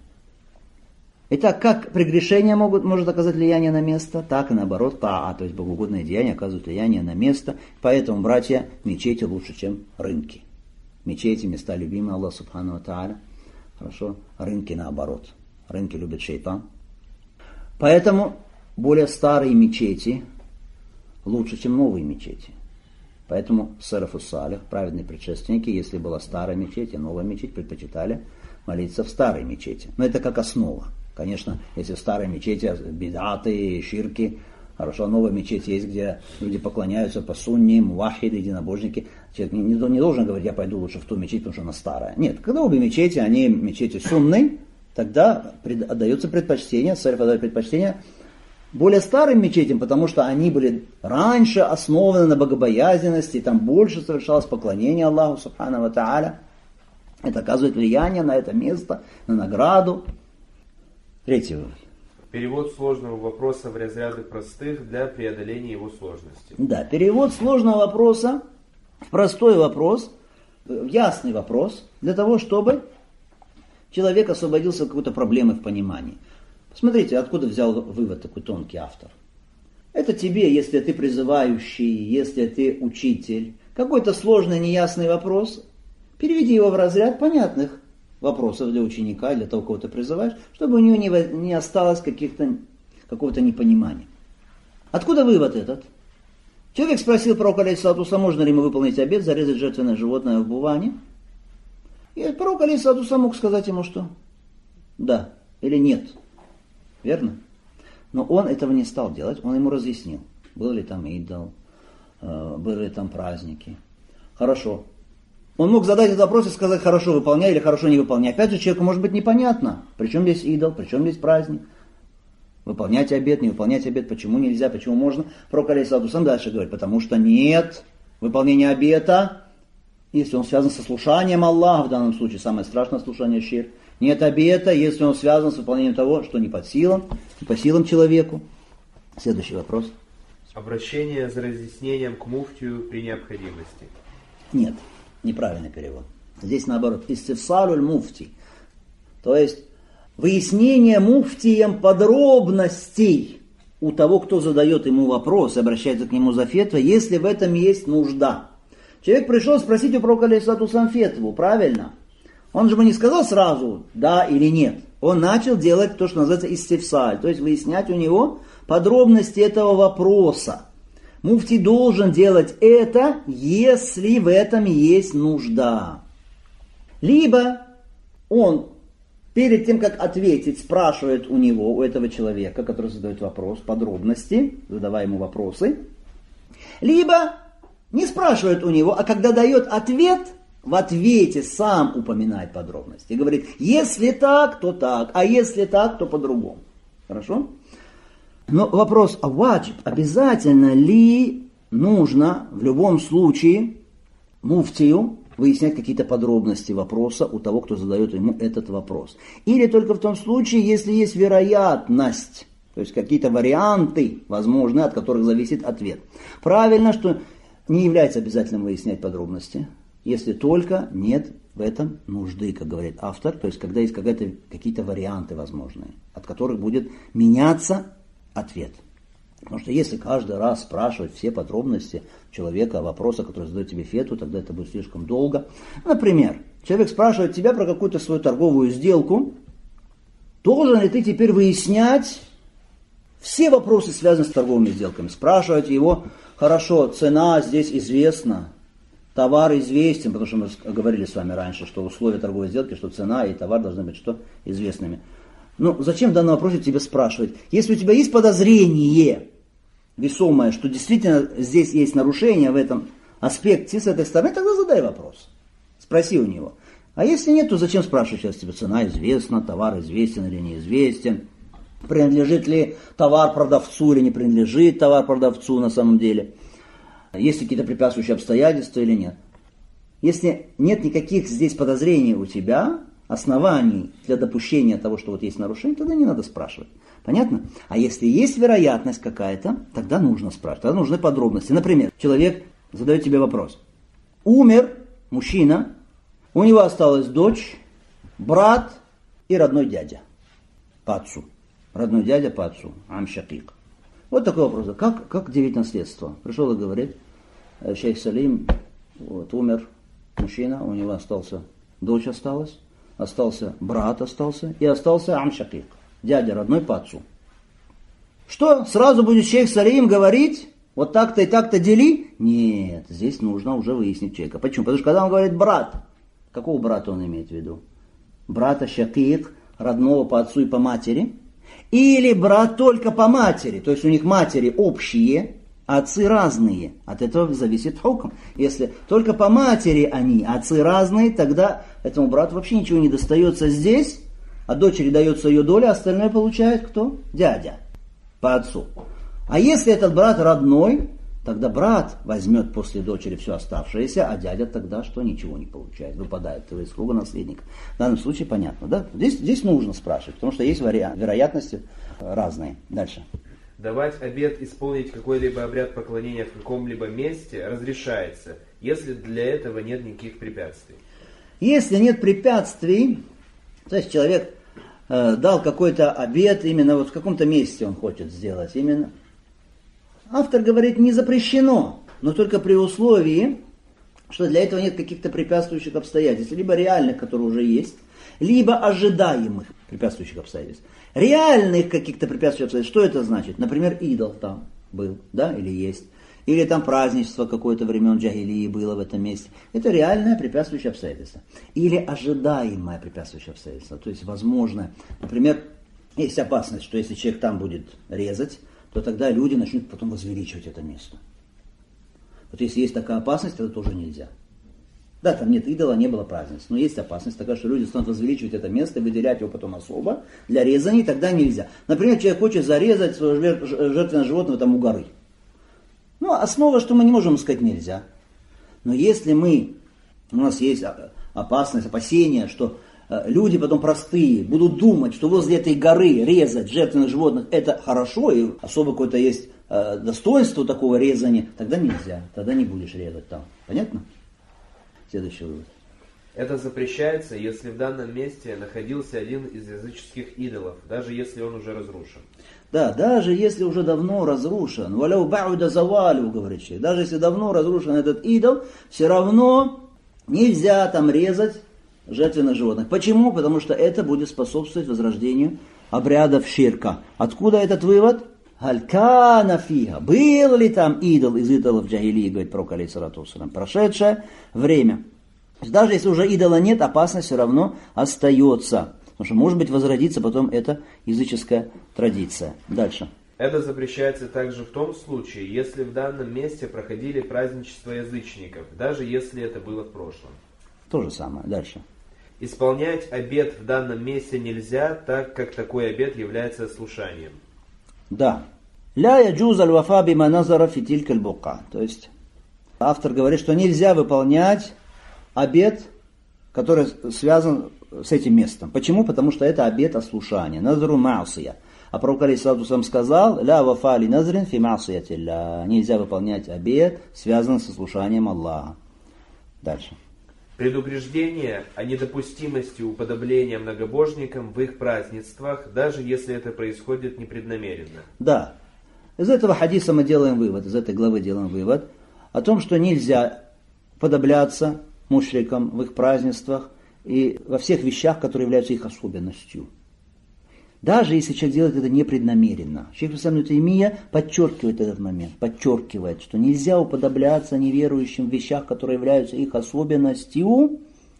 Итак, как прегрешение может оказать влияние на место, так и наоборот, то есть богоугодное деяние оказывает влияние на место. Поэтому, братья, мечети лучше, чем рынки. Мечети, места любимые Аллаха Субхану ва Тааля. Хорошо, рынки наоборот. Рынки любит шейтан. Поэтому более старые мечети лучше, чем новые мечети. Поэтому салафу салих, праведные предшественники, если была старая мечеть и новая мечеть, предпочитали молиться в старой мечети. Но это как основа. Конечно, если в старой мечети бидаты, ширки, хорошо, новая мечеть есть, где люди поклоняются по сунне, мувахиды, единобожники. Человек не должен говорить, я пойду лучше в ту мечеть, потому что она старая. Нет, когда обе мечети, они мечети сунны, тогда отдается предпочтение, салиф отдает предпочтение более старым мечетям, потому что они были раньше основаны на богобоязненности, и там больше совершалось поклонение Аллаху субхану ва тааля. Это оказывает влияние на это место, на награду. Третий вывод. Перевод сложного вопроса в разряды простых для преодоления его сложности. Да, перевод сложного вопроса в простой вопрос, в ясный вопрос, для того, чтобы человек освободился от какой-то проблемы в понимании. Посмотрите, откуда взял вывод такой тонкий автор. Это тебе, если ты призывающий, если ты учитель, какой-то сложный, неясный вопрос, переведи его в разряд понятных вопросов для ученика, для того, кого ты призываешь, чтобы у него не осталось какого-то непонимания. Откуда вывод этот? Человек спросил пророка алейхиссалату, можно ли ему выполнить обет, зарезать жертвенное животное в Буване. И пророк алейхиссалату мог сказать ему, что да или нет. Верно? Но он этого не стал делать, он ему разъяснил. Был ли там идол, были ли там праздники. Хорошо. Он мог задать этот вопрос и сказать, хорошо выполняй или хорошо не выполняй. Опять же, человеку может быть непонятно, при чем здесь идол, при чем здесь праздник. Выполнять обет, не выполнять обет, почему нельзя, почему можно. Пророк алейхиссалату сам дальше говорит, потому что нет выполнения обета, если он связан со слушанием Аллаха, в данном случае самое страшное слушание ширк. Нет обета, если он связан с выполнением того, что не по силам человеку. Следующий вопрос. Обращение за разъяснением к муфтию при необходимости. Нет, неправильный перевод. Здесь наоборот. Истифсалюль муфти. То есть выяснение муфтием подробностей у того, кто задает ему вопрос, обращается к нему за фетвой, если в этом есть нужда. Человек пришел спросить у пророка алейхиссалату фетву, правильно? Он же бы не сказал сразу да или нет. Он начал делать то, что называется истифсаль, то есть выяснять у него подробности этого вопроса. Муфти должен делать это, если в этом есть нужда. Либо он перед тем, как ответить, спрашивает у него, у этого человека, который задает вопрос, подробности, задавая ему вопросы. Либо не спрашивает у него, а когда дает ответ, в ответе сам упоминает подробности. И говорит, если так, то так, а если так, то по-другому. Хорошо? Но вопрос, а ваджиб, обязательно ли нужно в любом случае муфтию выяснять какие-то подробности вопроса у того, кто задает ему этот вопрос? Или только в том случае, если есть вероятность, то есть какие-то варианты возможны, от которых зависит ответ. Правильно, что не является обязательным выяснять подробности, если только нет в этом нужды, как говорит автор, то есть когда есть какие-то варианты возможные, от которых будет меняться ответ. Потому что если каждый раз спрашивать все подробности человека, вопроса, который задает тебе фетву, тогда это будет слишком долго. Например, человек спрашивает тебя про какую-то свою торговую сделку, должен ли ты теперь выяснять все вопросы, связанные с торговыми сделками, спрашивать его, хорошо, цена здесь известна, товар известен, потому что мы говорили с вами раньше, что условия торговой сделки, что цена и товар должны быть что? Известными. Ну, зачем в данном вопросе тебе спрашивать? Если у тебя есть подозрение весомое, что действительно здесь есть нарушение в этом аспекте с этой стороны, тогда задай вопрос. Спроси у него. А если нет, то зачем спрашивать, сейчас тебе цена известна, товар известен или неизвестен? Принадлежит ли товар продавцу или не принадлежит товар продавцу на самом деле? Есть ли какие-то препятствующие обстоятельства или нет? Если нет никаких здесь подозрений у тебя, оснований для допущения того, что вот есть нарушение, тогда не надо спрашивать. Понятно? А если есть вероятность какая-то, тогда нужно спрашивать, тогда нужны подробности. Например, человек задает тебе вопрос. Умер мужчина, у него осталась дочь, брат и родной дядя по отцу. Родной дядя по отцу, ам-шакик. Вот такой вопрос. Как делить наследство? Пришел и говорит, шейх Салим, вот, умер мужчина, у него остался, дочь остался брат и остался ам-шакик, дядя родной по отцу. Что, сразу будет шейх Салим говорить, вот так-то и так-то дели? Нет, здесь нужно уже выяснить человека. Почему? Потому что когда он говорит брат, какого брата он имеет в виду? Брата шакик, родного по отцу и по матери, или брат только по матери, то есть у них матери общие, а отцы разные. От этого зависит хукм. Если только по матери они, а отцы разные, тогда этому брату вообще ничего не достается здесь, а дочери дается ее доля, остальное получает кто? Дядя по отцу. А если этот брат родной, тогда брат возьмет после дочери все оставшееся, а дядя тогда что? Ничего не получает, выпадает из круга наследника. В данном случае понятно, да? Здесь нужно спрашивать, потому что есть вероятности разные. Дальше. Давать обет исполнить какой-либо обряд поклонения в каком-либо месте разрешается, если для этого нет никаких препятствий. Если нет препятствий, то есть человек дал какой-то обет, именно вот в каком-то месте он хочет сделать, именно. Автор говорит, не запрещено, но только при условии, что для этого нет каких-то препятствующих обстоятельств, либо реальных, которые уже есть, либо ожидаемых препятствующих обстоятельств. Реальных каких-то препятствующих обстоятельств, что это значит? Например, идол там был, да, или есть. Или там празднество какое-то времен джахилии было в этом месте. Это реальное препятствующее обстоятельство. Или ожидаемое препятствующее обстоятельство. То есть возможно, например, есть опасность, что если человек там будет резать, то тогда люди начнут потом возвеличивать это место. Вот если есть такая опасность, это тоже нельзя. Да, там нет идола, не было празднества, но есть опасность такая, что люди станут возвеличивать это место, выделять его потом особо для резания, тогда нельзя. Например, человек хочет зарезать свое жертвенное животное там у горы. Ну, основа, что мы не можем сказать нельзя. Но если у нас есть опасность, опасение, что люди потом простые будут думать, что возле этой горы резать жертвенных животных это хорошо, и особо какое-то есть достоинство такого резания, тогда нельзя, тогда не будешь резать там. Понятно? Следующий вывод. Это запрещается, если в данном месте находился один из языческих идолов, даже если он уже разрушен. Да, даже если уже давно разрушен, валяу ба'уда завалю, говорит человек, даже если давно разрушен этот идол, все равно нельзя там резать жертвенных животных. Почему? Потому что это будет способствовать возрождению обрядов ширка. Откуда этот вывод? Алькана фига. Был ли там идол из идолов джахилии, говорит пророк алейхиссалату вассалям, прошедшее время. Даже если уже идола нет, опасность все равно остается. Потому что может быть возродится потом эта языческая традиция. Дальше. Это запрещается также в том случае, если в данном месте проходили праздничества язычников, даже если это было в прошлом. То же самое. Дальше. Исполнять обет в данном месте нельзя, так как такой обет является слушанием. Да. Ля яджуз аль-вафа бима назара фи тилькаль бука. То есть автор говорит, что нельзя выполнять обет, который связан с этим местом. Почему? Потому что это обет ослушания. Назру ма'сия. А пророк алейхиссалату вассалям сказал: ля вафа ли назрин фи ма'сиятилля. Нельзя выполнять обет, связанный с ослушанием Аллаха. Дальше. Предупреждение о недопустимости уподобления многобожникам в их празднествах, даже если это происходит непреднамеренно. Да. Из этого хадиса мы делаем вывод, из этой главы делаем вывод о том, что нельзя подобляться мушрикам в их празднествах и во всех вещах, которые являются их особенностью. Даже если человек делает это непреднамеренно. Шейх ибн Ибн Таймия подчеркивает этот момент, подчеркивает, что нельзя уподобляться неверующим в вещах, которые являются их особенностью,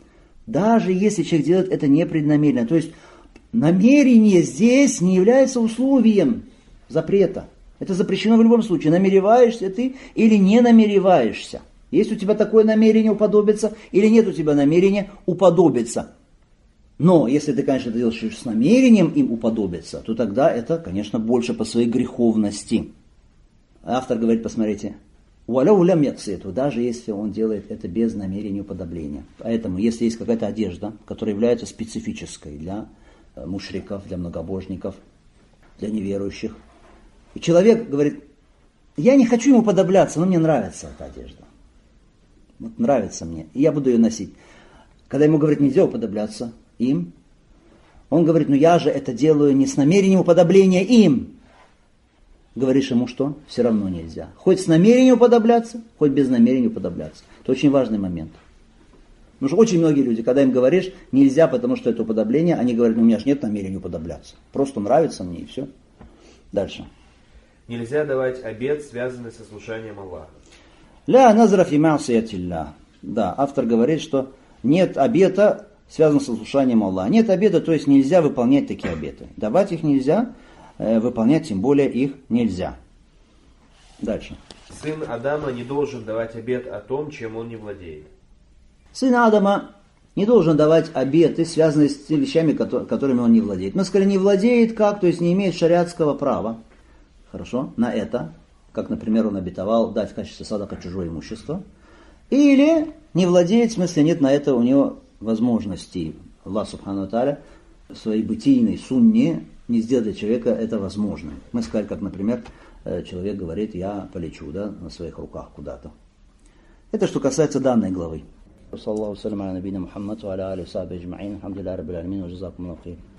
даже если человек делает это непреднамеренно. То есть намерение здесь не является условием запрета. Это запрещено в любом случае. Намереваешься ты или не намереваешься. Есть у тебя такое намерение уподобиться или нет у тебя намерения уподобиться. Но если ты, конечно, это делаешь с намерением им уподобиться, то тогда это, конечно, больше по своей греховности. Автор говорит, посмотрите, «Уаляу лям яциту», даже если он делает это без намерения уподобления. Поэтому, если есть какая-то одежда, которая является специфической для мушриков, для многобожников, для неверующих, и человек говорит: я не хочу ему уподобляться, но мне нравится эта одежда. Вот нравится мне, и я буду ее носить. Когда ему говорят, нельзя уподобляться им, он говорит: ну я же это делаю не с намерением уподобления им. Говоришь ему, что все равно нельзя. Хоть с намерением уподобляться, хоть без намерения уподобляться. Это очень важный момент. Потому что очень многие люди, когда им говоришь, нельзя, потому что это уподобление, они говорят: ну у меня же нет намерения уподобляться. Просто нравится мне и все. Дальше. Нельзя давать обет, связанный со слушанием Аллаха. Ля назра фи ма'сиятилля. Да, автор говорит, что нет обета связано с послушанием Аллаха. Нет обета, то есть нельзя выполнять такие обеты. Давать их нельзя, выполнять тем более их нельзя. Дальше. Сын Адама не должен давать обет о том, чем он не владеет. Сын Адама не должен давать обеты, связанные с теми вещами, которыми он не владеет. Мы сказали, не владеет как, то есть не имеет шариатского права. Хорошо, на это, как, например, он обетовал дать в качестве садака чужое имущество. Или не владеет, в смысле нет на это у него возможности. Аллах Субхану ва Тааля в своей бытийной сунне не сделать для человека это возможным. Мы сказали, как, например, человек говорит, я полечу, да, на своих руках куда-то. Это что касается данной главы.